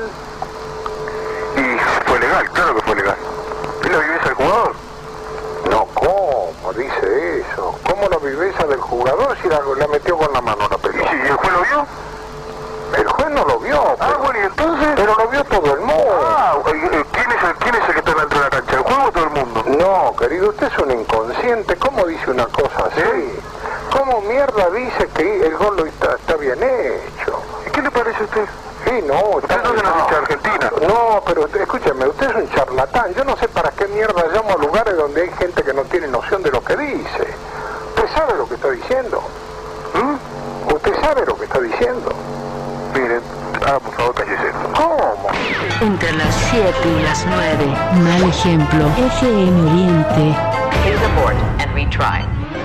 Y fue legal, claro que fue legal. ¿Es la viveza del jugador? No, ¿cómo dice eso? ¿Cómo la viveza del jugador si la, la metió con la mano la pelota? ¿Y el juez lo vio? El juez no lo vio. Ah, pero, bueno, ¿y entonces? Pero lo vio todo el mundo. Ah, ¿quién es el, quién es el que está dentro de la cancha? ¿El juego o todo el mundo? No, querido, usted es un inconsciente. ¿Cómo dice una cosa así? ¿Eh? ¿Cómo mierda dice que el gol lo está, está bien hecho? ¿Y qué le parece a usted? Sí, no, usted no es una Argentina. No, pero escúcheme, usted es un charlatán. Yo no sé para qué mierda llamo a lugares donde hay gente que no tiene noción de lo que dice. ¿Usted sabe lo que está diciendo? ¿Mm? ¿Usted sabe lo que está diciendo? Miren, ah, por favor, cállese. ¿Cómo? Entre las siete y las nueve. Mal ejemplo. F M Oriente. Here's abort and retry.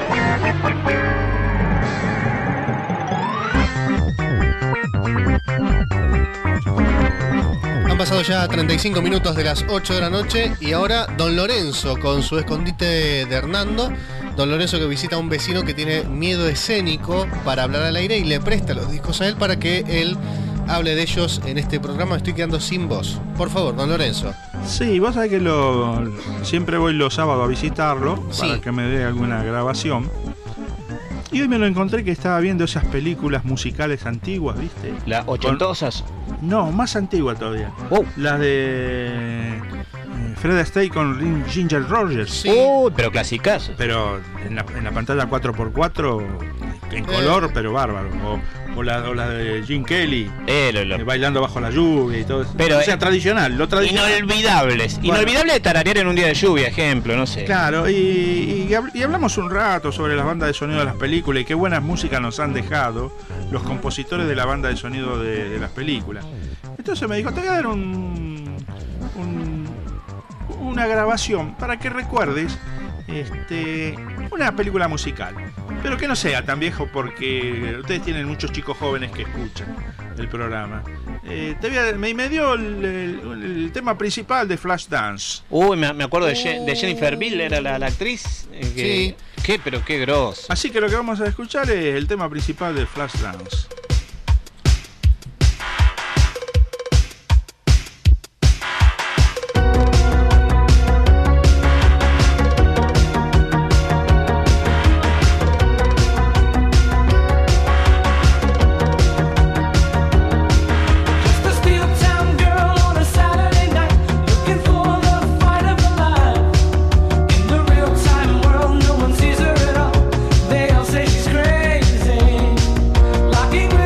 Han pasado ya treinta y cinco minutos de las ocho de la noche y ahora Don Lorenzo con su escondite de Hernando. Don Lorenzo que visita a un vecino que tiene miedo escénico para hablar al aire y le presta los discos a él para que él hable de ellos en este programa. Estoy quedando sin voz. Por favor, Don Lorenzo. Sí, vos sabés que lo, siempre voy los sábados a visitarlo sí. para que me dé alguna grabación. Y hoy me lo encontré que estaba viendo esas películas musicales antiguas, ¿viste? ¿Las ochentosas? Con... No, más antiguas todavía. Oh. Las de... Fred Astaire con Ginger Rogers. Sí. Oh, pero clasicas. Pero en la, en la pantalla cuatro por cuatro en color, eh. pero bárbaro. O, o, la, o la de Gene Kelly, eh, lo, lo. Eh, bailando bajo la lluvia y todo eso. Pero, o sea, eh, tradicional, lo tradicional. Inolvidables. Bueno. Inolvidable de tararear en un día de lluvia, ejemplo, no sé. Claro, y, y, y hablamos un rato sobre las bandas de sonido de las películas y qué buenas músicas nos han dejado los compositores de la banda de sonido de, de las películas. Entonces me dijo, te voy a dar un... un una grabación para que recuerdes este, una película musical, pero que no sea tan viejo porque ustedes tienen muchos chicos jóvenes que escuchan el programa. Eh, te voy a, me, me dio el, el, el tema principal de Flashdance. Uy, me, me acuerdo de, Je, de Jennifer Biel, era la, la actriz. Eh, que, sí. Qué, pero qué grosso. Así que lo que vamos a escuchar es el tema principal de Flashdance. Locking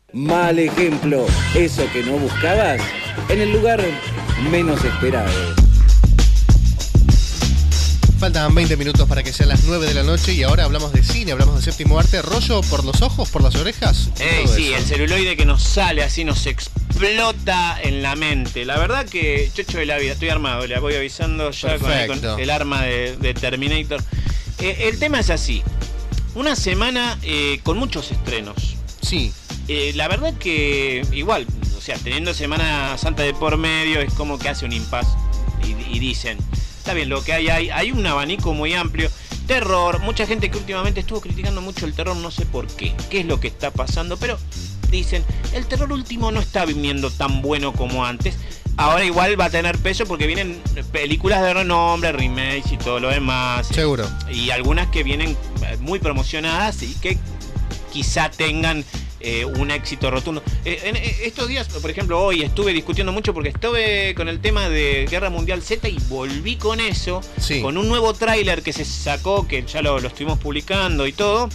Mal ejemplo, eso que no buscabas en el lugar menos esperado. Faltan veinte minutos para que sean las nueve de la noche y ahora hablamos de cine, hablamos de séptimo arte. ¿Rollo por los ojos, por las orejas? Ey, sí, eso. El celuloide que nos sale así, nos explota en la mente. La verdad que, chocho de la vida, estoy armado, le voy avisando ya con el, con el arma de, de Terminator. Eh, el tema es así, una semana eh, con muchos estrenos. Sí. Eh, la verdad que igual, o sea, teniendo Semana Santa de por medio, es como que hace un impasse y, y dicen... Está bien, lo que hay, hay, hay un abanico muy amplio. Terror, mucha gente que últimamente estuvo criticando mucho el terror, no sé por qué, qué es lo que está pasando, pero dicen, el terror último no está viniendo tan bueno como antes. Ahora igual va a tener peso porque vienen películas de renombre, remakes y todo lo demás. Seguro. Y algunas que vienen muy promocionadas y que quizá tengan... Eh, un éxito rotundo. Eh, en estos días, por ejemplo, hoy estuve discutiendo mucho porque estuve con el tema de Guerra Mundial Z y volví con eso, sí. Con un nuevo tráiler que se sacó, que ya lo, lo estuvimos publicando y todo.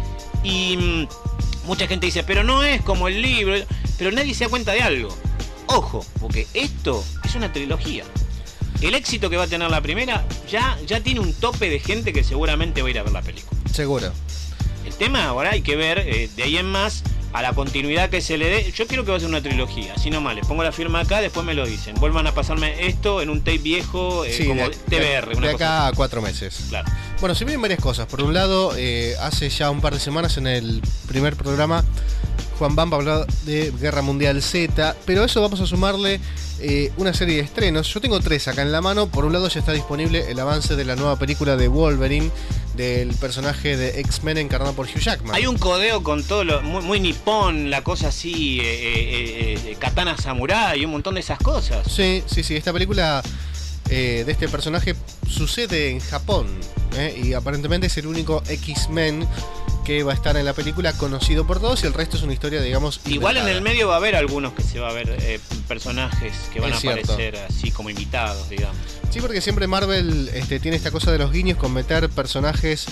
Y mmm, mucha gente dice, pero no es como el libro, pero nadie se da cuenta de algo. Ojo, porque esto es una trilogía. El éxito que va a tener la primera ya, ya tiene un tope de gente que seguramente va a ir a ver la película. Seguro. El tema ahora hay que ver, eh, de ahí en más, a la continuidad que se le dé. Yo quiero que va a ser una trilogía, así nomás, les pongo la firma acá, después me lo dicen. Vuelvan a pasarme esto en un tape viejo, eh, sí, como de, T V R. De, una de cosa acá así. a cuatro meses. Claro. Bueno, se vienen varias cosas. Por un lado, eh, hace ya un par de semanas en el primer programa, Juan Bamba habló de Guerra Mundial Z, pero a eso vamos a sumarle eh, una serie de estrenos. Yo tengo tres acá en la mano. Por un lado ya está disponible el avance de la nueva película de Wolverine, del personaje de X-Men encarnado por Hugh Jackman. Hay un codeo con todo lo muy, muy nipón, la cosa así, eh, eh, eh, katana samurai y un montón de esas cosas. Sí, sí, sí. Esta película eh, de este personaje sucede en Japón, eh, y aparentemente es el único X-Men que va a estar en la película conocido por todos y el resto es una historia, digamos, igual inventada. En el medio va a haber algunos que se va a ver eh, personajes que van es a cierto. aparecer así como invitados, digamos. Sí, porque siempre Marvel este, tiene esta cosa de los guiños con meter personajes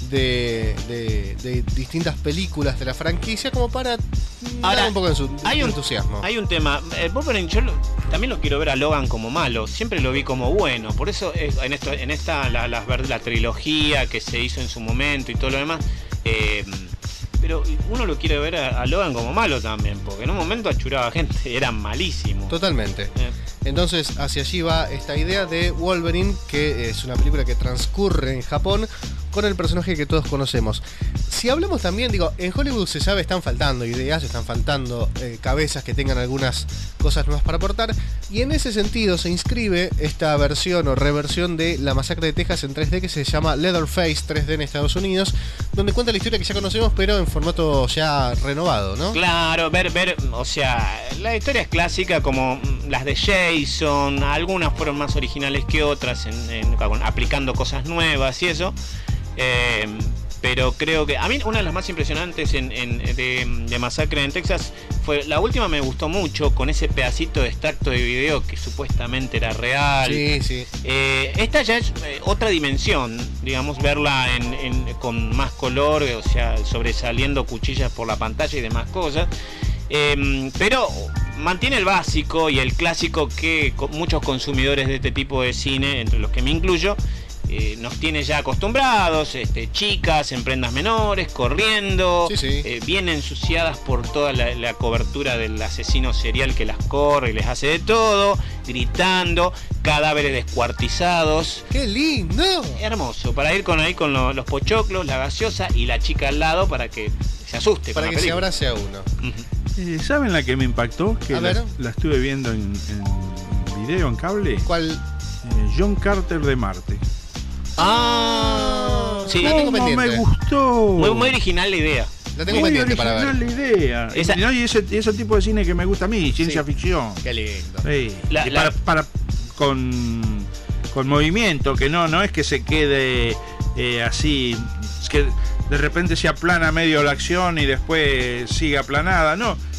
de, de, de distintas películas de la franquicia como para Ahora, dar un poco de su hay de un, entusiasmo. Hay un tema, eh, Wolverine, yo lo, también lo quiero ver a Logan como malo, siempre lo vi como bueno, por eso eh, en, esto, en esta la, la, la trilogía que se hizo en su momento y todo lo demás, eh, pero uno lo quiere ver a, a Logan como malo también, porque en un momento achuraba gente, era malísimo. Totalmente. Eh. Entonces, hacia allí va esta idea de Wolverine, que es una película que transcurre en Japón con el personaje que todos conocemos. Si hablamos también, digo, en Hollywood se sabe, están faltando ideas, están faltando eh, cabezas que tengan algunas cosas nuevas para aportar, y en ese sentido se inscribe esta versión o reversión de La Masacre de Texas en tres D que se llama Leatherface tres D en Estados Unidos, donde cuenta la historia que ya conocemos, pero en formato ya renovado, ¿no? Claro, ver, ver, o sea, la historia es clásica como las de Jason, algunas fueron más originales que otras, en, en, aplicando cosas nuevas y eso. Eh, pero creo que a mí una de las más impresionantes en, en, de, de Masacre en Texas fue la última, me gustó mucho con ese pedacito de extracto de video que supuestamente era real. Sí, sí. Eh, esta ya es eh, otra dimensión, digamos, verla en, en, con más color, o sea, sobresaliendo cuchillas por la pantalla y demás cosas. Eh, pero mantiene el básico y el clásico que muchos consumidores de este tipo de cine, entre los que me incluyo, Eh, nos tiene ya acostumbrados, este, chicas en prendas menores, corriendo, sí, sí. Eh, bien ensuciadas por toda la, la cobertura del asesino serial que las corre y les hace de todo, gritando, cadáveres descuartizados. ¡Qué lindo! Hermoso, para ir con ahí con lo, los pochoclos, la gaseosa y la chica al lado para que se asuste. Para con que la se abrace a uno. Uh-huh. Eh, ¿Saben la que me impactó? Que a la, ver. la estuve viendo en, en video, en cable. ¿Cuál? Eh, John Carter de Marte. Ah, sí. La tengo pendiente. Me gustó. Muy, muy original la idea. La tengo muy pendiente para ver. original la idea. Esa... Y, y ese, ese tipo de cine que me gusta a mí, ciencia sí. ficción. Qué lindo. Sí. La, y la... Para, para con, con movimiento, que no, no es que se quede eh, así, es que de repente se aplana medio la acción y después sigue aplanada, no.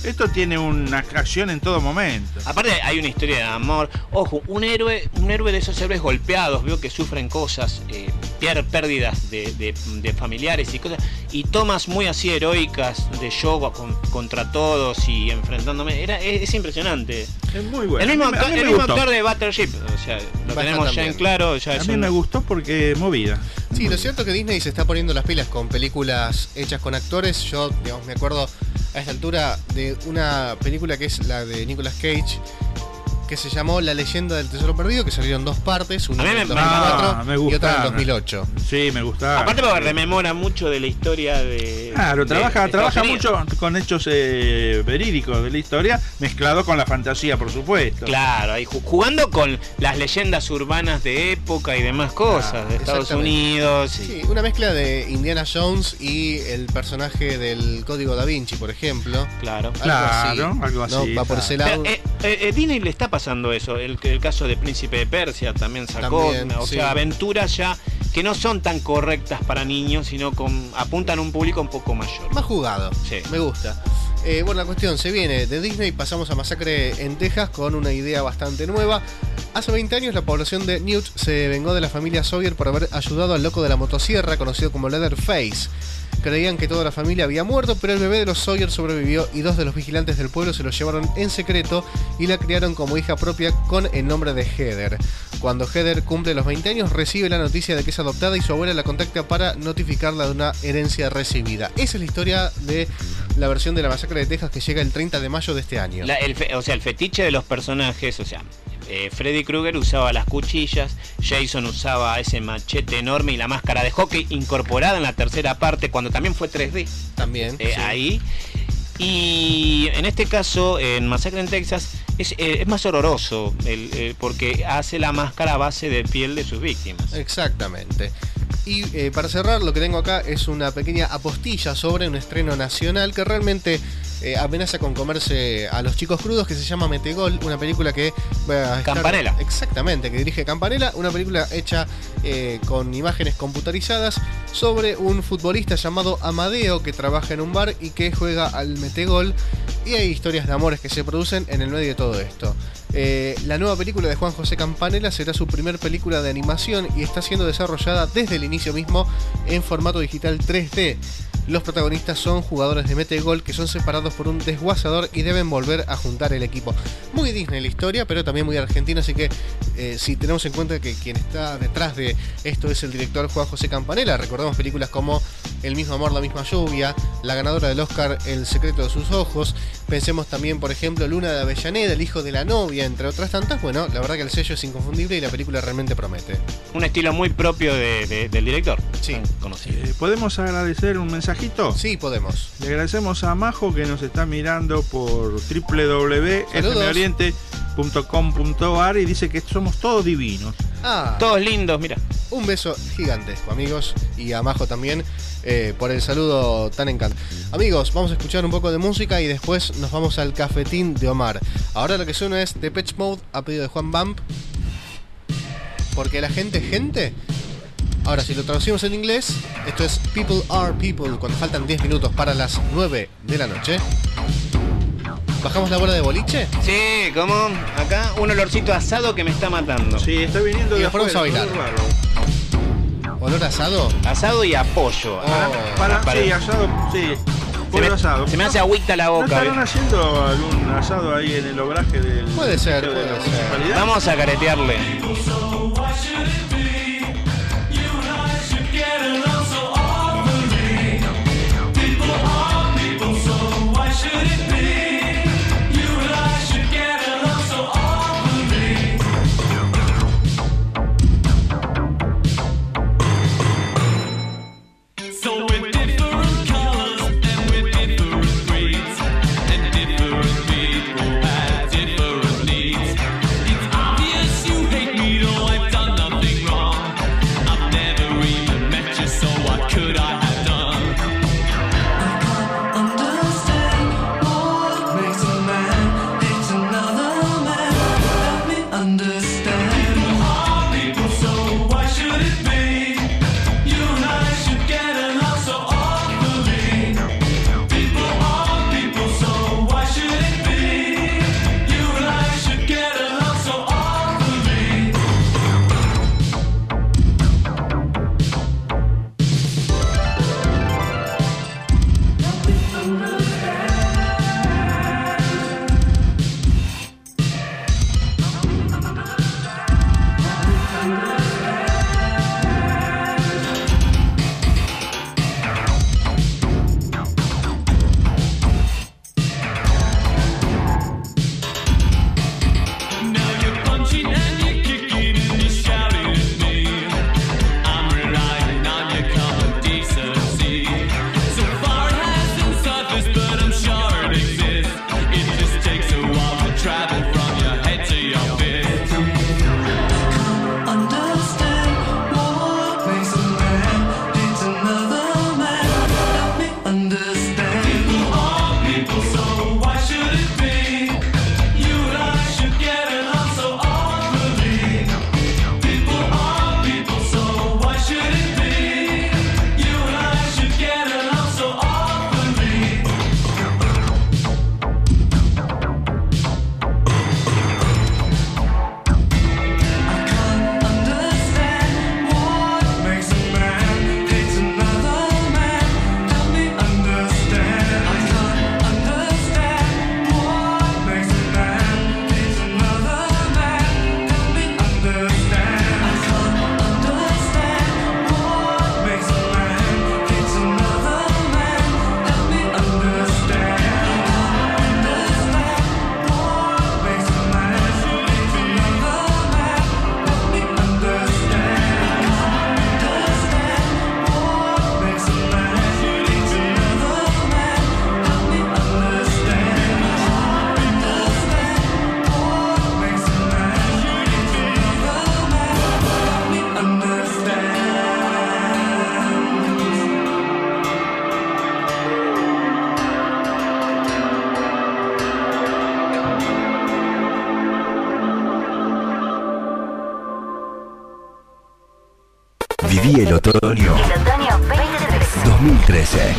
Esto tiene una acción en todo momento. Aparte hay una historia de amor. Ojo, un héroe, un héroe de esos héroes golpeados, veo que sufren cosas, eh, pier- pérdidas de, de, de familiares y cosas, y tomas muy así heroicas de yo con, contra todos y enfrentándome. Era, es, es impresionante. Es muy bueno. El mismo, A mí me- a actor, mí me el mismo gustó. actor de Battleship, o sea, lo Bastante tenemos ya también. en claro. Ya A es mí un- me gustó porque movida. Sí, lo cierto es que Disney se está poniendo las pilas con películas hechas con actores. Yo, digamos, me acuerdo a esta altura de una película que es la de Nicolas Cage, que se llamó La leyenda del tesoro perdido, que salieron dos partes, una A mí en me- el dos mil cuatro Ah, me y otra en el gustaron. dos mil ocho. Sí, me gustaba. Aparte porque rememora mucho de la historia de... Claro, de- trabaja, de trabaja Estados Unidos. mucho con hechos eh, verídicos de la historia, mezclado con la fantasía, por supuesto. Claro, ahí ju- jugando con las leyendas urbanas de época y demás cosas, de Estados Exactamente. Unidos. y- Sí, una mezcla de Indiana Jones y el personaje del Código Da Vinci, por ejemplo. Claro, Algo Claro, así, algo ¿no? así, Va por claro. ese lado. Pero, eh, eh, eh, Disney le está pasando eso. El, el caso de Príncipe de Persia también sacó, También, o sí. sea, aventuras ya que no son tan correctas para niños, sino con, apuntan a un público un poco mayor. Más jugado. Sí. Me gusta. Eh, bueno, la cuestión se viene de Disney, pasamos a Masacre en Texas con una idea bastante nueva. Hace veinte años la población de Newt se vengó de la familia Sawyer por haber ayudado al loco de la motosierra, conocido como Leatherface. Creían que toda la familia había muerto, pero el bebé de los Sawyer sobrevivió y dos de los vigilantes del pueblo se lo llevaron en secreto y la criaron como hija propia con el nombre de Heather. Cuando Heather cumple los veinte años, recibe la noticia de que es adoptada y su abuela la contacta para notificarla de una herencia recibida. Esa es la historia de la versión de la Masacre de Texas que llega el treinta de mayo de este año. La- el fe- o sea, el fetiche de los personajes, o sea, eh, Freddy Krueger usaba las cuchillas, Jason usaba ese machete enorme y la máscara de hockey incorporada en la tercera parte, cuando también fue tres D. También. Eh, sí. Ahí. Y en este caso, en Masacre en Texas, es, eh, es más horroroso, el- eh, porque hace la máscara a base de piel de sus víctimas. Exactamente. Y eh, para cerrar, lo que tengo acá es una pequeña apostilla sobre un estreno nacional que realmente eh, amenaza con comerse a los chicos crudos, que se llama Metegol, una película que va a estar- Campanella. Exactamente, que dirige Campanella, una película hecha eh, con imágenes computarizadas sobre un futbolista llamado Amadeo que trabaja en un bar y que juega al Metegol, y hay historias de amores que se producen en el medio de todo esto. Eh, la nueva película de Juan José Campanella será su primer película de animación y está siendo desarrollada desde el inicio mismo en formato digital tres D. Los protagonistas son jugadores de Metegol que son separados por un desguazador y deben volver a juntar el equipo. Muy Disney la historia, pero también muy argentina, así que eh, si tenemos en cuenta que quien está detrás de esto es el director Juan José Campanella, recordamos películas como El mismo amor, la misma lluvia, la ganadora del Oscar El secreto de sus ojos, pensemos también por ejemplo Luna de Avellaneda, El hijo de la novia, entre otras tantas. Bueno, la verdad que el sello es inconfundible y la película realmente promete. Un estilo muy propio de- de- del director. Sí. Conocido. Eh, ¿Podemos agradecer un mensajito? Sí, podemos. Le agradecemos a Majo que nos está mirando por w w w punto f m oriente punto com punto a r y dice que somos todos divinos. Ah, Todos lindos, mira. un beso gigantesco, amigos, y a Majo también eh, por el saludo tan encantador. Amigos, vamos a escuchar un poco de música y después nos vamos al cafetín de Omar. Ahora lo que suena es Depeche Mode a pedido de Juan Bump, porque la gente es gente. Ahora, si lo traducimos en inglés, esto es People Are People, cuando faltan diez minutos para las nueve de la noche. ¿Bajamos la bola de boliche? Sí, como acá un olorcito asado que me está matando. Sí, está viniendo Y de nos ponemos afuera, a bailar. todo raro. ¿Olor asado? Asado y apoyo. Oh. Para, Para- sí, asado, sí. Se Pollo me, asado. se me hace agüita la ¿No boca. estarán ¿eh? haciendo algún asado ahí en el obraje del Puede ser, de puede la ser. municipalidad? Vamos a caretearle. So with different colors and with different breeds and different people have different needs. It's obvious you hate me, though I've done nothing wrong. Viví el otoño. El otoño veinte trece. dos mil trece.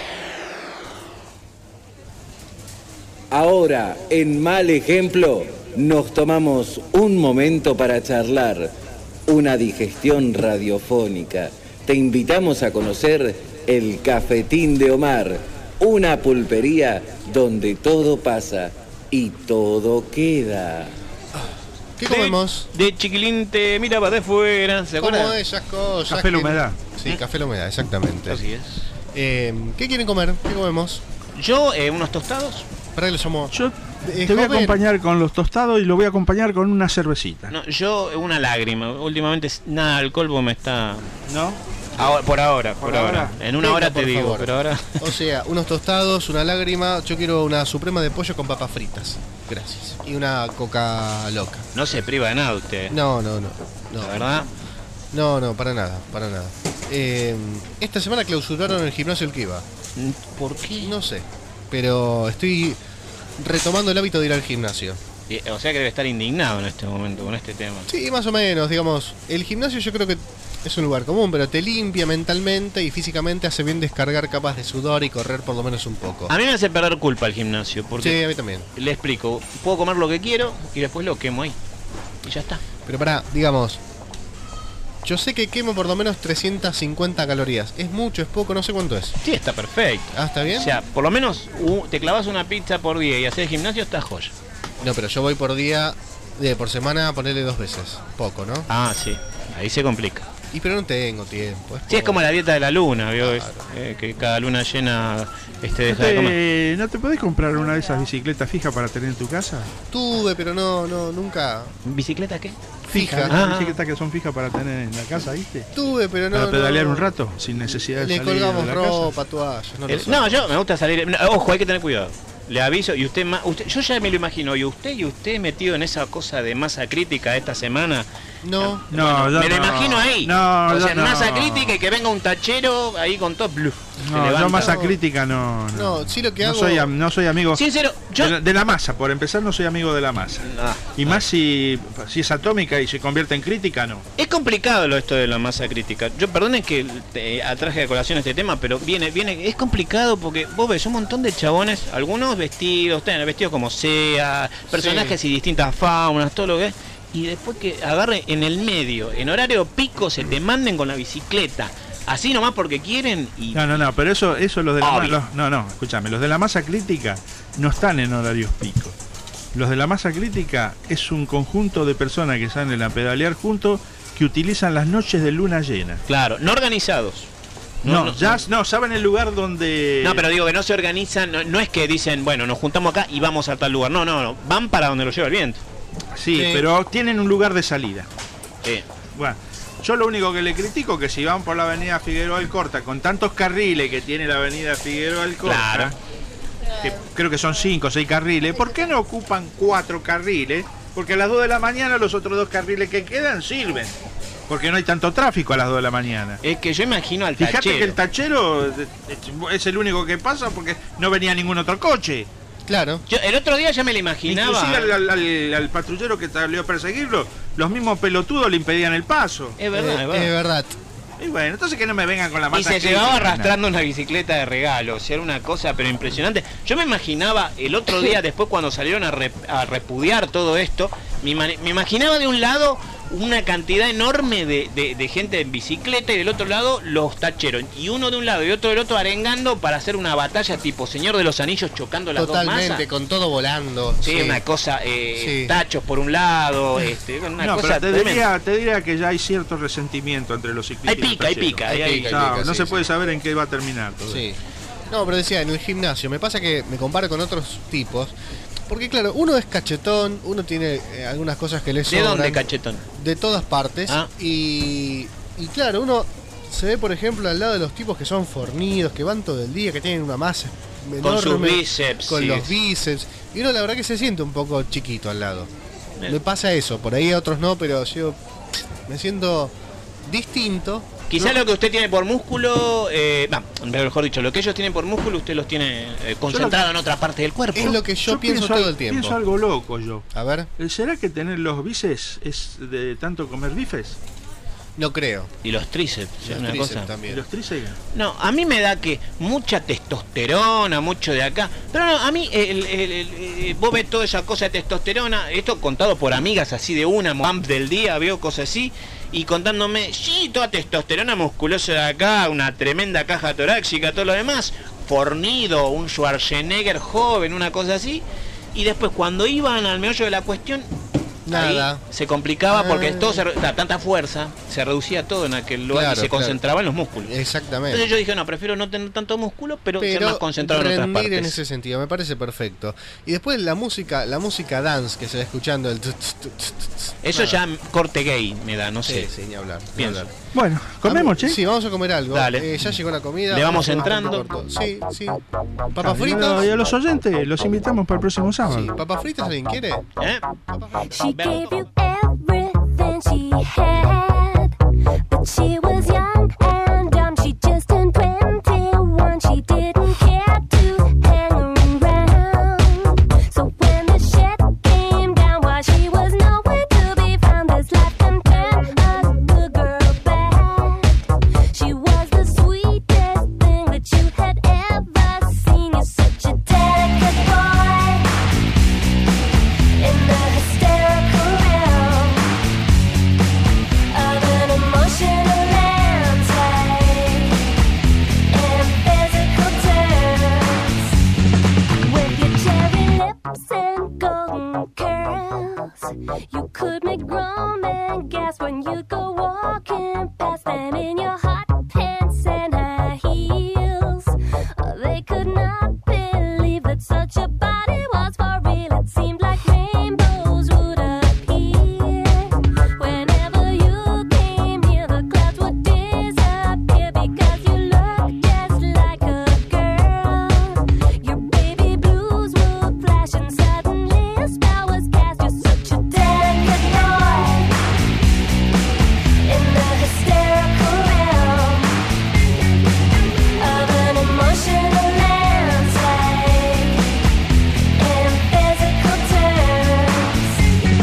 Ahora, en Mal Ejemplo, nos tomamos un momento para charlar. Una digestión radiofónica. Te invitamos a conocer el Cafetín de Omar, una pulpería donde todo pasa y todo queda. ¿Qué comemos? De, de chiquilín te miraba de fuera, ¿se acuerdan? Como esas cosas. Café la que- humedad. Sí, café la humedad, exactamente. Así es. Eh, ¿Qué quieren comer? ¿Qué comemos? Yo, eh, unos tostados. Para que lo somos. Yo Eh, te voy a joven. acompañar con los tostados y lo voy a acompañar con una cervecita. No, yo, eh, una lágrima. Últimamente es- nada, el colbo me está. ¿No? Ahora, por ahora, por, Por ahora. ahora. En una Venga, hora te por digo, favor. pero ahora. O sea, unos tostados, una lágrima. Yo quiero una suprema de pollo con papas fritas. Gracias. Y una coca loca. No se priva de nada usted. No, no, no. no. La verdad. No, no, para nada, para nada. Eh, esta semana clausuraron el gimnasio El Kiva. ¿Por qué? No sé. Pero estoy retomando el hábito de ir al gimnasio. Y, o sea que debe estar indignado en este momento con este tema. Sí, más o menos, digamos. El gimnasio yo creo que es un lugar común, pero te limpia mentalmente y físicamente hace bien descargar capas de sudor y correr por lo menos un poco. A mí me hace perder culpa el gimnasio, porque Sí, a mí también. le explico, puedo comer lo que quiero y después lo quemo ahí. Y ya está. Pero pará, digamos, yo sé que quemo por lo menos trescientas cincuenta calorías. ¿Es mucho, es poco? No sé cuánto es. Sí, está perfecto. Ah, ¿está bien? O sea, por lo menos uh, te clavas una pizza por día y haces gimnasio, está joya. No, pero yo voy por día, de por semana a ponerle dos veces. Poco, ¿no? Ah, sí. Ahí se complica. Y pero no tengo tiempo. Sí, es como la dieta de la luna, ¿vio? Es, eh, que cada luna llena este, ¿No deja de comer. te, ¿No te podés comprar una de esas bicicletas fijas para tener en tu casa? Tuve, pero no, no, nunca. ¿Bicicleta qué? Fija. Esas Ah. bicicletas que son fijas para tener en la casa, ¿viste? Tuve, pero no. Para pedalear no. un rato, sin necesidad de Le salir colgamos de la casa. ropa, toallas. No, lo El- sé. no, yo me gusta salir. no, Ojo, hay que tener cuidado. Le aviso, y usted, ma- usted, yo ya me lo imagino, y usted y usted metido en esa cosa de masa crítica esta semana. No, No, yo me lo no. imagino ahí. No, o yo sea, en no. masa crítica y que venga un tachero ahí con todo. Bluf, se No, levanta. yo masa crítica no. No, No, sí lo que no hago. soy, am- no soy amigo Sincero, yo. de, la, de la masa. Por empezar, no soy amigo de la masa. Ah, Y más si, si es atómica y se convierte en crítica, no. Es complicado lo esto de la masa crítica. Yo perdonen que te atraje a colación este tema, pero viene, viene, es complicado porque vos ves un montón de chabones, algunos vestidos, ten, vestidos como sea, personajes y distintas faunas, todo lo que es, y después que agarren en el medio, en horario pico, se te manden con la bicicleta, así nomás porque quieren y. No, no, no, pero eso, eso los de la Obvio. masa. No, no, escúchame, los de la masa crítica no están en horarios pico. Los de la masa crítica es un conjunto de personas que salen a pedalear juntos que utilizan las noches de luna llena. Claro, no organizados. No, ya no, saben el lugar donde. No, pero digo que no se organizan, no, no es que dicen, bueno, nos juntamos acá y vamos a tal lugar. No, no, no, van para donde lo lleva el viento. Sí, Sí. pero tienen un lugar de salida. Sí. Bueno, yo lo único que le critico es que si van por la avenida Figueroa Alcorta con tantos carriles que tiene la avenida Figueroa Alcorta, Claro. que creo que son cinco o seis carriles, ¿por qué no ocupan cuatro carriles? Porque a las dos de la mañana los otros dos carriles que quedan sirven. Porque no hay tanto tráfico a las dos de la mañana. Es que yo imagino al Fíjate tachero. que el tachero es el único que pasa porque no venía ningún otro coche. Claro. Yo el otro día ya me lo imaginaba. Inclusive al, al- al- al patrullero que salió a perseguirlo, los mismos pelotudos le impedían el paso. Es verdad, Eh, es verdad. es verdad. Y bueno, entonces que no me vengan con la Y masa se crítica, llevaba nada. arrastrando una bicicleta de regalo, o sea, era una cosa pero impresionante. Yo me imaginaba el otro día, después cuando salieron a, rep- a repudiar todo esto, me, ima- me imaginaba de un lado una cantidad enorme de, de- de gente en bicicleta y del otro lado los tacheros. Y uno de un lado y otro del otro arengando para hacer una batalla tipo Señor de los Anillos chocando las dos Totalmente, masas. con todo volando. Sí, una cosa, eh, Sí. tachos por un lado, este, una No, cosa pero te tremenda. diría, te diría que ya hay cierto resentimiento entre los ciclistas. Hay pica, y hay los pica, tacheros. hay- hay- pica, No, pica, no sí, se sí. puede saber en qué va a terminar todo. Sí. No, pero decía, en el gimnasio, me pasa que me comparo con otros tipos. Porque claro, uno es cachetón, uno tiene eh, algunas cosas que le ¿De sobran. dónde, cachetón? De todas partes. Ah. Y, y claro, uno se ve, por ejemplo, al lado de los tipos que son fornidos, que van todo el día, que tienen una masa Con sus enorme, bíceps, con sí. los bíceps. Y uno la verdad que se siente un poco chiquito al lado. Bien. Me pasa eso, por ahí a otros no, pero yo me siento distinto. Quizá ¿no? lo que usted tiene por músculo, eh, no, mejor dicho, lo que ellos tienen por músculo, usted los tiene eh, concentrado en otra parte del cuerpo. Es lo que yo, pienso, todo el tiempo. Pienso algo loco yo. A ver. ¿Será que tener los bíceps es de tanto comer bifes? No creo. Y los tríceps, Los una tríceps cosa. también. ¿Y los tríceps? No, a mí me da que mucha testosterona, mucho de acá. Pero no, a mí, el, el, el, el, vos ves toda esa cosa de testosterona, esto contado por amigas así de una, pump del día, veo cosas así, y contándome, sí, toda testosterona musculosa de acá, una tremenda caja torácica, todo lo demás, fornido, un Schwarzenegger joven, una cosa así. Y después cuando iban al meollo de la cuestión, nada, ahí se complicaba ah. porque todo se, la, tanta fuerza, se reducía todo en aquel lugar, Claro, y se claro. concentraba en los músculos. Exactamente. Entonces yo dije, no, prefiero no tener tanto músculo, pero, Pero ser más concentrado en otras rendir partes. en ese sentido, me parece perfecto. Y después la música, la música dance que se va escuchando, el tut, tut, tut, tut, Eso nada. ya corte gay me da, no sé. Sí, sí, ni hablar. ni Pienso. hablar. Bueno, comemos, che. Sí, vamos a comer algo. Dale. Eh, ya llegó la comida. Le vamos a- entrando. Sí, sí. Ah, Papas y fritas. a- Y a los oyentes los invitamos para el próximo sábado. Sí, papas fritas, ¿alguien quiere? ¿Eh? She gave you everything she had, but she was young and dumb. She just turned twenty-one. She didn't care to hang around. So when the shit came down, while she was nowhere to be found, this life can turn a good girl bad. She was the sweetest thing that you had ever seen. You're such a delicate boy in the hysterical realm of an emotional landscape in physical terms. With your cherry lips and golden curls, you could make grown men gasp when you go walking past them in your hot pants and high heels. They could not believe that such a body was for real. It seemed like rainbows would appear whenever you came here. The clouds would disappear because you looked just like a girl. Your baby blues would flash and suddenly a spell was cast. You're such a delicate boy in the hysterical realm of an emotional landscape in physical terms.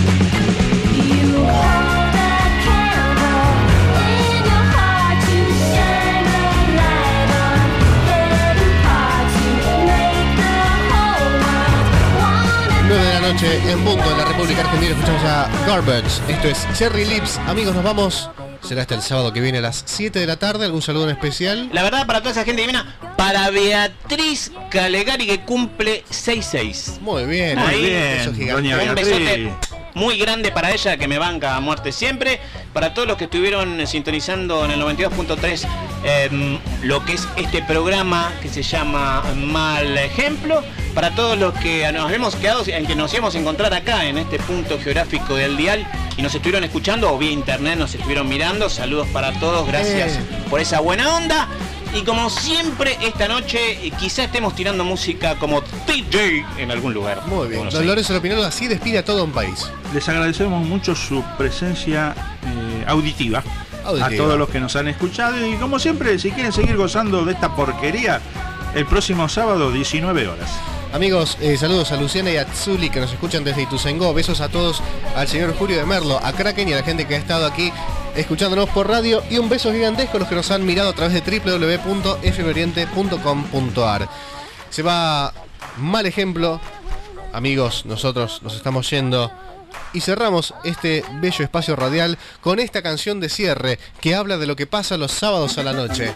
You hold a candle in your heart to shine a light on hidden parts. You make the whole world wanna nueve de la noche en punto en la República Argentina. Escuchamos a Garbage. Esto es Cherry Lips. Amigos, nos vamos. Será hasta el sábado que viene a las siete de la tarde. ¿Algún saludo en especial? La verdad, para toda esa gente divina, para Beatriz Calegari, que cumple sesenta y seis. Muy bien, Muy muy bien, bien. Eso es gigante. doña Un Beatriz. besote muy grande para ella, que me banca a muerte siempre. Para todos los que estuvieron sintonizando en el noventa y dos punto tres eh, lo que es este programa que se llama Mal Ejemplo. Para todos los que nos hemos quedado, en que nos íbamos a encontrar acá en este punto geográfico del dial y nos estuvieron escuchando o vía internet nos estuvieron mirando, saludos para todos, gracias Eh. por esa buena onda. Y como siempre, esta noche eh, quizá estemos tirando música como D J en algún lugar. Muy bien. Bueno, Don sí. Lorenzo Lopinolo así despide a todo un país. Les agradecemos mucho su presencia eh, auditiva, Auditiva. a todos los que nos han escuchado. Y como siempre, si quieren seguir gozando de esta porquería, el próximo sábado, diecinueve horas. Amigos, eh, saludos a Luciana y a Tsuli que nos escuchan desde Ituzaingó. Besos a todos, al señor Julio de Merlo, a Kraken y a la gente que ha estado aquí escuchándonos por radio. Y un beso gigantesco a los que nos han mirado a través de w w w punto f m oriente punto com punto a r. Se va Mal Ejemplo. Amigos, nosotros nos estamos yendo. Y cerramos este bello espacio radial con esta canción de cierre que habla de lo que pasa los sábados a la noche.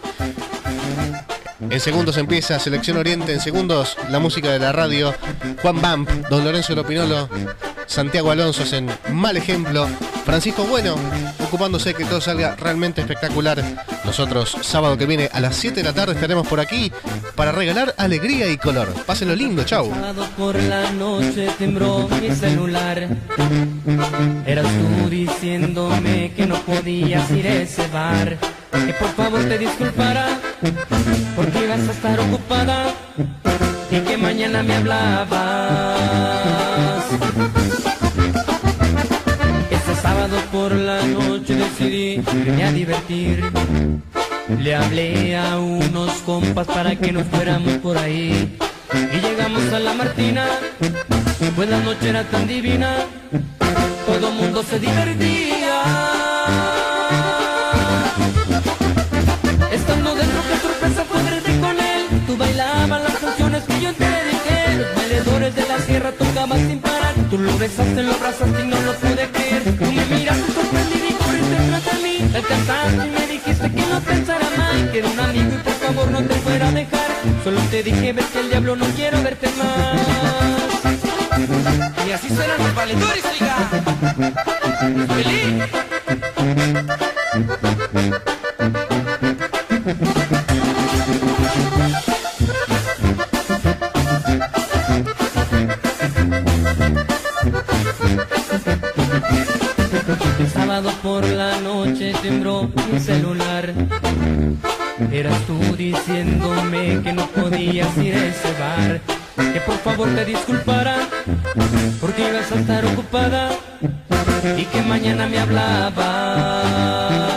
En segundos empieza Selección Oriente, en segundos la música de la radio. Juan Bamp, Don Lorenzo Lopinolo, Santiago Alonso en Mal Ejemplo, Francisco Bueno ocupándose de que todo salga realmente espectacular. Nosotros sábado que viene a las siete de la tarde estaremos por aquí para regalar alegría y color. Pásenlo lindo, chau. Sábado por la noche tembló mi celular. Eras tú diciéndome que no podías ir a ese bar, que por favor te disculpara porque ibas a estar ocupada y que mañana me hablabas. Ese sábado por la noche decidí irme a divertir. Le hablé a unos compas para que nos fuéramos por ahí y llegamos a la Martina, pues la noche era tan divina, todo mundo se divertía. bailaban las canciones que yo te dediqué. Los bailadores de la sierra tocaban sin parar. Tú lo besaste, lo abrazaste y no lo pude creer. Tú me miraste sorprendido y corriste tras de mí. Te alcanzaste y me dijiste que no pensara mal, que era un amigo y por favor no te fuera a dejar. Solo te dije, ves que el diablo, no quiero verte más. Y así suenan los valedores, oiga. ¡Feliz! El sábado por la noche tembló mi celular. Eras tú diciéndome que no podías ir a ese bar, que por favor te disculpara porque ibas a estar ocupada y que mañana me hablabas.